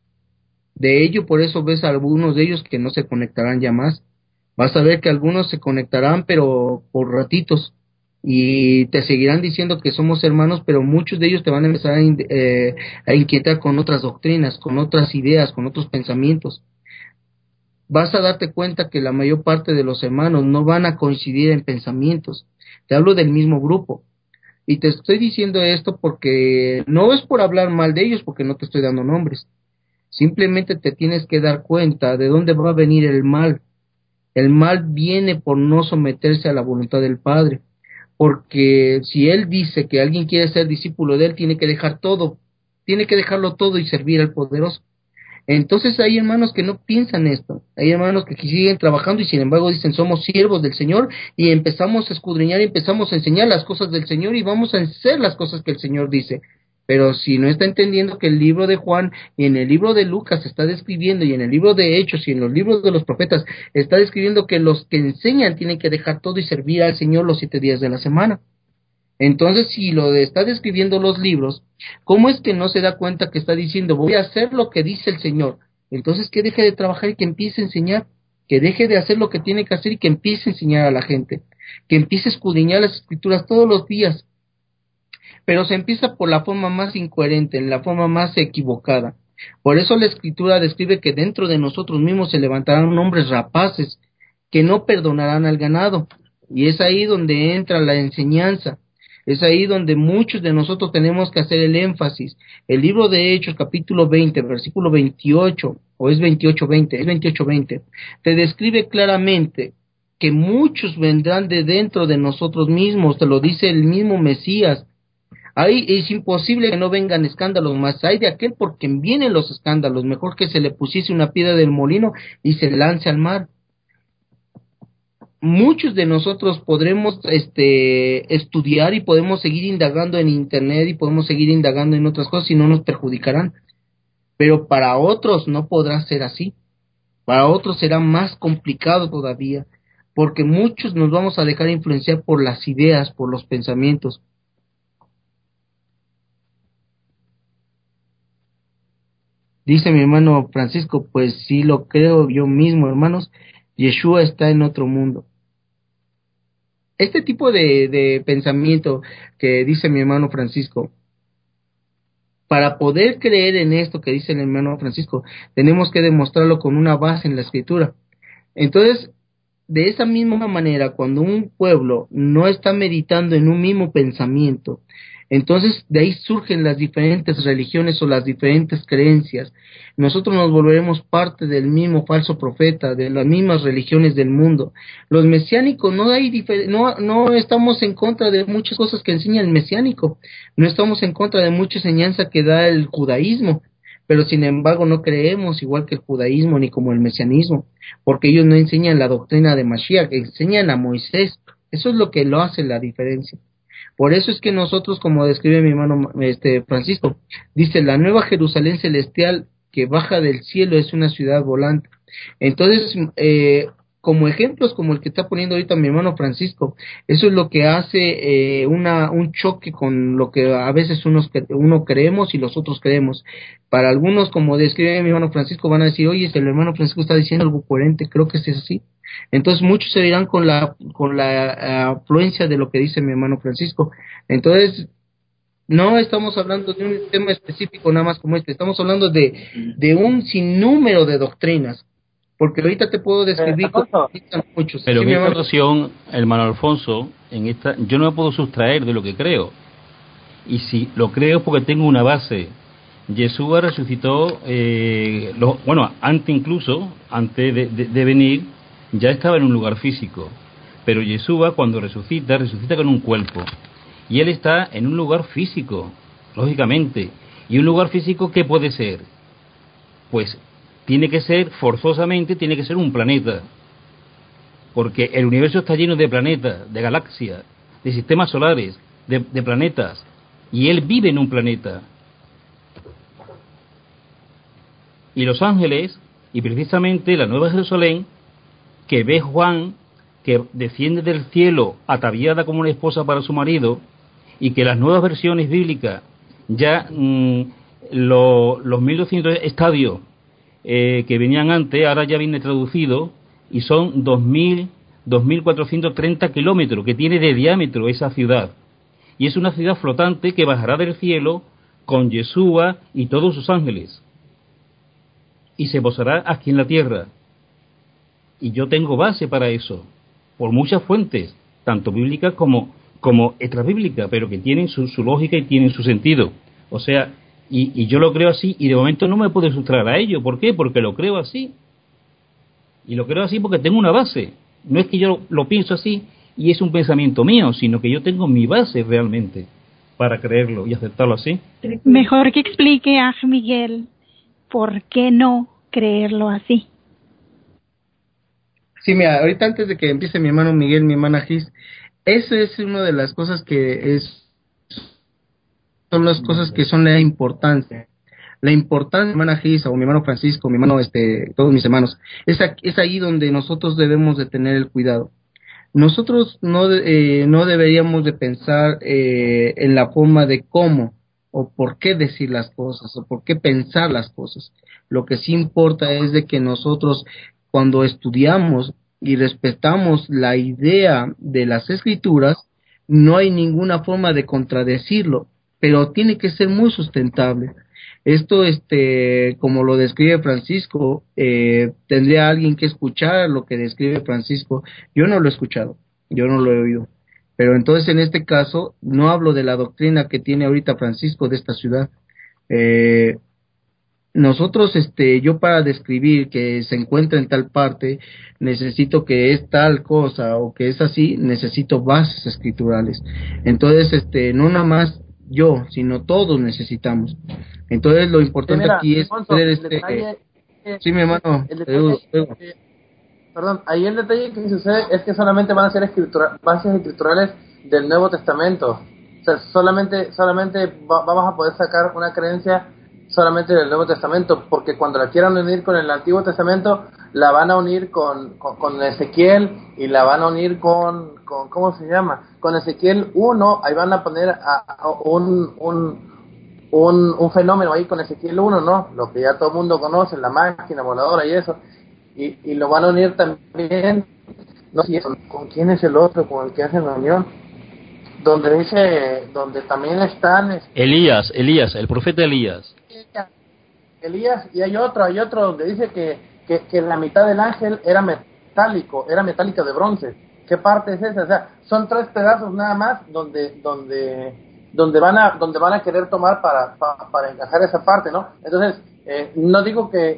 De ello, por eso ves a algunos de ellos que no se conectarán ya más. Vas a ver que algunos se conectarán, pero por ratitos, y te seguirán diciendo que somos hermanos, pero muchos de ellos te van a empezar a inquietar con otras doctrinas, con otras ideas, con otros pensamientos. Vas a darte cuenta que la mayor parte de los hermanos no van a coincidir en pensamientos. Te hablo del mismo grupo. Y te estoy diciendo esto porque no es por hablar mal de ellos, porque no te estoy dando nombres. Simplemente te tienes que dar cuenta de dónde va a venir el mal. El mal viene por no someterse a la voluntad del Padre. Porque si Él dice que alguien quiere ser discípulo de Él, tiene que dejar todo. Tiene que dejarlo todo y servir al poderoso. Entonces hay hermanos que no piensan esto, hay hermanos que siguen trabajando y sin embargo dicen somos siervos del Señor, y empezamos a escudriñar y empezamos a enseñar las cosas del Señor y vamos a hacer las cosas que el Señor dice. Pero si no está entendiendo que el libro de Juan y en el libro de Lucas está describiendo, y en el libro de Hechos y en los libros de los profetas está describiendo que los que enseñan tienen que dejar todo y servir al Señor los 7 días de la semana. Entonces, si lo está describiendo los libros, ¿cómo es que no se da cuenta que está diciendo voy a hacer lo que dice el Señor? Entonces que deje de trabajar y que empiece a enseñar, que deje de hacer lo que tiene que hacer y que empiece a enseñar a la gente, que empiece a escudriñar las escrituras todos los días. Pero se empieza por la forma más incoherente, en la forma más equivocada. Por eso la escritura describe que dentro de nosotros mismos se levantarán hombres rapaces que no perdonarán al ganado, y es ahí donde entra la enseñanza. Es ahí donde muchos de nosotros tenemos que hacer el énfasis. El libro de Hechos, capítulo 20, versículo 28, o es 28:20, es 28:20, te describe claramente que muchos vendrán de dentro de nosotros mismos, te lo dice el mismo Mesías. Ahí es imposible que no vengan escándalos, más hay de aquel por quien vienen los escándalos, mejor que se le pusiese una piedra del molino y se lance al mar. Muchos de nosotros podremos estudiar y podemos seguir indagando en internet y podemos seguir indagando en otras cosas y no nos perjudicarán, pero para otros no podrá ser así. Para otros será más complicado todavía, porque muchos nos vamos a dejar influenciar por las ideas, por los pensamientos. Dice mi hermano Francisco, pues sí lo creo yo mismo, hermanos, Yeshua está en otro mundo. Este tipo de pensamiento que dice mi hermano Francisco, para poder creer en esto que dice el hermano Francisco, tenemos que demostrarlo con una base en la Escritura. Entonces, de esa misma manera, cuando un pueblo no está meditando en un mismo pensamiento, entonces de ahí surgen las diferentes religiones o las diferentes creencias. Nosotros nos volveremos parte del mismo falso profeta, de las mismas religiones del mundo. Los mesiánicos no estamos en contra de muchas cosas que enseña el mesiánico, no estamos en contra de mucha enseñanza que da el judaísmo, pero sin embargo no creemos igual que el judaísmo ni como el mesianismo, porque ellos no enseñan la doctrina de Mashiach, enseñan a Moisés. Eso es lo que lo hace la diferencia. Por eso es que nosotros, como describe mi hermano Francisco, dice, la nueva Jerusalén celestial que baja del cielo es una ciudad volante. Entonces, como ejemplos como el que está poniendo ahorita mi hermano Francisco, eso es lo que hace un choque con lo que a veces uno creemos y los otros creemos. Para algunos, como describe mi hermano Francisco, van a decir, oye, si el hermano Francisco está diciendo algo coherente, creo que es así. Entonces muchos se irán con la afluencia de lo que dice mi hermano Francisco. Entonces no estamos hablando de un tema específico nada más como este, estamos hablando de un sinnúmero de doctrinas, porque ahorita te puedo describir muchos. Pero Sí, en esta ocasión, hermano Alfonso, yo no me puedo sustraer de lo que creo, y si lo creo es porque tengo una base. Yeshua resucitó, antes de venir, ya estaba en un lugar físico, pero Yeshua cuando resucita con un cuerpo, y él está en un lugar físico, lógicamente, y un lugar físico, ¿qué puede ser? Pues tiene que ser un planeta, porque el universo está lleno de planetas, de galaxias, de sistemas solares, de planetas, y él vive en un planeta. Y los ángeles, y precisamente la Nueva Jerusalén, que ve Juan, que desciende del cielo ataviada como una esposa para su marido, y que las nuevas versiones bíblicas, ya los 1200 estadios que venían antes, ahora ya viene traducido, y son 2430 kilómetros que tiene de diámetro esa ciudad. Y es una ciudad flotante que bajará del cielo con Yeshua y todos sus ángeles, y se posará aquí en la tierra. Y yo tengo base para eso, por muchas fuentes, tanto bíblicas como extrabíblicas, pero que tienen su lógica y tienen su sentido. O sea, y yo lo creo así, y de momento no me puedo sustraer a ello. ¿Por qué? Porque lo creo así. Y lo creo así porque tengo una base. No es que yo lo pienso así y es un pensamiento mío, sino que yo tengo mi base realmente para creerlo y aceptarlo así. Mejor que explique a Miguel por qué no creerlo así. Sí, mira, ahorita antes de que empiece mi hermano Miguel, mi hermana Gis, eso es una de las cosas son las cosas que son la importancia. La importancia, mi hermana Gis, o mi hermano Francisco, mi hermano, todos mis hermanos, es ahí donde nosotros debemos de tener el cuidado. Nosotros no deberíamos de pensar en la forma de cómo o por qué decir las cosas o por qué pensar las cosas. Lo que sí importa es de que nosotros, cuando estudiamos y respetamos la idea de las escrituras, no hay ninguna forma de contradecirlo, pero tiene que ser muy sustentable. Esto, como lo describe Francisco, tendría alguien que escuchar lo que describe Francisco. Yo no lo he escuchado, yo no lo he oído. Pero entonces, en este caso, no hablo de la doctrina que tiene ahorita Francisco de esta ciudad. Nosotros, yo para describir que se encuentra en tal parte, necesito que es tal cosa o que es así, necesito bases escriturales. Entonces, no nada más yo, sino todos necesitamos. Entonces, lo importante aquí es poder, sí, mi hermano, perdón, ahí el detalle que sucede es que solamente van a ser bases escriturales del Nuevo Testamento. O sea, solamente vamos a poder sacar una creencia solamente del Nuevo Testamento, porque cuando la quieran unir con el Antiguo Testamento, la van a unir con Ezequiel, y la van a unir con ¿cómo se llama? Con Ezequiel 1, ahí van a poner un un fenómeno ahí con Ezequiel 1, ¿no? Lo que ya todo el mundo conoce, la máquina voladora y eso, y lo van a unir también, no sé, ¿con quién es el otro con el que hacen la unión? Donde dice, donde también están... Elías, el profeta Elías. Elías, y hay otro donde dice que la mitad del ángel era metálico de bronce. ¿Qué parte es esa? O sea, son 3 pedazos nada más donde van a querer tomar para encajar esa parte, ¿no? Entonces, no digo que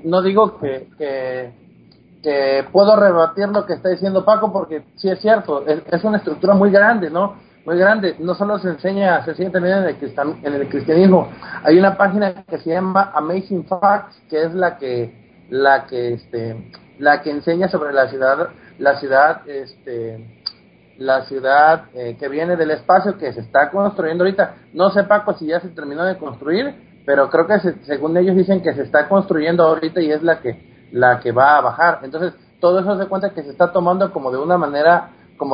puedo rebatir lo que está diciendo Paco, porque sí es cierto, es una estructura muy grande, ¿no? Muy grande. No solo se enseña también en el cristianismo. Hay una página que se llama Amazing Facts, que es la que enseña sobre la ciudad que viene del espacio, que se está construyendo ahorita. No sé, Paco, si ya se terminó de construir, pero creo que según ellos dicen que se está construyendo ahorita y es la que va a bajar. Entonces, todo eso se cuenta que se está tomando como de una manera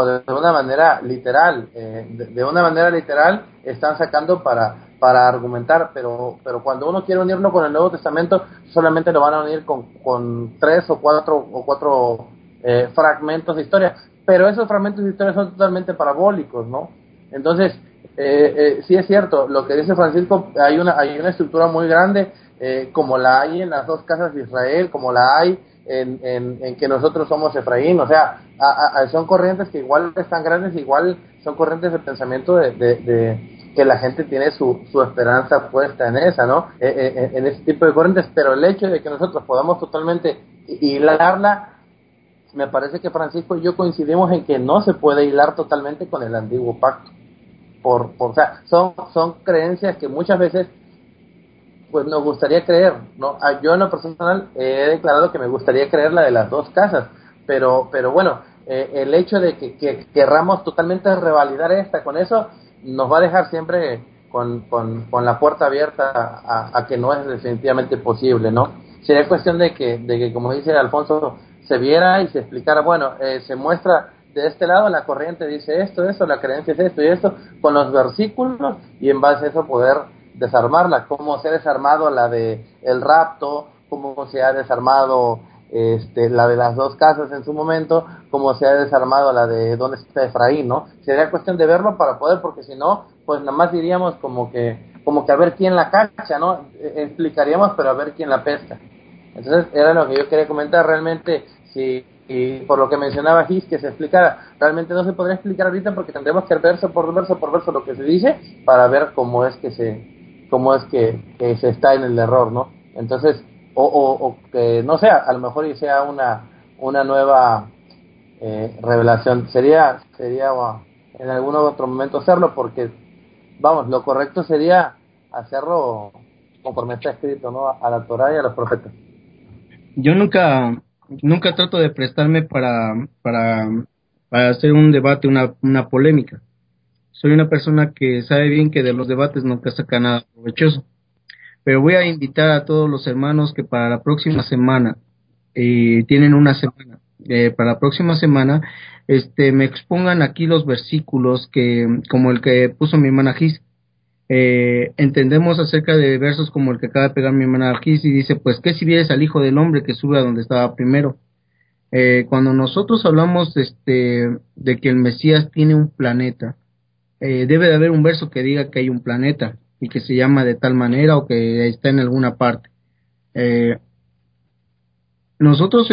literal, de una manera literal están sacando para argumentar, pero cuando uno quiere unirlo con el Nuevo Testamento, solamente lo van a unir con 3 o 4 fragmentos de historia, pero esos fragmentos de historia son totalmente parabólicos, ¿no? Entonces, sí es cierto, lo que dice Francisco, hay una estructura muy grande, como la hay en las 2 casas de Israel, como la hay en que nosotros somos Efraín. O sea, son corrientes que igual están grandes, igual son corrientes de pensamiento de que la gente tiene su esperanza puesta en esa, ¿no? En ese tipo de corrientes, pero el hecho de que nosotros podamos totalmente hilarla, me parece que Francisco y yo coincidimos en que no se puede hilar totalmente con el antiguo pacto, o sea, son creencias que muchas veces pues nos gustaría creer, ¿no? Yo en lo personal he declarado que me gustaría creer la de las 2 casas, pero bueno, el hecho de que querramos totalmente revalidar esta con eso, nos va a dejar siempre con la puerta abierta a que no es definitivamente posible, ¿no? Sería cuestión de que como dice Alfonso, se viera y se explicara, bueno, se muestra de este lado, la corriente dice esto, la creencia es esto y esto, con los versículos, y en base a eso poder desarmarla, como se ha desarmado la de el rapto, como se ha desarmado la de las 2 casas en su momento, como se ha desarmado la de dónde está Efraín, ¿no? Sería cuestión de verlo para poder, porque si no, pues nada más diríamos como que a ver quién la cacha, ¿no? Explicaríamos, pero a ver quién la pesca. Entonces era lo que yo quería comentar. Realmente, si y por lo que mencionaba Gis, que se explicara, realmente no se podría explicar ahorita, porque tendremos que ver verso por verso lo que se dice para ver cómo es que se está en el error, ¿no? Entonces, o que no sea, a lo mejor y sea una nueva revelación. Sería en algún otro momento hacerlo, porque vamos, lo correcto sería hacerlo conforme está escrito, ¿no? A la Torá y a los profetas. Yo nunca trato de prestarme para hacer un debate, una polémica. Soy una persona que sabe bien que de los debates nunca saca nada provechoso. Pero voy a invitar a todos los hermanos que para la próxima semana, tienen una semana, para la próxima semana, me expongan aquí los versículos como el que puso mi hermana Gis. Entendemos acerca de versos como el que acaba de pegar mi hermana Gis, y dice, pues, ¿qué si vieres al Hijo del Hombre que sube a donde estaba primero? Cuando nosotros hablamos de que el Mesías tiene un planeta, debe de haber un verso que diga que hay un planeta y que se llama de tal manera o que está en alguna parte. Nosotros,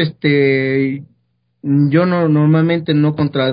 yo normalmente no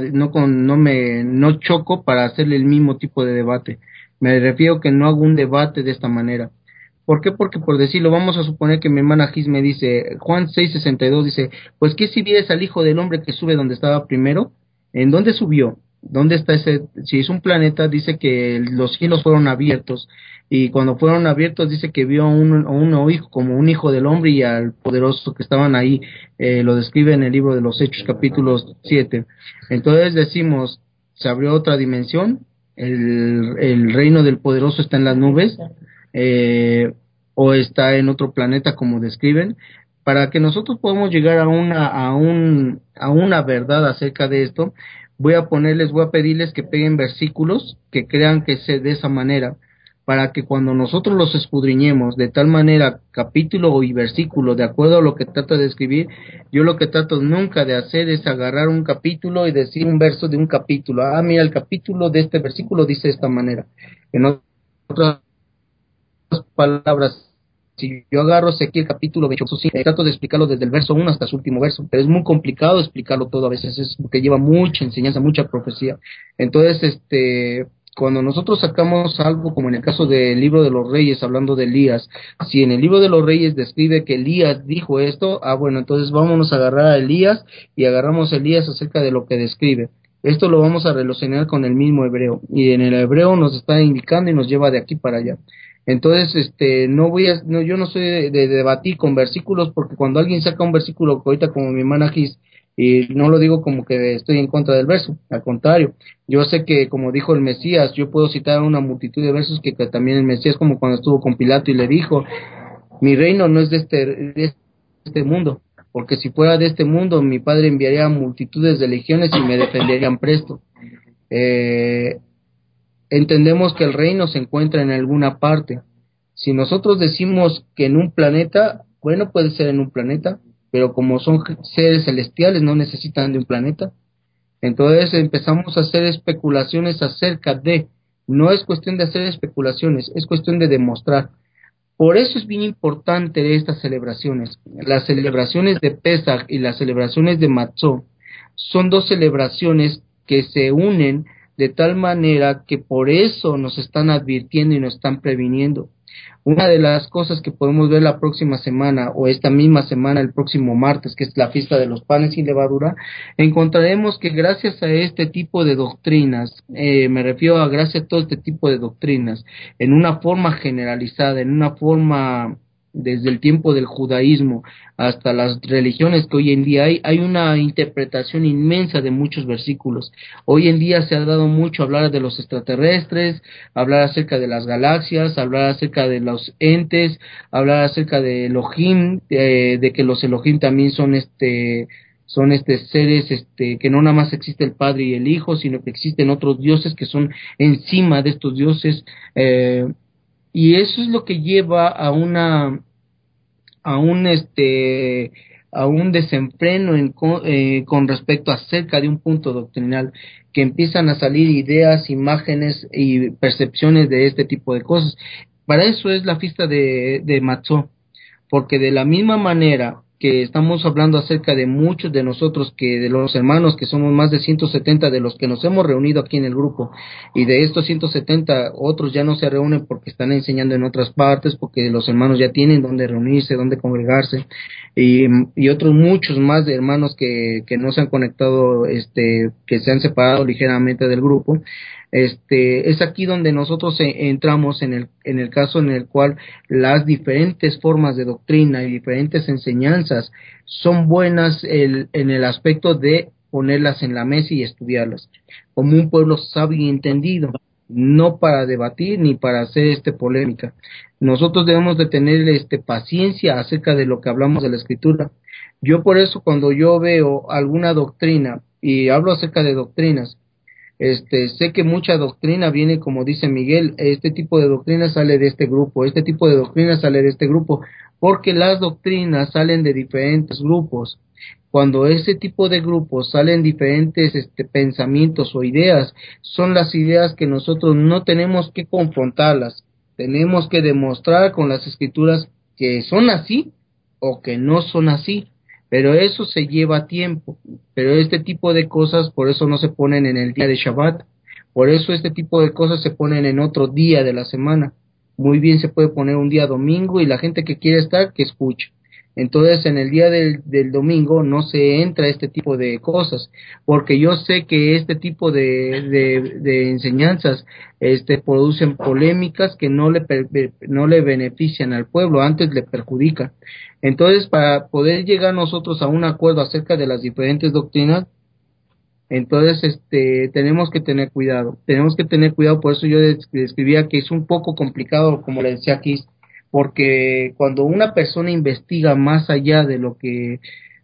choco para hacerle el mismo tipo de debate. Me refiero que no hago un debate de esta manera. ¿Por qué? Porque, por decirlo, vamos a suponer que mi hermana Gis me dice, Juan 6:62 dice, pues ¿qué si vieres al Hijo del Hombre que sube donde estaba primero? ¿En dónde subió? ¿Dónde está ese? Si es un planeta, dice que los cielos fueron abiertos, y cuando fueron abiertos dice que vio a un hijo, como un hijo del hombre, y al poderoso que estaban ahí. Lo describe en el libro de los Hechos, capítulo 7. Entonces decimos, se abrió otra dimensión, el reino del poderoso está en las nubes, o está en otro planeta, como describen. Para que nosotros podamos llegar a una verdad acerca de esto, voy a pedirles que peguen versículos que crean que sea de esa manera. para que cuando nosotros los escudriñemos de tal manera, capítulo y versículo, de acuerdo a lo que trata de escribir, yo lo que trato nunca de hacer es agarrar un capítulo y decir un verso de un capítulo. Mira, el capítulo de este versículo dice de esta manera. En otras palabras, si yo agarro aquí el capítulo 28, trato de explicarlo desde el verso 1 hasta su último verso, pero es muy complicado explicarlo todo a veces, es porque lleva mucha enseñanza, mucha profecía. Entonces, cuando nosotros sacamos algo, como en el caso del libro de los Reyes, hablando de Elías, si en el libro de los Reyes describe que Elías dijo esto, bueno, entonces vámonos a agarrar a Elías y agarramos a Elías acerca de lo que describe. Esto lo vamos a relacionar con el mismo hebreo, y en el hebreo nos está indicando y nos lleva de aquí para allá. Entonces, yo no soy de debatir con versículos, porque cuando alguien saca un versículo, ahorita como mi hermana Gis, y no lo digo como que estoy en contra del verso, al contrario, yo sé que como dijo el Mesías, yo puedo citar una multitud de versos que también el Mesías, como cuando estuvo con Pilato y le dijo, mi reino no es de este mundo, porque si fuera de este mundo, mi padre enviaría multitudes de legiones y me defenderían presto. Entendemos que el reino se encuentra en alguna parte. Si nosotros decimos que en un planeta, bueno, puede ser en un planeta, pero como son seres celestiales no necesitan de un planeta. Entonces empezamos a hacer especulaciones acerca de, no es cuestión de hacer especulaciones, es cuestión de demostrar. Por eso es bien importante estas celebraciones. Las celebraciones de Pesaj y las celebraciones de Matzot son dos celebraciones que se unen de tal manera que por eso nos están advirtiendo y nos están previniendo. Una de las cosas que podemos ver la próxima semana o esta misma semana, el próximo martes, que es la fiesta de los panes sin levadura, encontraremos que gracias a este tipo de doctrinas, me refiero a gracias a todo este tipo de doctrinas, en una forma generalizada, en una forma desde el tiempo del judaísmo hasta las religiones que hoy en día hay una interpretación inmensa de muchos versículos. Hoy en día se ha dado mucho a hablar de los extraterrestres, hablar acerca de las galaxias, hablar acerca de los entes, hablar acerca de Elohim, de que los Elohim también son seres que no nada más existe el Padre y el Hijo, sino que existen otros dioses que son encima de estos dioses, y eso es lo que lleva a un desenfreno con respecto acerca de un punto doctrinal, que empiezan a salir ideas, imágenes y percepciones de este tipo de cosas. Para eso es la fiesta de Matzot, porque de la misma manera que estamos hablando acerca de muchos de nosotros, que de los hermanos, que somos más de 170 de los que nos hemos reunido aquí en el grupo, y de estos 170 otros ya no se reúnen porque están enseñando en otras partes, porque los hermanos ya tienen donde reunirse, donde congregarse, y otros muchos más de hermanos que no se han conectado, que se han separado ligeramente del grupo. Es aquí donde nosotros entramos en el caso en el cual las diferentes formas de doctrina y diferentes enseñanzas son buenas en el aspecto de ponerlas en la mesa y estudiarlas como un pueblo sabio y entendido, no para debatir ni para hacer polémica. Nosotros debemos de tener paciencia acerca de lo que hablamos de la Escritura. Yo por eso, cuando yo veo alguna doctrina y hablo acerca de doctrinas, sé que mucha doctrina viene, como dice Miguel, este tipo de doctrina sale de este grupo, este tipo de doctrina sale de este grupo, porque las doctrinas salen de diferentes grupos. Cuando ese tipo de grupos salen diferentes pensamientos o ideas, son las ideas que nosotros no tenemos que confrontarlas, tenemos que demostrar con las Escrituras que son así o que no son así. Pero eso se lleva tiempo, pero este tipo de cosas por eso no se ponen en el día de Shabbat, por eso este tipo de cosas se ponen en otro día de la semana. Muy bien se puede poner un día domingo y la gente que quiere estar, que escuche. Entonces en el día del domingo no se entra este tipo de cosas, porque yo sé que este tipo de enseñanzas producen polémicas que no le benefician al pueblo, antes le perjudican. Entonces, para poder llegar nosotros a un acuerdo acerca de las diferentes doctrinas, entonces tenemos que tener cuidado, por eso yo describía que es un poco complicado, como le decía aquí, porque cuando una persona investiga más allá de lo que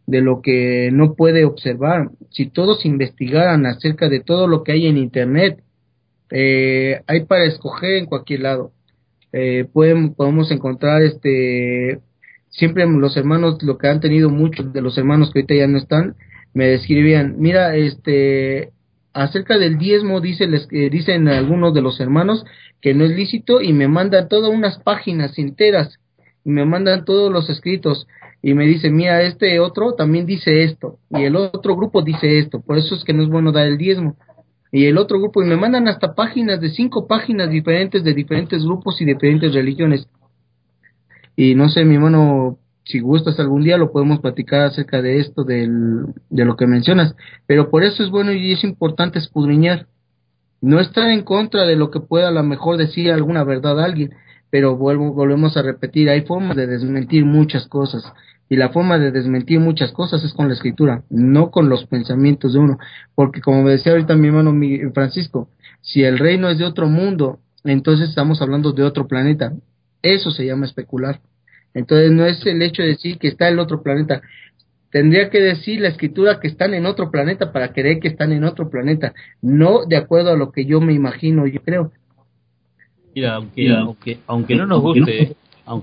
no puede observar, si todos investigaran acerca de todo lo que hay en internet, hay para escoger en cualquier lado. podemos encontrar siempre los hermanos, lo que han tenido muchos de los hermanos que ahorita ya no están, me describían, mira, acerca del diezmo, dicen algunos de los hermanos que no es lícito, y me mandan todas unas páginas enteras, y me mandan todos los escritos, y me dicen, mira, este otro también dice esto, y el otro grupo dice esto, por eso es que no es bueno dar el diezmo, y el otro grupo, y me mandan hasta páginas de 5 páginas diferentes de diferentes grupos y diferentes religiones. Y no sé, mi hermano, si gustas algún día lo podemos platicar acerca de esto, de lo que mencionas, pero por eso es bueno y es importante escudriñar, no estar en contra de lo que pueda a lo mejor decir alguna verdad a alguien, pero volvemos a repetir, hay formas de desmentir muchas cosas, y la forma de desmentir muchas cosas es con la escritura, no con los pensamientos de uno, porque como me decía ahorita mi hermano Francisco, si el reino es de otro mundo, entonces estamos hablando de otro planeta. Eso se llama especular. Entonces no es el hecho de decir que está en otro planeta. Tendría que decir la escritura que están en otro planeta para creer que están en otro planeta, no de acuerdo a lo que yo me imagino, yo creo. Mira, aunque no nos guste,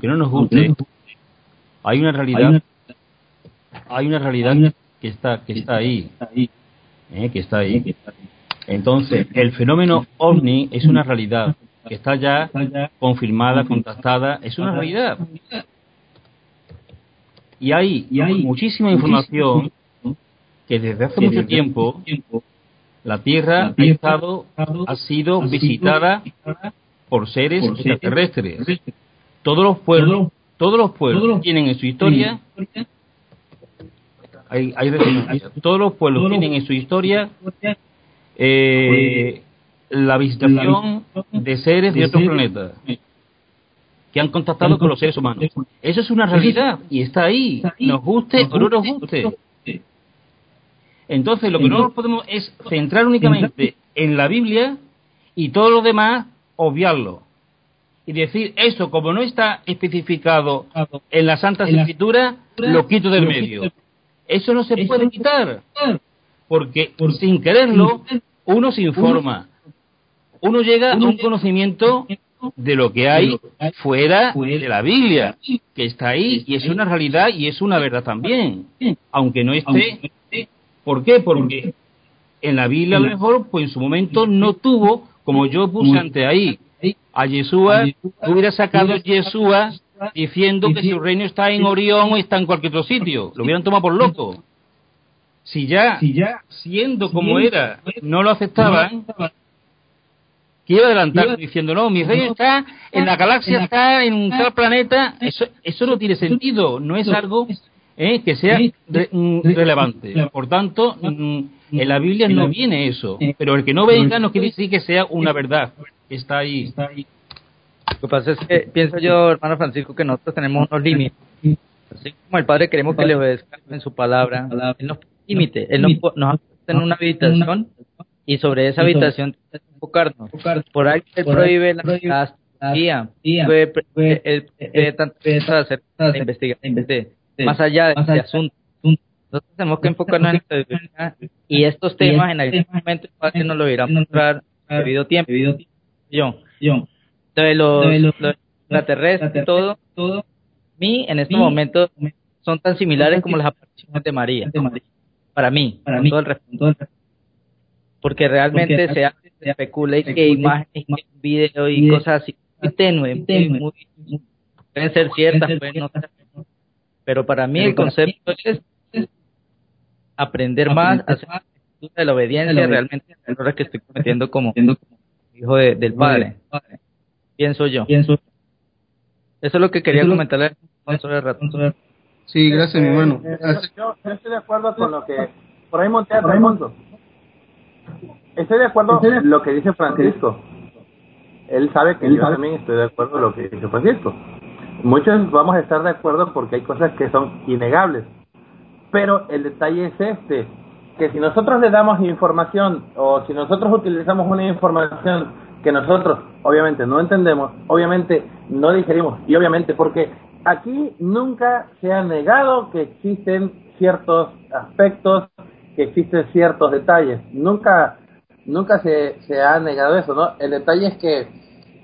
hay una realidad que está ahí, que está ahí. Entonces, el fenómeno ovni es una realidad que está ya confirmada, contactada, es una realidad. Y hay muchísima información que desde hace mucho tiempo la Tierra ha sido visitada por seres extraterrestres. Todos los pueblos tienen en su historia, todos los pueblos tienen en su historia la visitación de seres de otros planetas que han contactado con los seres humanos. Eso es una realidad y está ahí, nos guste o no nos guste. Entonces, lo que no nos podemos es centrar únicamente en la Biblia y todo lo demás obviarlo. Y decir, eso como no está especificado en las Santas Escrituras, lo quito del medio. Eso no se puede quitar, porque sin quererlo, uno se informa. Uno llega a un conocimiento de lo que hay fuera de la Biblia, que está ahí y es una realidad y es una verdad también, aunque no esté. ¿Por qué? Porque en la Biblia a lo mejor, pues en su momento no tuvo, como yo puse ante ahí, a Yeshua, hubiera sacado Yeshua diciendo que su reino está en Orión o está en cualquier otro sitio, lo hubieran tomado por loco. Si ya siendo como era, no lo aceptaban, que iba a adelantar diciendo, no, mi reino está en la galaxia, está en tal planeta, eso no tiene sentido, no es algo que sea relevante. Por tanto, en la Biblia no viene eso, pero el que no venga no quiere decir que sea una verdad, está ahí. Lo que pasa es que pienso yo, hermano Francisco, que nosotros tenemos unos límites. Así como el Padre queremos que le obedezcan en su palabra, Él nos pone límite, Él nos ha puesto en una habitación y sobre esa habitación tenemos que enfocarnos. Por ahí Él prohíbe la astrología, prohíbe tantas cosas hacer la investigación más allá de este asunto. Nosotros tenemos que enfocarnos en la Biblia y estos temas en algún momento el Padre nos lo irá a mostrar debido tiempo. Entonces los extraterrestres, todo, a mí en este momento son tan similares como las apariciones de María. Para mí, con todo el respeto. Porque realmente se especula y que imágenes, videos y cosas así, muy tenue, pueden ser ciertas, pueden no ser. Pero para mí el concepto es aprender más, hacer de la obediencia realmente a las que estoy cometiendo como hijo del Padre. Pienso yo. Eso es lo que quería comentarle sobre el rato. Sí, gracias, mi hermano. Yo estoy de acuerdo con lo que... Por ahí monté a Raimundo. Estoy de acuerdo con lo que dice Francisco. Él sabe que yo también estoy de acuerdo con lo que dice Francisco. Muchos vamos a estar de acuerdo porque hay cosas que son innegables. Pero el detalle es que si nosotros le damos información o si nosotros utilizamos una información que nosotros obviamente no entendemos, obviamente no digerimos y obviamente porque aquí nunca se ha negado que existen ciertos aspectos, que existen ciertos detalles, nunca se ha negado eso, ¿no? El detalle es que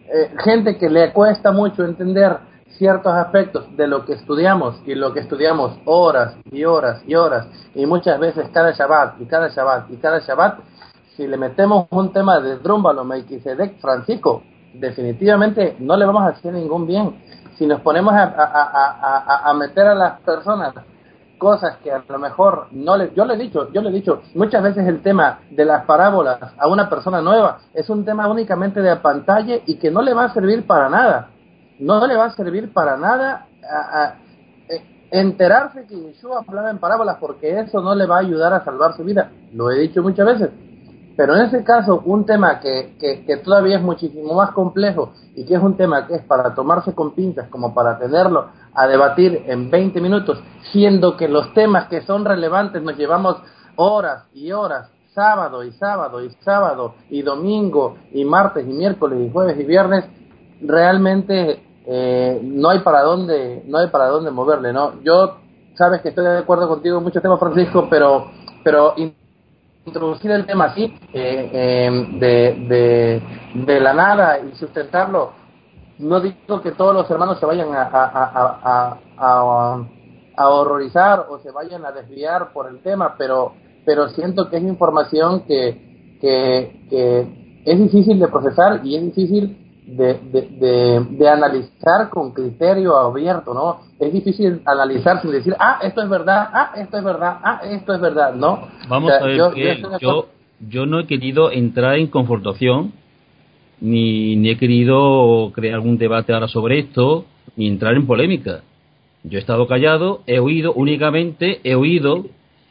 gente que le cuesta mucho entender ciertos aspectos de lo que estudiamos, y lo que estudiamos horas y horas y horas, y muchas veces cada Shabbat y cada Shabbat y cada Shabbat, si le metemos un tema de Drúmbalo, Melquisedec, Francisco, definitivamente no le vamos a hacer ningún bien. Si nos ponemos a meter a las personas cosas que a lo mejor yo le he dicho muchas veces, el tema de las parábolas a una persona nueva es un tema únicamente de pantalla y que no le va a servir para nada. No le va a servir para nada enterarse que Yeshua hablaba en parábolas, porque eso no le va a ayudar a salvar su vida. Lo he dicho muchas veces. Pero en ese caso, un tema que todavía es muchísimo más complejo, y que es un tema que es para tomarse con pinzas, como para tenerlo a debatir en 20 minutos, siendo que los temas que son relevantes nos llevamos horas y horas, sábado y sábado y sábado y domingo y martes y miércoles y jueves y viernes, realmente no hay para dónde moverle, ¿no? Yo sabes que estoy de acuerdo contigo en muchos temas, Francisco, pero introducir el tema así de la nada y sustentarlo, no digo que todos los hermanos se vayan a horrorizar o se vayan a desviar por el tema, pero siento que es información que es difícil de procesar y es difícil de analizar con criterio abierto, ¿no? Es difícil analizar sin decir, esto es verdad, esto es verdad, esto es verdad, ¿no? Vamos a ver, yo no he querido entrar en confrontación, ni he querido crear algún debate ahora sobre esto, ni entrar en polémica. Yo he estado callado, únicamente he oído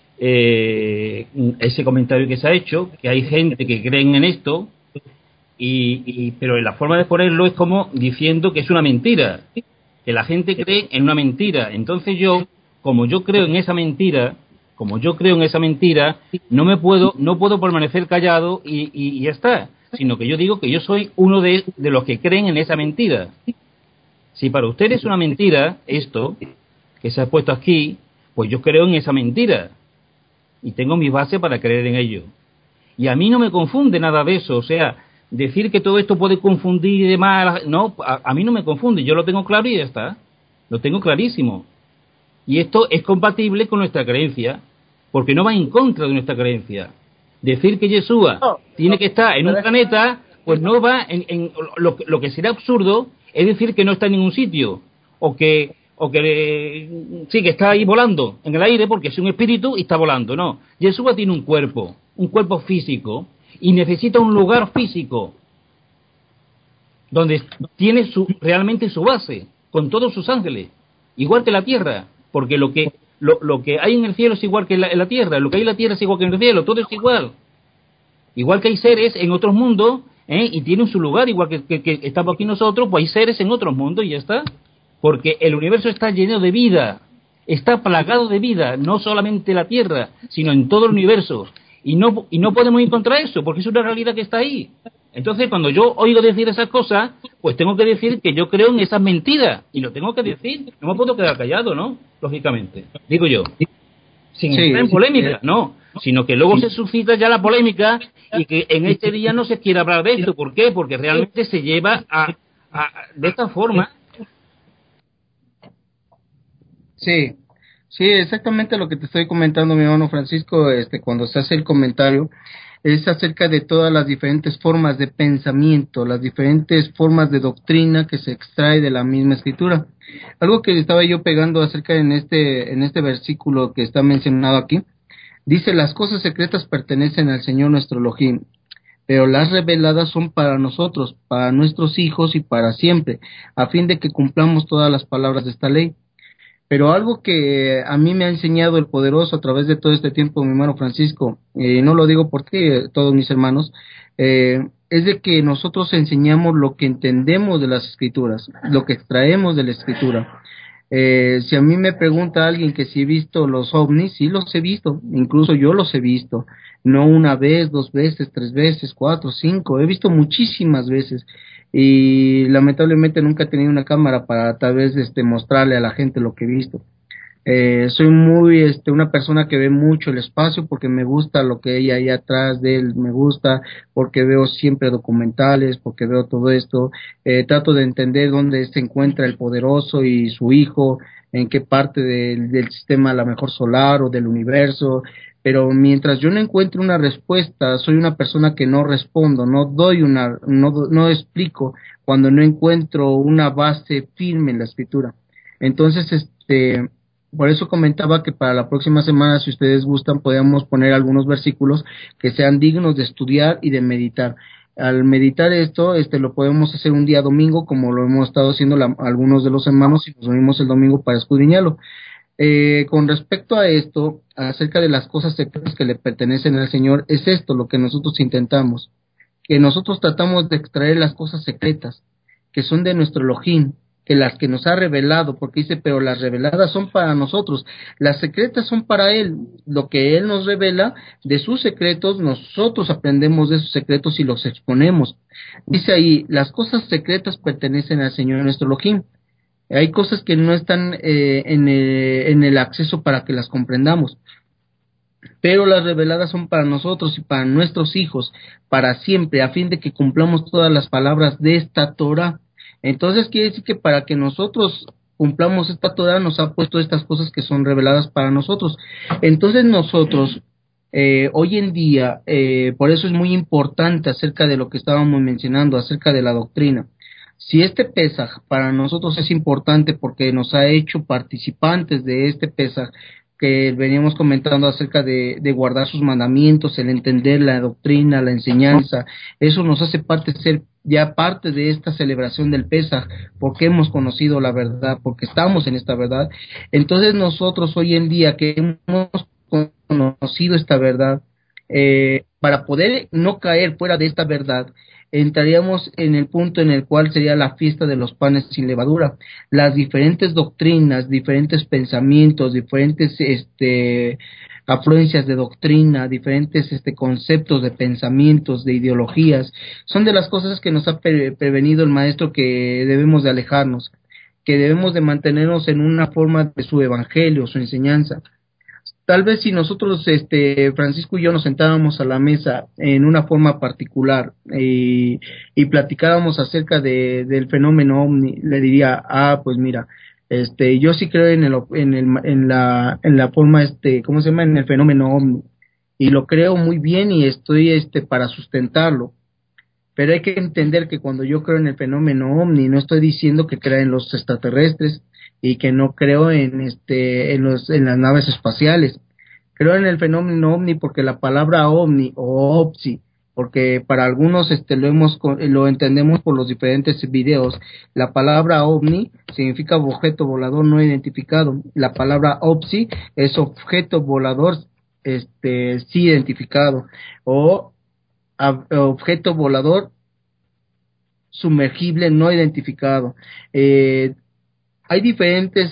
ese comentario que se ha hecho, que hay gente que creen en esto, pero la forma de ponerlo es como diciendo que es una mentira, que la gente cree en una mentira. Entonces como yo creo en esa mentira, no puedo permanecer callado y ya está, sino que yo digo que yo soy uno de los que creen en esa mentira. Si para usted es una mentira esto que se ha puesto aquí, pues yo creo en esa mentira y tengo mi base para creer en ello. Y a mí no me confunde nada de eso, o sea, decir que todo esto puede confundir y demás, no, a mí no me confunde, yo lo tengo claro y ya está, lo tengo clarísimo. Y esto es compatible con nuestra creencia, porque no va en contra de nuestra creencia. Decir que Yeshua tiene que estar en un planeta, pues no va en lo que será absurdo es decir que no está en ningún sitio, o que sí, que está ahí volando en el aire porque es un espíritu y está volando. No, Yeshua tiene un cuerpo físico, y necesita un lugar físico donde tiene realmente su base, con todos sus ángeles, igual que la tierra, porque lo que hay en el cielo es igual que en la tierra, lo que hay en la tierra es igual que en el cielo, todo es igual que hay seres en otros mundos, y tienen su lugar, igual que estamos aquí nosotros, pues hay seres en otros mundos y ya está, porque el universo está lleno de vida, está plagado de vida, no solamente la tierra, sino en todo el universo. Y no podemos encontrar eso, porque es una realidad que está ahí. Entonces, cuando yo oigo decir esas cosas, pues tengo que decir que yo creo en esas mentiras. Y lo tengo que decir. No me puedo quedar callado, ¿no? Lógicamente. Digo yo. Sin entrar en polémica, no. Sino que luego se suscita ya la polémica y que en este día no se quiere hablar de esto. ¿Por qué? Porque realmente se lleva de esta forma. Sí. Sí, exactamente lo que te estoy comentando, mi hermano Francisco, cuando se hace el comentario, es acerca de todas las diferentes formas de pensamiento, las diferentes formas de doctrina que se extrae de la misma escritura. Algo que estaba yo pegando acerca en este versículo que está mencionado aquí, dice: las cosas secretas pertenecen al Señor nuestro Elohim, pero las reveladas son para nosotros, para nuestros hijos y para siempre, a fin de que cumplamos todas las palabras de esta ley. Pero algo que a mí me ha enseñado el Poderoso a través de todo este tiempo, mi hermano Francisco, no lo digo por ti, todos mis hermanos, es de que nosotros enseñamos lo que entendemos de las Escrituras, lo que extraemos de la Escritura. Si a mí me pregunta alguien que si he visto los ovnis, sí los he visto, incluso yo los he visto, no una vez, 2 veces, 3 veces, 4, 5, he visto muchísimas veces. Y lamentablemente nunca he tenido una cámara para tal vez mostrarle a la gente lo que he visto. Soy muy una persona que ve mucho el espacio porque me gusta lo que hay ahí atrás de él, me gusta porque veo siempre documentales, porque veo todo esto, trato de entender dónde se encuentra el poderoso y su hijo, en qué parte del sistema a lo mejor solar o del universo, pero mientras yo no encuentre una respuesta, soy una persona que no respondo, no explico cuando no encuentro una base firme en la escritura. Entonces, por eso comentaba que para la próxima semana, si ustedes gustan, podemos poner algunos versículos que sean dignos de estudiar y de meditar. Al meditar esto, lo podemos hacer un día domingo, como lo hemos estado haciendo algunos de los hermanos, y nos reunimos el domingo para escudriñarlo. Con respecto a esto, acerca de las cosas secretas que le pertenecen al Señor, es esto lo que nosotros intentamos, que nosotros tratamos de extraer las cosas secretas, que son de nuestro Elohim, que las que nos ha revelado, porque dice, pero las reveladas son para nosotros, las secretas son para Él, lo que Él nos revela de sus secretos, nosotros aprendemos de sus secretos y los exponemos. Dice ahí, las cosas secretas pertenecen al Señor nuestro Elohim. Hay cosas que no están en el acceso para que las comprendamos, pero las reveladas son para nosotros y para nuestros hijos, para siempre, a fin de que cumplamos todas las palabras de esta Torah. Entonces quiere decir que para que nosotros cumplamos esta Torah nos ha puesto estas cosas que son reveladas para nosotros. Entonces nosotros, hoy en día, por eso es muy importante acerca de lo que estábamos mencionando, acerca de la doctrina. Si este Pesaj para nosotros es importante porque nos ha hecho participantes de este Pesaj, que veníamos comentando acerca de guardar sus mandamientos, el entender la doctrina, la enseñanza, eso nos hace ser ya parte de esta celebración del Pesaj, porque hemos conocido la verdad, porque estamos en esta verdad. Entonces nosotros hoy en día que hemos conocido esta verdad, para poder no caer fuera de esta verdad, entraríamos en el punto en el cual sería la fiesta de los panes sin levadura. Las diferentes doctrinas, diferentes pensamientos, diferentes afluencias de doctrina, diferentes conceptos de pensamientos, de ideologías, son de las cosas que nos ha prevenido el maestro, que debemos de alejarnos, que debemos de mantenernos en una forma de su evangelio, su enseñanza. Tal vez si nosotros, Francisco y yo, nos sentáramos a la mesa en una forma particular y platicáramos acerca del fenómeno ovni, le diría, pues mira, yo sí creo en la forma, ¿cómo se llama? En el fenómeno ovni, y lo creo muy bien y estoy, para sustentarlo. Pero hay que entender que cuando yo creo en el fenómeno ovni, no estoy diciendo que crea en los extraterrestres y que no creo en las naves espaciales. Creo en el fenómeno ovni porque la palabra ovni o opsi, porque para algunos lo entendemos por los diferentes videos, la palabra ovni significa objeto volador no identificado, la palabra opsi es objeto volador sí identificado, o objeto volador sumergible no identificado. Hay diferentes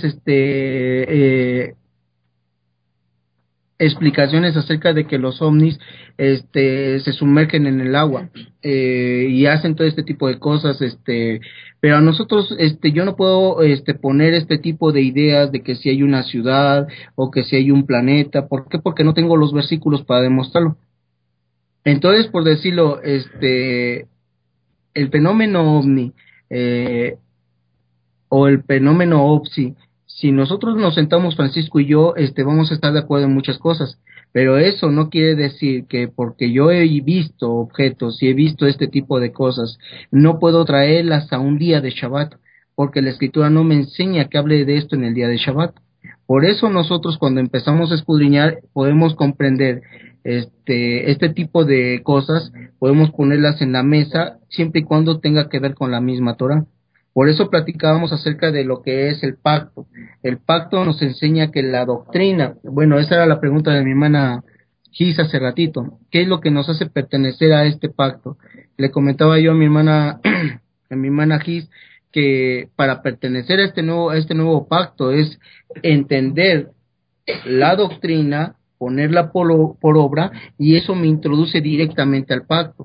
explicaciones acerca de que los ovnis se sumergen en el agua y hacen todo este tipo de cosas, pero a nosotros yo no puedo poner este tipo de ideas de que si hay una ciudad o que si hay un planeta. ¿Por qué? Porque no tengo los versículos para demostrarlo. Entonces, por decirlo, el fenómeno ovni o el fenómeno OVSI, si nosotros nos sentamos, Francisco y yo, vamos a estar de acuerdo en muchas cosas, pero eso no quiere decir que porque yo he visto objetos y he visto este tipo de cosas, no puedo traerlas a un día de Shabbat, porque la Escritura no me enseña que hable de esto en el día de Shabbat. Por eso nosotros, cuando empezamos a escudriñar, podemos comprender este tipo de cosas, podemos ponerlas en la mesa siempre y cuando tenga que ver con la misma Torah. Por eso platicábamos acerca de lo que es el pacto. El pacto nos enseña que la doctrina, bueno, esa era la pregunta de mi hermana Gis hace ratito, ¿qué es lo que nos hace pertenecer a este pacto? Le comentaba yo a mi hermana Gis que para pertenecer a este nuevo pacto es entender la doctrina, ponerla por obra, y eso me introduce directamente al pacto.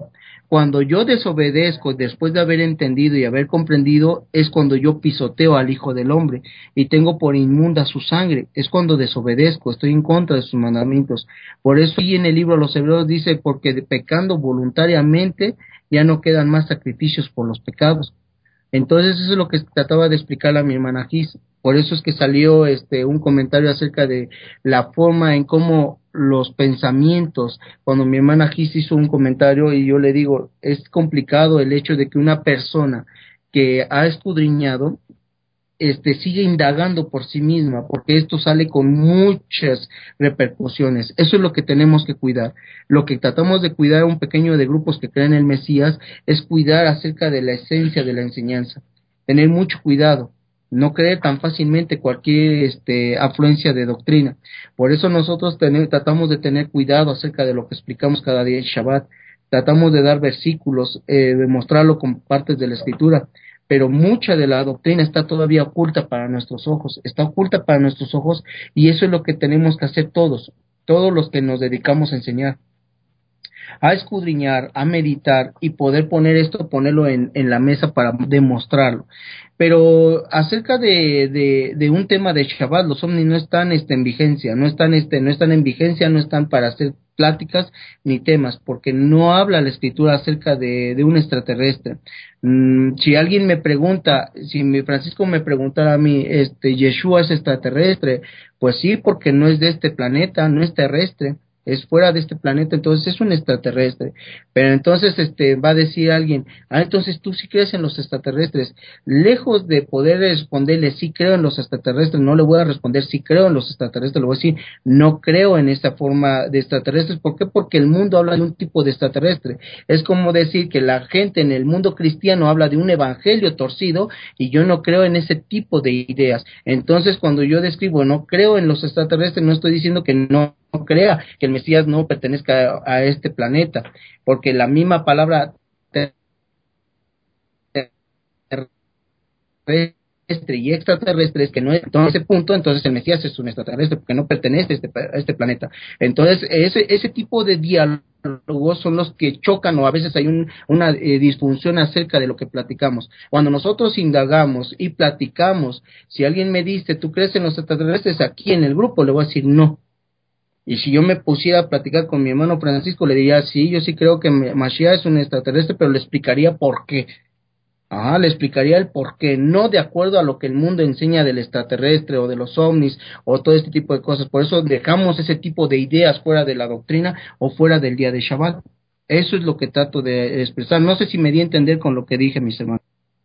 Cuando yo desobedezco después de haber entendido y haber comprendido, es cuando yo pisoteo al Hijo del Hombre y tengo por inmunda su sangre. Es cuando desobedezco, estoy en contra de sus mandamientos. Por eso y en el libro de los Hebreos dice, porque pecando voluntariamente ya no quedan más sacrificios por los pecados. Entonces eso es lo que trataba de explicarle a mi hermana Gis. Por eso es que salió un comentario acerca de la forma en cómo los pensamientos, cuando mi hermana Gis hizo un comentario y yo le digo, es complicado el hecho de que una persona que ha escudriñado sigue indagando por sí misma, porque esto sale con muchas repercusiones. Eso es lo que tenemos que cuidar. Lo que tratamos de cuidar a un pequeño de grupos que creen en el Mesías es cuidar acerca de la esencia de la enseñanza, tener mucho cuidado, no creer tan fácilmente cualquier afluencia de doctrina. Por eso nosotros tratamos de tener cuidado acerca de lo que explicamos cada día en Shabbat. Tratamos de dar versículos, de mostrarlo con partes de la Escritura, pero mucha de la doctrina está todavía oculta para nuestros ojos, está oculta para nuestros ojos, y eso es lo que tenemos que hacer todos los que nos dedicamos a enseñar, a escudriñar, a meditar y poder ponerlo en la mesa para demostrarlo. Pero acerca de un tema de Shabbat, los ovnis no están en vigencia, no están en vigencia, no están para hacer pláticas ni temas, porque no habla la Escritura acerca de un extraterrestre. Si alguien me pregunta, si Francisco me preguntara a mí, ¿Yeshua es extraterrestre? Pues sí, porque no es de este planeta, no es terrestre, es fuera de este planeta, entonces es un extraterrestre. Pero entonces va a decir alguien, entonces tú sí crees en los extraterrestres. Lejos de poder responderle sí creo en los extraterrestres, no le voy a responder sí creo en los extraterrestres, le voy a decir no creo en esta forma de extraterrestres. ¿Por qué? Porque el mundo habla de un tipo de extraterrestre. Es como decir que la gente en el mundo cristiano habla de un evangelio torcido y yo no creo en ese tipo de ideas. Entonces cuando yo describo no creo en los extraterrestres, no estoy diciendo que no crea que el Mesías no pertenezca a este planeta, porque la misma palabra terrestre y extraterrestre es que no es, entonces ese punto, entonces el Mesías es un extraterrestre porque no pertenece a este planeta. Entonces ese tipo de diálogos son los que chocan, o a veces hay una disfunción acerca de lo que platicamos. Cuando nosotros indagamos y platicamos, si alguien me dice ¿tú crees en los extraterrestres? Aquí en el grupo le voy a decir no. Y si yo me pusiera a platicar con mi hermano Francisco, le diría, sí, yo sí creo que Mashiach es un extraterrestre, pero le explicaría por qué. Le explicaría el por qué, no de acuerdo a lo que el mundo enseña del extraterrestre o de los ovnis o todo este tipo de cosas. Por eso dejamos ese tipo de ideas fuera de la doctrina o fuera del día de Shabbat. Eso es lo que trato de expresar. No sé si me di a entender con lo que dije, mis hermanos.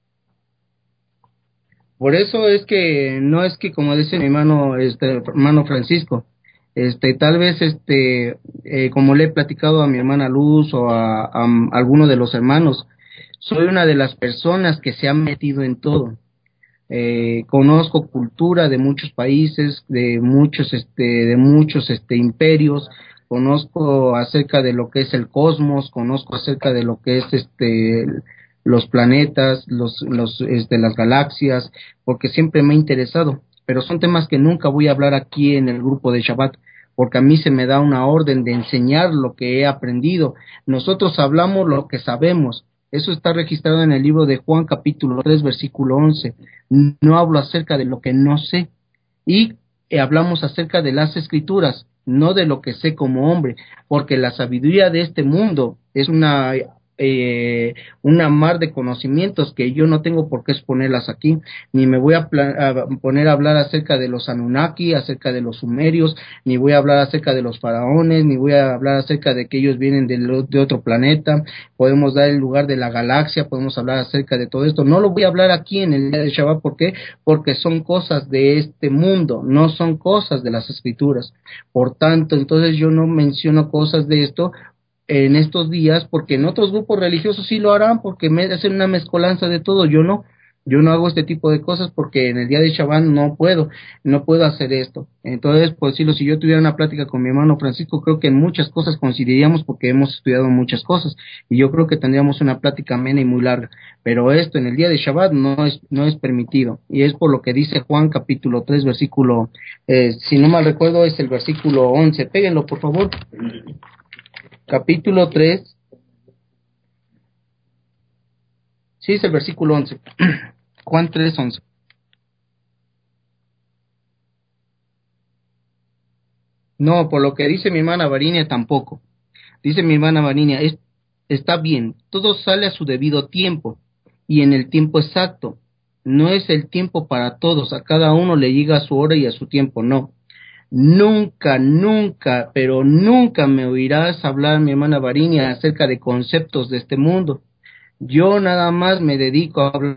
Por eso es que, no es que como dice mi hermano Francisco, tal vez como le he platicado a mi hermana Luz o a alguno de los hermanos, soy una de las personas que se han metido en todo. Conozco cultura de muchos países, de muchos imperios, conozco acerca de lo que es el cosmos, conozco acerca de lo que es los planetas, las galaxias, porque siempre me ha interesado. Pero son temas que nunca voy a hablar aquí en el grupo de Shabbat, porque a mí se me da una orden de enseñar lo que he aprendido. Nosotros hablamos lo que sabemos. Eso está registrado en el libro de Juan capítulo 3 versículo 11. No hablo acerca de lo que no sé. Y hablamos acerca de las escrituras, no de lo que sé como hombre, porque la sabiduría de este mundo es una mar de conocimientos que yo no tengo por qué exponerlas aquí, ni me voy a poner a hablar acerca de los Anunnaki, acerca de los sumerios, ni voy a hablar acerca de los faraones, ni voy a hablar acerca de que ellos vienen de otro planeta. Podemos dar el lugar de la galaxia, podemos hablar acerca de todo esto. No lo voy a hablar aquí en el día de Shabbat. ¿Por qué? Porque son cosas de este mundo, no son cosas de las escrituras. Por tanto, entonces yo no menciono cosas de esto en estos días, porque en otros grupos religiosos sí lo harán, porque hacen una mezcolanza de todo. Yo no hago este tipo de cosas porque en el día de Shabbat no puedo hacer esto. Entonces, pues si yo tuviera una plática con mi hermano Francisco, creo que en muchas cosas coincidiríamos porque hemos estudiado muchas cosas, y yo creo que tendríamos una plática amena y muy larga. Pero esto en el día de Shabbat no es permitido, y es por lo que dice Juan capítulo 3 versículo, si no mal recuerdo es el versículo 11, péguenlo por favor. Capítulo 3, Sí, es el versículo 11. Juan 3:11. No, por lo que dice mi hermana Varinia tampoco. Dice mi hermana Varinia, está bien, todo sale a su debido tiempo y en el tiempo exacto. No es el tiempo para todos, a cada uno le llega a su hora y a su tiempo, no. Nunca, nunca, pero nunca me oirás hablar, mi hermana Varinia, acerca de conceptos de este mundo. Yo nada más me dedico a hablar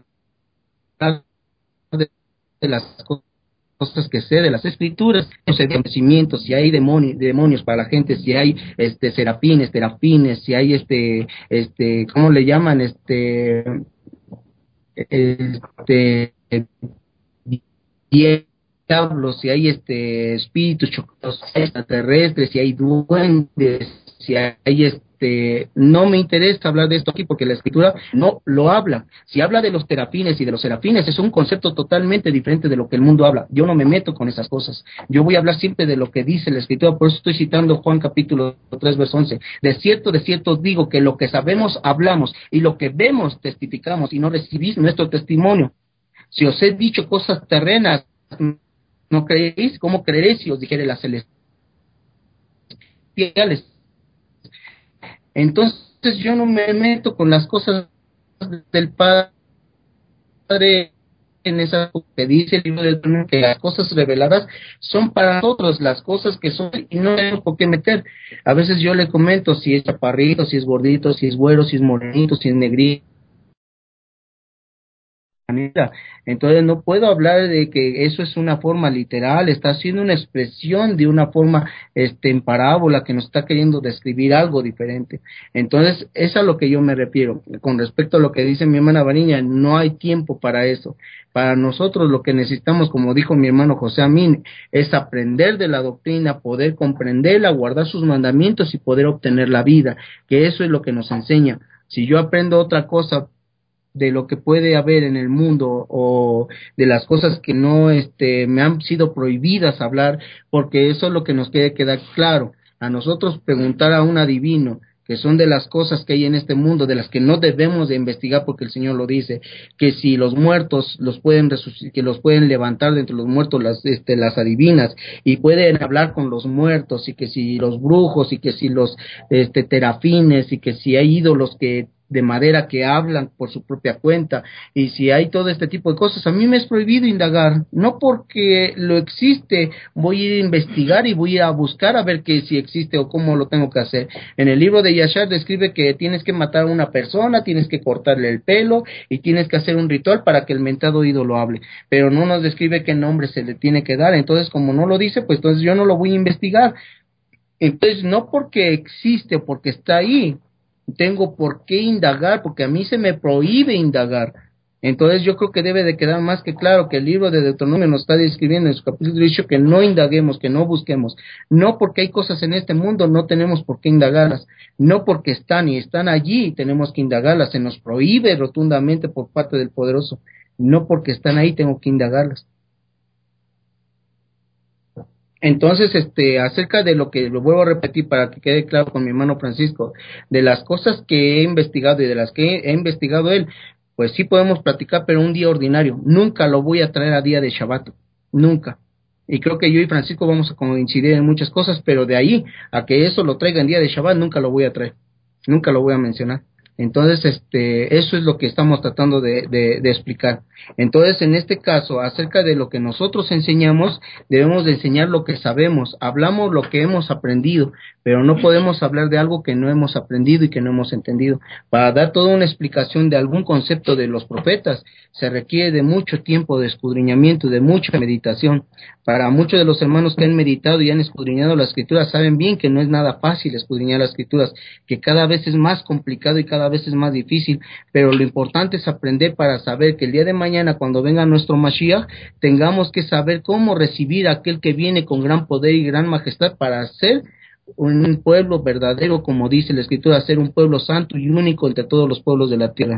de las cosas que sé de las escrituras, de conocimientos, si hay demonios para la gente, si hay serafines, terafines, si hay ¿cómo le llaman? Diablos, si hay espíritus chocados extraterrestres, si hay duendes, si hay no me interesa hablar de esto aquí porque la escritura no lo habla. Si habla de los terafines y de los serafines, es un concepto totalmente diferente de lo que el mundo habla. Yo no me meto con esas cosas. Yo voy a hablar siempre de lo que dice la escritura, por eso estoy citando Juan capítulo 3, verso 11. De cierto digo que lo que sabemos hablamos y lo que vemos testificamos y no recibís nuestro testimonio. Si os he dicho cosas terrenas, ¿no creéis? ¿Cómo creeréis si os dijere las celestiales? Entonces yo no me meto con las cosas del Padre en esa que dice el libro del Padre, que las cosas reveladas son para nosotros, las cosas que son, y no tengo por qué meter. A veces yo le comento si es chaparrito, si es gordito, si es güero, si es morenito, si es negrito. Entonces no puedo hablar de que eso es una forma literal, está haciendo una expresión de una forma en parábola que nos está queriendo describir algo diferente. Entonces es a lo que yo me refiero. Con respecto a lo que dice mi hermana Variña, no hay tiempo para eso. Para nosotros lo que necesitamos, como dijo mi hermano José Amín, es aprender de la doctrina, poder comprenderla, guardar sus mandamientos y poder obtener la vida, que eso es lo que nos enseña. Si yo aprendo otra cosa de lo que puede haber en el mundo o de las cosas que no me han sido prohibidas hablar, porque eso es lo que nos quiere quedar claro. A nosotros preguntar a un adivino, que son de las cosas que hay en este mundo, de las que no debemos de investigar porque el Señor lo dice, que si los muertos los pueden que los pueden levantar de entre los muertos las adivinas y pueden hablar con los muertos, y que si los brujos y que si los terafines y que si hay ídolos que de madera que hablan por su propia cuenta, y si hay todo este tipo de cosas, a mí me es prohibido indagar, no porque lo existe, voy a ir a investigar y voy a buscar a ver que si existe o cómo lo tengo que hacer. En el libro de Yashar describe que tienes que matar a una persona, tienes que cortarle el pelo y tienes que hacer un ritual para que el mentado ídolo hable, pero no nos describe qué nombre se le tiene que dar. Entonces, como no lo dice, pues entonces yo no lo voy a investigar. Entonces, no porque existe o porque está ahí tengo por qué indagar, porque a mí se me prohíbe indagar. Entonces yo creo que debe de quedar más que claro que el libro de Deuteronomio nos está describiendo en su capítulo 18 que no indaguemos, que no busquemos. No porque hay cosas en este mundo no tenemos por qué indagarlas, no porque están y están allí tenemos que indagarlas, se nos prohíbe rotundamente por parte del Poderoso. No porque están ahí tengo que indagarlas. Entonces, acerca de lo que lo vuelvo a repetir para que quede claro con mi hermano Francisco, de las cosas que he investigado y de las que he investigado él, pues sí podemos platicar, pero un día ordinario. Nunca lo voy a traer a día de Shabbat, nunca. Y creo que yo y Francisco vamos a coincidir en muchas cosas, pero de ahí a que eso lo traiga en día de Shabbat, nunca lo voy a traer, nunca lo voy a mencionar. Entonces, eso es lo que estamos tratando de explicar. Entonces, en este caso, acerca de lo que nosotros enseñamos, debemos de enseñar lo que sabemos, hablamos lo que hemos aprendido, pero no podemos hablar de algo que no hemos aprendido y que no hemos entendido. Para dar toda una explicación de algún concepto de los profetas, se requiere de mucho tiempo de escudriñamiento, de mucha meditación. Para muchos de los hermanos que han meditado y han escudriñado las escrituras, saben bien que no es nada fácil escudriñar las escrituras, que cada vez es más complicado y cada vez es más difícil, pero lo importante es aprender para saber que el día de mañana, cuando venga nuestro Mashiach, tengamos que saber cómo recibir a aquel que viene con gran poder y gran majestad para hacer un pueblo verdadero, como dice la escritura, ser un pueblo santo y único entre todos los pueblos de la tierra.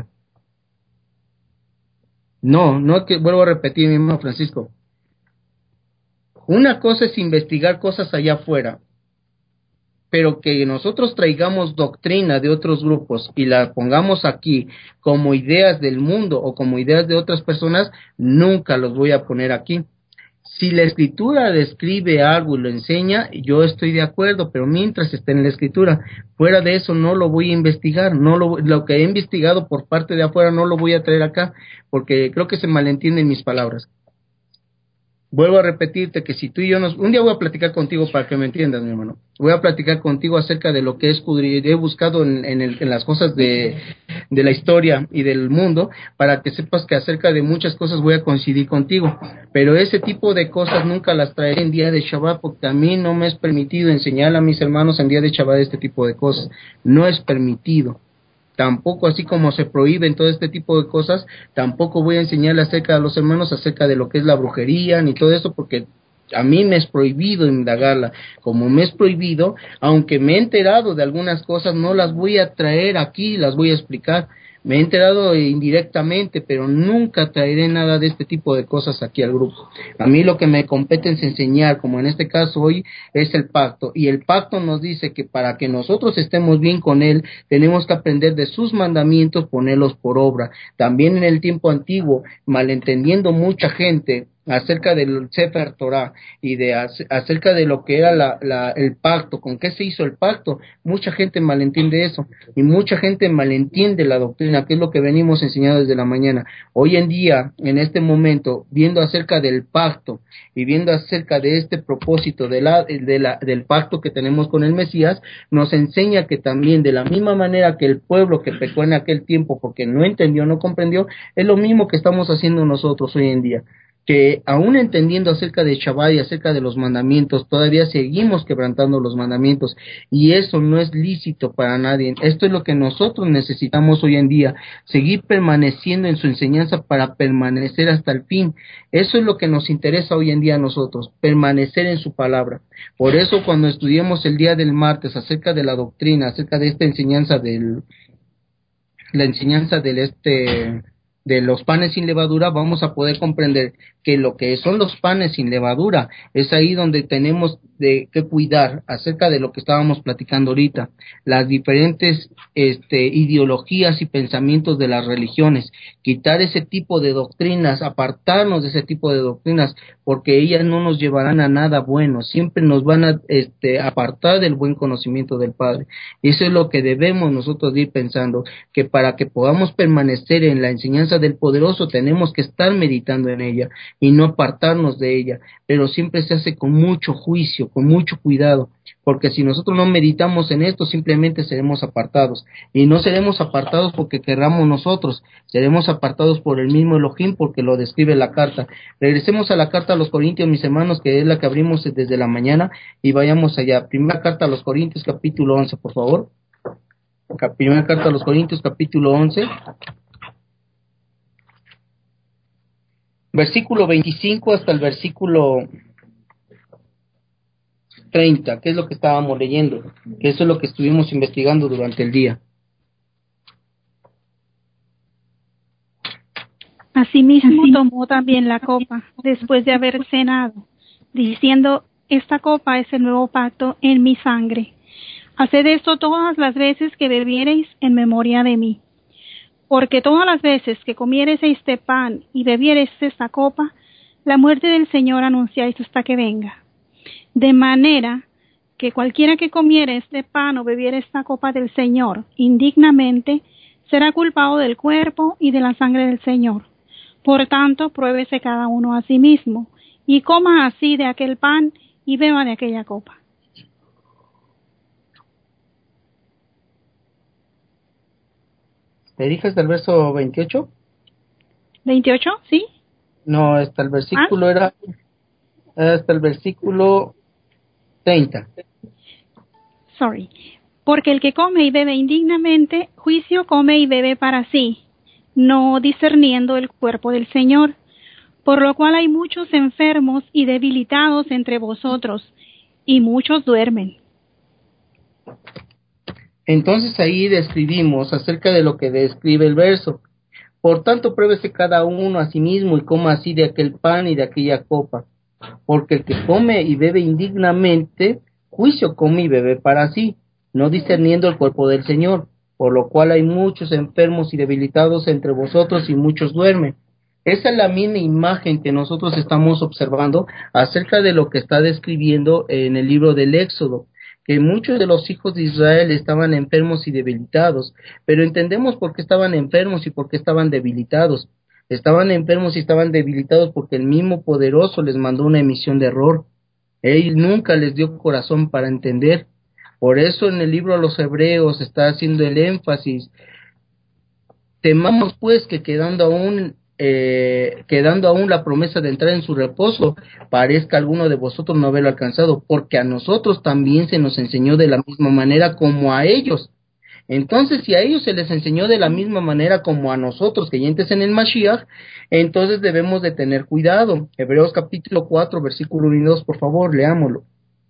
No, que vuelvo a repetir, mi hermano Francisco. Una cosa es investigar cosas allá afuera, pero que nosotros traigamos doctrina de otros grupos y la pongamos aquí como ideas del mundo o como ideas de otras personas, nunca los voy a poner aquí. Si la escritura describe algo y lo enseña, yo estoy de acuerdo, pero mientras esté en la escritura, fuera de eso no lo voy a investigar, lo que he investigado por parte de afuera no lo voy a traer acá, porque creo que se malentienden mis palabras. Vuelvo a repetirte que si tú y yo un día voy a platicar contigo para que me entiendas, mi hermano. Voy a platicar contigo acerca de lo que he buscado en las cosas de la historia y del mundo, para que sepas que acerca de muchas cosas voy a coincidir contigo. Pero ese tipo de cosas nunca las traeré en día de Shabbat, porque a mí no me es permitido enseñar a mis hermanos en día de Shabbat este tipo de cosas. No es permitido. Tampoco, así como se prohíben todo este tipo de cosas, tampoco voy a enseñarle acerca a los hermanos acerca de lo que es la brujería ni todo eso, porque a mí me es prohibido indagarla. Como me es prohibido, aunque me he enterado de algunas cosas, no las voy a traer aquí, las voy a explicar. Me he enterado indirectamente, pero nunca traeré nada de este tipo de cosas aquí al grupo. A mí lo que me compete es enseñar, como en este caso hoy, es el pacto. Y el pacto nos dice que para que nosotros estemos bien con él, tenemos que aprender de sus mandamientos, ponerlos por obra. También en el tiempo antiguo, malentendiendo mucha gente acerca del Sefer Torah y acerca de lo que era el pacto, con qué se hizo el pacto, mucha gente malentiende eso y mucha gente malentiende la doctrina, que es lo que venimos enseñando desde la mañana. Hoy en día, en este momento, viendo acerca del pacto y viendo acerca de este propósito del pacto que tenemos con el Mesías, nos enseña que también de la misma manera que el pueblo que pecó en aquel tiempo porque no entendió, no comprendió, es lo mismo que estamos haciendo nosotros hoy en día, que aún entendiendo acerca de Shabbat y acerca de los mandamientos, todavía seguimos quebrantando los mandamientos, y eso no es lícito para nadie. Esto es lo que nosotros necesitamos hoy en día, seguir permaneciendo en su enseñanza para permanecer hasta el fin. Eso es lo que nos interesa hoy en día a nosotros, permanecer en su palabra. Por eso cuando estudiemos el día del martes acerca de la doctrina, acerca de esta enseñanza de los panes sin levadura, vamos a poder comprender que lo que son los panes sin levadura es ahí donde tenemos que cuidar acerca de lo que estábamos platicando ahorita, las diferentes ideologías y pensamientos de las religiones, quitar ese tipo de doctrinas, apartarnos de ese tipo de doctrinas, porque ellas no nos llevarán a nada bueno, siempre nos van a apartar del buen conocimiento del Padre. Y eso es lo que debemos nosotros ir pensando, que para que podamos permanecer en la enseñanza del Poderoso tenemos que estar meditando en ella y no apartarnos de ella, pero siempre se hace con mucho juicio, con mucho cuidado, porque si nosotros no meditamos en esto, simplemente seremos apartados, y no seremos apartados porque querramos nosotros, seremos apartados por el mismo Elohim, porque lo describe la carta. Regresemos a la carta a los Corintios, mis hermanos, que es la que abrimos desde la mañana, y vayamos allá. Primera carta a los Corintios, capítulo 11, por favor. Primera carta a los Corintios, capítulo 11. Versículo 25 hasta el versículo 30, que es lo que estábamos leyendo, que eso es lo que estuvimos investigando durante el día. Asimismo tomó también la copa, después de haber cenado, diciendo, esta copa es el nuevo pacto en mi sangre. Haced esto todas las veces que bebiereis en memoria de mí. Porque todas las veces que comiereis este pan y bebiereis esta copa, la muerte del Señor anunciáis hasta que venga. De manera que cualquiera que comiere este pan o bebiere esta copa del Señor indignamente, será culpado del cuerpo y de la sangre del Señor. Por tanto, pruébese cada uno a sí mismo, y coma así de aquel pan y beba de aquella copa. ¿Le dije hasta el verso 28? ¿28? ¿Sí? No, hasta el versículo era hasta el versículo 30. Sorry. Porque el que come y bebe indignamente, juicio come y bebe para sí, no discerniendo el cuerpo del Señor. Por lo cual hay muchos enfermos y debilitados entre vosotros, y muchos duermen. Entonces ahí describimos acerca de lo que describe el verso. Por tanto, pruébese cada uno a sí mismo y coma así de aquel pan y de aquella copa. Porque el que come y bebe indignamente, juicio come y bebe para sí, no discerniendo el cuerpo del Señor, por lo cual hay muchos enfermos y debilitados entre vosotros y muchos duermen. Esa es la misma imagen que nosotros estamos observando acerca de lo que está describiendo en el libro del Éxodo, que muchos de los hijos de Israel estaban enfermos y debilitados, pero entendemos por qué estaban enfermos y por qué estaban debilitados. Estaban enfermos y estaban debilitados porque el mismo poderoso les mandó una emisión de error. Él nunca les dio corazón para entender. Por eso en el libro a los Hebreos está haciendo el énfasis. Temamos pues que quedando aún la promesa de entrar en su reposo, parezca alguno de vosotros no haberlo alcanzado, porque a nosotros también se nos enseñó de la misma manera como a ellos. Entonces, si a ellos se les enseñó de la misma manera como a nosotros, creyentes en el Mashiach, entonces debemos de tener cuidado. Hebreos capítulo 4, versículo 1 y 2, por favor, leámoslo.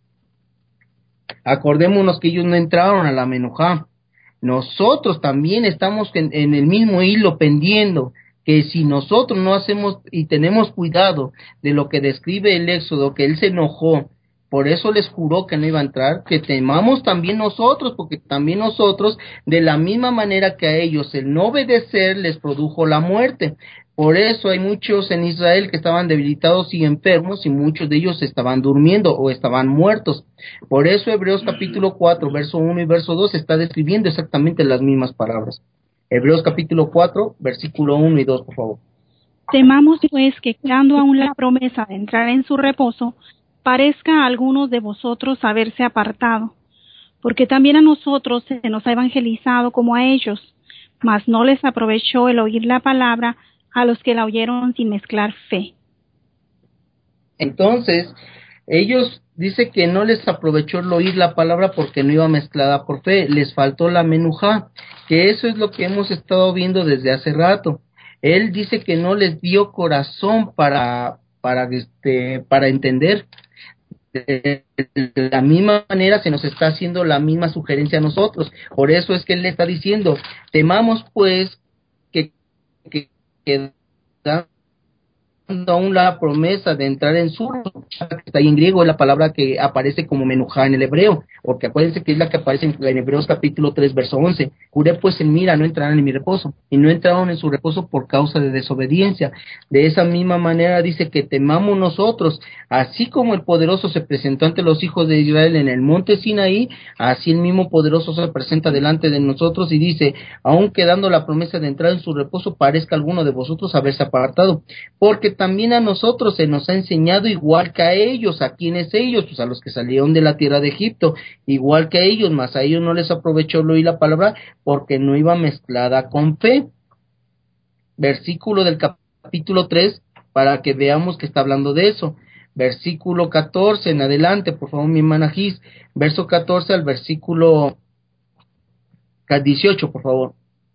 Acordémonos que ellos no entraron a la Menujá. Nosotros también estamos en el mismo hilo pendiendo, que si nosotros no hacemos y tenemos cuidado de lo que describe el Éxodo, que él se enojó, por eso les juró que no iba a entrar, que temamos también nosotros, porque también nosotros, de la misma manera que a ellos el no obedecer les produjo la muerte. Por eso hay muchos en Israel que estaban debilitados y enfermos, y muchos de ellos estaban durmiendo o estaban muertos. Por eso Hebreos capítulo 4, verso 1 y verso 2 está describiendo exactamente las mismas palabras. Hebreos capítulo 4, versículo 1 y 2, por favor. Temamos pues que quedando aún la promesa de entrar en su reposo, parezca a algunos de vosotros haberse apartado, porque también a nosotros se nos ha evangelizado como a ellos, mas no les aprovechó el oír la palabra a los que la oyeron sin mezclar fe. Entonces, ellos dice que no les aprovechó el oír la palabra porque no iba mezclada por fe, les faltó la menujá, que eso es lo que hemos estado viendo desde hace rato. Él dice que no les dio corazón para entender. De la misma manera se nos está haciendo la misma sugerencia a nosotros. Por eso es que él le está diciendo, temamos pues que aún la promesa de entrar en su, está ahí en griego, es la palabra que aparece como menujá en el hebreo, porque acuérdense que es la que aparece en Hebreos capítulo 3, verso 11. Juré pues en mira, no entrarán en mi reposo, y no entraron en su reposo por causa de desobediencia. De esa misma manera dice que temamos nosotros, así como el poderoso se presentó ante los hijos de Israel en el monte Sinaí, así el mismo poderoso se presenta delante de nosotros y dice, aun quedando la promesa de entrar en su reposo, parezca alguno de vosotros haberse apartado, porque también a nosotros se nos ha enseñado igual que a ellos. ¿A quiénes ellos? Pues a los que salieron de la tierra de Egipto, igual que a ellos, mas a ellos no les aprovechó el oír la palabra porque no iba mezclada con fe. Versículo del capítulo 3, para que veamos que está hablando de eso. Versículo 14 en adelante, por favor, mi hermana Gis, verso 14 al versículo 18, por favor.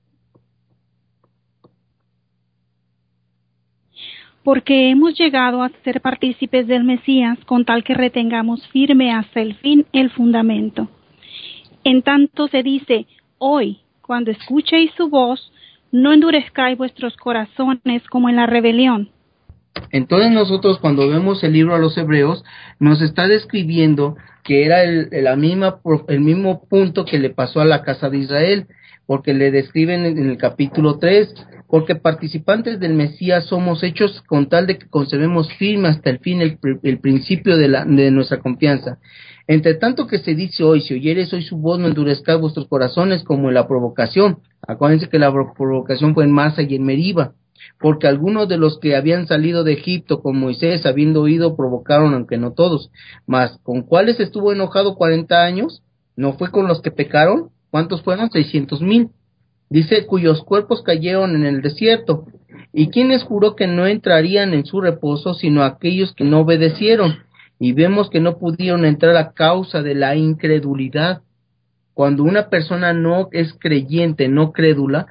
Porque hemos llegado a ser partícipes del Mesías con tal que retengamos firme hasta el fin el fundamento. En tanto se dice, hoy, cuando escuchéis su voz, no endurezcáis vuestros corazones como en la rebelión. Entonces nosotros cuando vemos el libro a los Hebreos, nos está describiendo que era el mismo punto que le pasó a la casa de Israel, porque le describen en el capítulo 3, porque participantes del Mesías somos hechos con tal de que conservemos firme hasta el fin el principio de nuestra confianza. Entre tanto que se dice hoy, si oyeres hoy su voz, no endurezcáis vuestros corazones como en la provocación. Acuérdense que la provocación fue en Masa y en Meriba, porque algunos de los que habían salido de Egipto con Moisés, habiendo oído, provocaron, aunque no todos. Mas, ¿con cuáles estuvo enojado 40 años? ¿No fue con los que pecaron? ¿Cuántos fueron? 600,000. Dice, cuyos cuerpos cayeron en el desierto. ¿Y quién les juró que no entrarían en su reposo, sino aquellos que no obedecieron? Y vemos que no pudieron entrar a causa de la incredulidad. Cuando una persona no es creyente, no crédula,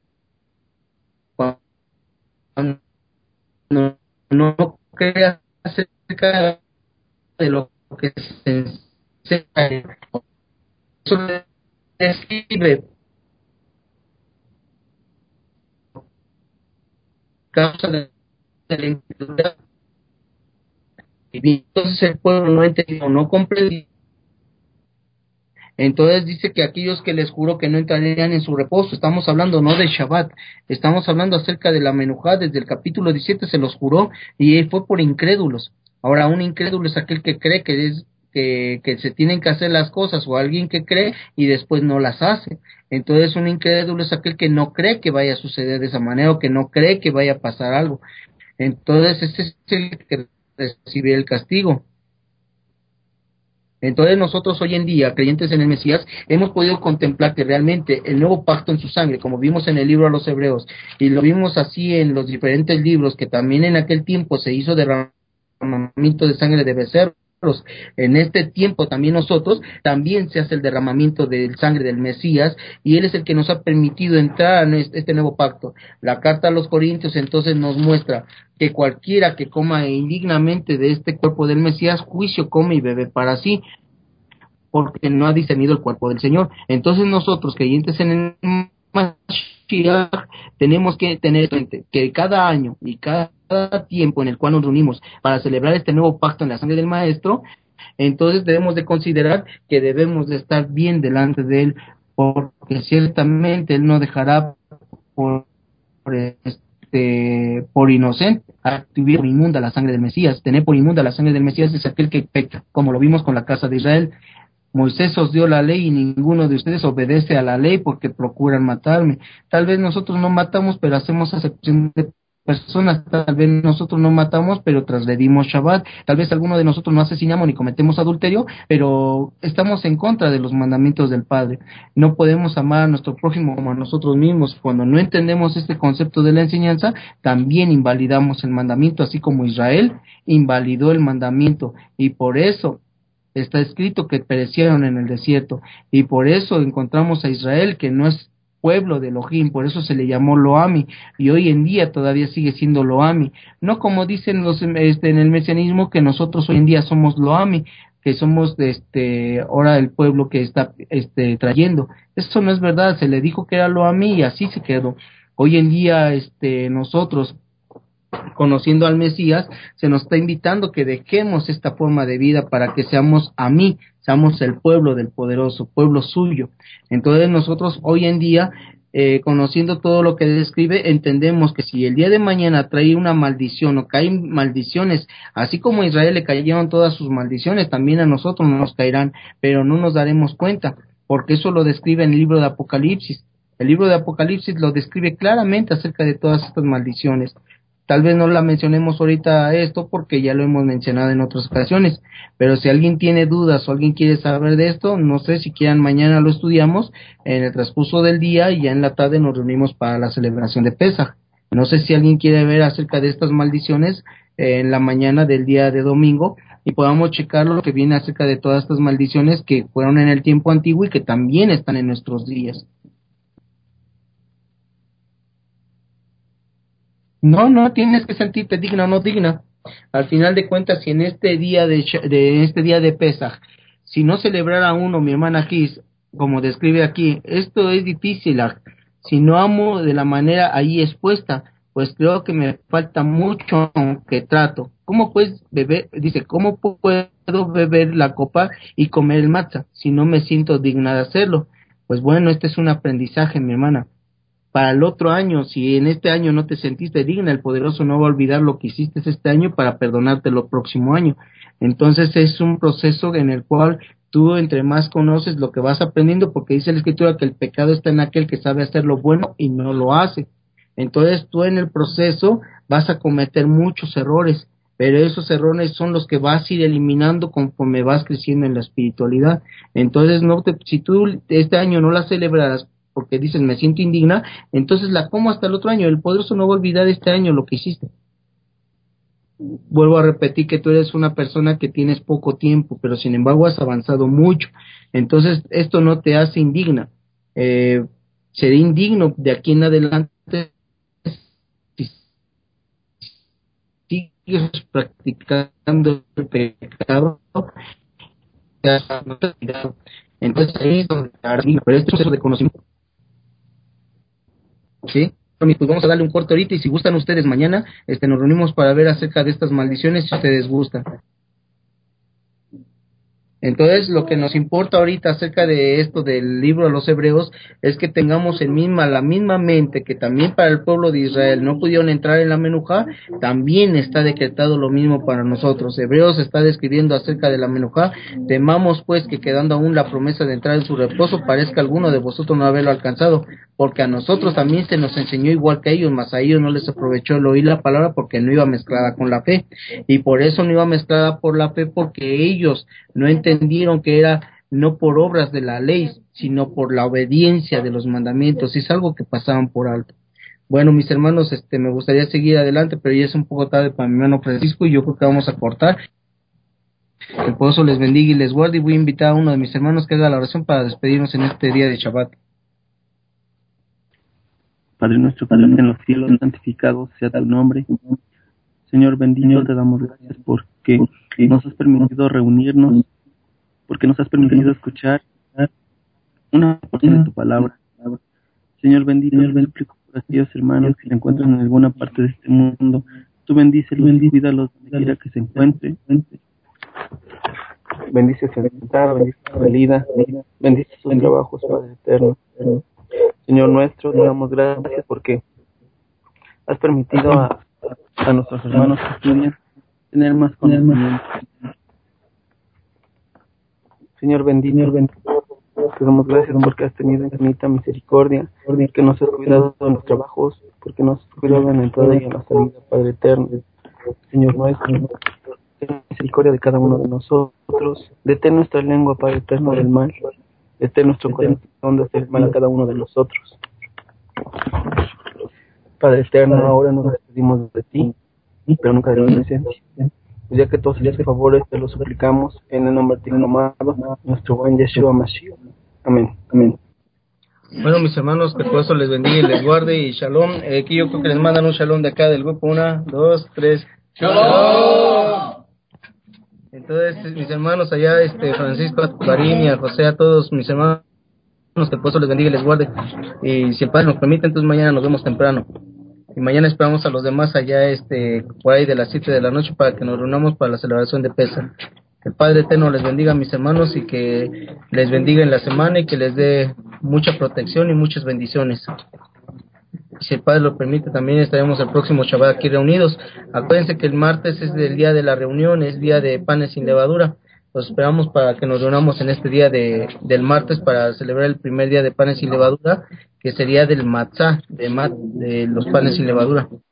no cree acerca de lo que se enseña, eso describe causa de la incredulidad. Y entonces el pueblo no entendió, no comprendió Entonces dice que aquellos que les juró que no entrarían en su reposo, estamos hablando no de Shabbat, estamos hablando acerca de la Menujá, desde el capítulo 17 se los juró y fue por incrédulos. Ahora, un incrédulo es aquel que cree que se tienen que hacer las cosas, o alguien que cree y después no las hace. Entonces un incrédulo es aquel que no cree que vaya a suceder de esa manera, o que no cree que vaya a pasar algo. Entonces ese es el que recibe el castigo. Entonces nosotros hoy en día, creyentes en el Mesías, hemos podido contemplar que realmente el nuevo pacto en su sangre, como vimos en el libro a los Hebreos, y lo vimos así en los diferentes libros, que también en aquel tiempo se hizo derramamiento de sangre de becerros. En este tiempo también nosotros, también se hace el derramamiento de sangre del Mesías, y Él es el que nos ha permitido entrar en este nuevo pacto. La carta a los Corintios entonces nos muestra que cualquiera que coma indignamente de este cuerpo del Mesías, juicio come y bebe para sí, porque no ha discernido el cuerpo del Señor. Entonces nosotros, creyentes en el Mashiach, tenemos que tener presente que cada año y cada tiempo en el cual nos reunimos para celebrar este nuevo pacto en la sangre del Maestro, entonces debemos de considerar que debemos de estar bien delante de Él, porque ciertamente Él no dejará por inocente activar por inmunda la sangre del Mesías. Tener por inmunda la sangre del Mesías es aquel que peca, como lo vimos con la casa de Israel. Moisés os dio la ley y ninguno de ustedes obedece a la ley porque procuran matarme. Tal vez nosotros no matamos, pero hacemos acepción de personas. Tal vez nosotros no matamos, pero transgredimos Shabbat. Tal vez alguno de nosotros no asesinamos ni cometemos adulterio, pero estamos en contra de los mandamientos del Padre. No podemos amar a nuestro prójimo como a nosotros mismos. Cuando no entendemos este concepto de la enseñanza, también invalidamos el mandamiento, así como Israel invalidó el mandamiento, y por eso está escrito que perecieron en el desierto, y por eso encontramos a Israel, que no es pueblo de Elohim, por eso se le llamó Loami, y hoy en día todavía sigue siendo Loami, no como dicen los en el mesianismo, que nosotros hoy en día somos Loami, que somos ahora el pueblo que está trayendo. Eso no es verdad, se le dijo que era Loami y así se quedó. Hoy en día nosotros, conociendo al Mesías, se nos está invitando que dejemos esta forma de vida para que seamos seamos el pueblo del poderoso, pueblo suyo. Entonces nosotros hoy en día, conociendo todo lo que describe, entendemos que si el día de mañana trae una maldición o caen maldiciones, así como a Israel le cayeron todas sus maldiciones, también a nosotros nos caerán, pero no nos daremos cuenta, porque eso lo describe en el libro de Apocalipsis. El libro de Apocalipsis lo describe claramente acerca de todas estas maldiciones. Tal vez no la mencionemos ahorita esto porque ya lo hemos mencionado en otras ocasiones, pero si alguien tiene dudas o alguien quiere saber de esto, no sé si quieran, mañana lo estudiamos en el transcurso del día y ya en la tarde nos reunimos para la celebración de Pesaj. No sé si alguien quiere ver acerca de estas maldiciones en la mañana del día de domingo y podamos checar lo que viene acerca de todas estas maldiciones que fueron en el tiempo antiguo y que también están en nuestros días. No tienes que sentirte digna o no digna. Al final de cuentas, si en este día de Pesaj, si no celebrara uno, mi hermana Kiss, como describe aquí, esto es difícil. Si no amo de la manera ahí expuesta, pues creo que me falta mucho que trato. ¿Cómo puedes beber? Dice, ¿cómo puedo beber la copa y comer el matzah si no me siento digna de hacerlo? Pues bueno, este es un aprendizaje, mi hermana. Para el otro año, si en este año no te sentiste digna, el poderoso no va a olvidar lo que hiciste este año para perdonarte el próximo año. Entonces es un proceso en el cual tú entre más conoces lo que vas aprendiendo, porque dice la Escritura que el pecado está en aquel que sabe hacer lo bueno y no lo hace. Entonces tú en el proceso vas a cometer muchos errores, pero esos errores son los que vas a ir eliminando conforme vas creciendo en la espiritualidad. Entonces si tú este año no la celebraras porque dices me siento indigna, entonces la como hasta el otro año. El poderoso no va a olvidar este año lo que hiciste. Vuelvo a repetir que tú eres una persona que tienes poco tiempo, pero sin embargo has avanzado mucho. Entonces esto no te hace indigna. Seré indigno de aquí en adelante si sigues practicando el pecado. Entonces ahí es donde pero este proceso de conocimiento. Sí, pues vamos a darle un corte ahorita y si gustan ustedes mañana, nos reunimos para ver acerca de estas maldiciones si ustedes gustan. Entonces, lo que nos importa ahorita acerca de esto del libro de los Hebreos es que tengamos la misma mente que también para el pueblo de Israel no pudieron entrar en la Menujá, también está decretado lo mismo para nosotros. Hebreos está describiendo acerca de la Menujá. Temamos pues que quedando aún la promesa de entrar en su reposo, parezca alguno de vosotros no haberlo alcanzado, porque a nosotros también se nos enseñó igual que a ellos, mas a ellos no les aprovechó el oír la palabra porque no iba mezclada con la fe, y por eso no iba mezclada por la fe, porque ellos no entendieron que era no por obras de la ley, sino por la obediencia de los mandamientos, y es algo que pasaban por alto. Bueno, mis hermanos, me gustaría seguir adelante, pero ya es un poco tarde para mi hermano Francisco, y yo creo que vamos a cortar. Que el poderoso les bendiga y les guarde, y voy a invitar a uno de mis hermanos que haga la oración para despedirnos en este día de Shabbat. Padre nuestro que estás en los cielos, santificado sea tu nombre. Señor bendito, te damos gracias porque nos has permitido reunirnos, porque nos has permitido escuchar una porción de tu palabra. Señor bendito, te suplico por aquellos hermanos que se encuentran en alguna parte de este mundo. Tú bendícelos y cuídalos donde quiera que se encuentre. Bendice su entrada, bendice su salida, bendice sus trabajos, Padre eterno. Señor nuestro, te damos gracias porque has permitido a nuestros hermanos que estudian tener más conocimiento. Señor bendito, te damos gracias porque has tenido infinita misericordia, que nos has cuidado en los trabajos, porque nos has cuidado en la entrada y en la salida, Padre eterno. Señor nuestro, ten misericordia de cada uno de nosotros, detén nuestra lengua, Padre eterno, del mal, detén nuestro corazón de hacer mal a cada uno de nosotros. Padre eterno, ahora nos despedimos de ti, pero nunca de tu presencia. Ya que todos estos favores te los suplicamos en el nombre de tu amado, nuestro buen Yeshua Mashiach. Amén. Amén. Bueno, mis hermanos, que por eso les bendiga y les guarde, y shalom. Aquí yo creo que les mandan un shalom de acá del grupo. 1, 2, 3. ¡Shalom! Entonces, mis hermanos allá, Francisco, a Karim y a José, a todos mis hermanos, que por eso les bendiga y les guarde. Y si el Padre nos permite, entonces mañana nos vemos temprano. Y mañana esperamos a los demás allá, por ahí de las 7 de la noche, para que nos reunamos para la celebración de Pesa. Que el Padre eterno les bendiga, mis hermanos, y que les bendiga en la semana y que les dé mucha protección y muchas bendiciones. Si el Padre lo permite, también estaremos el próximo Shabbat aquí reunidos. Acuérdense que el martes es el día de la reunión, es día de panes sin levadura. Los esperamos para que nos reunamos en este día del martes para celebrar el primer día de panes sin levadura, que sería del matzah, de los panes sin levadura.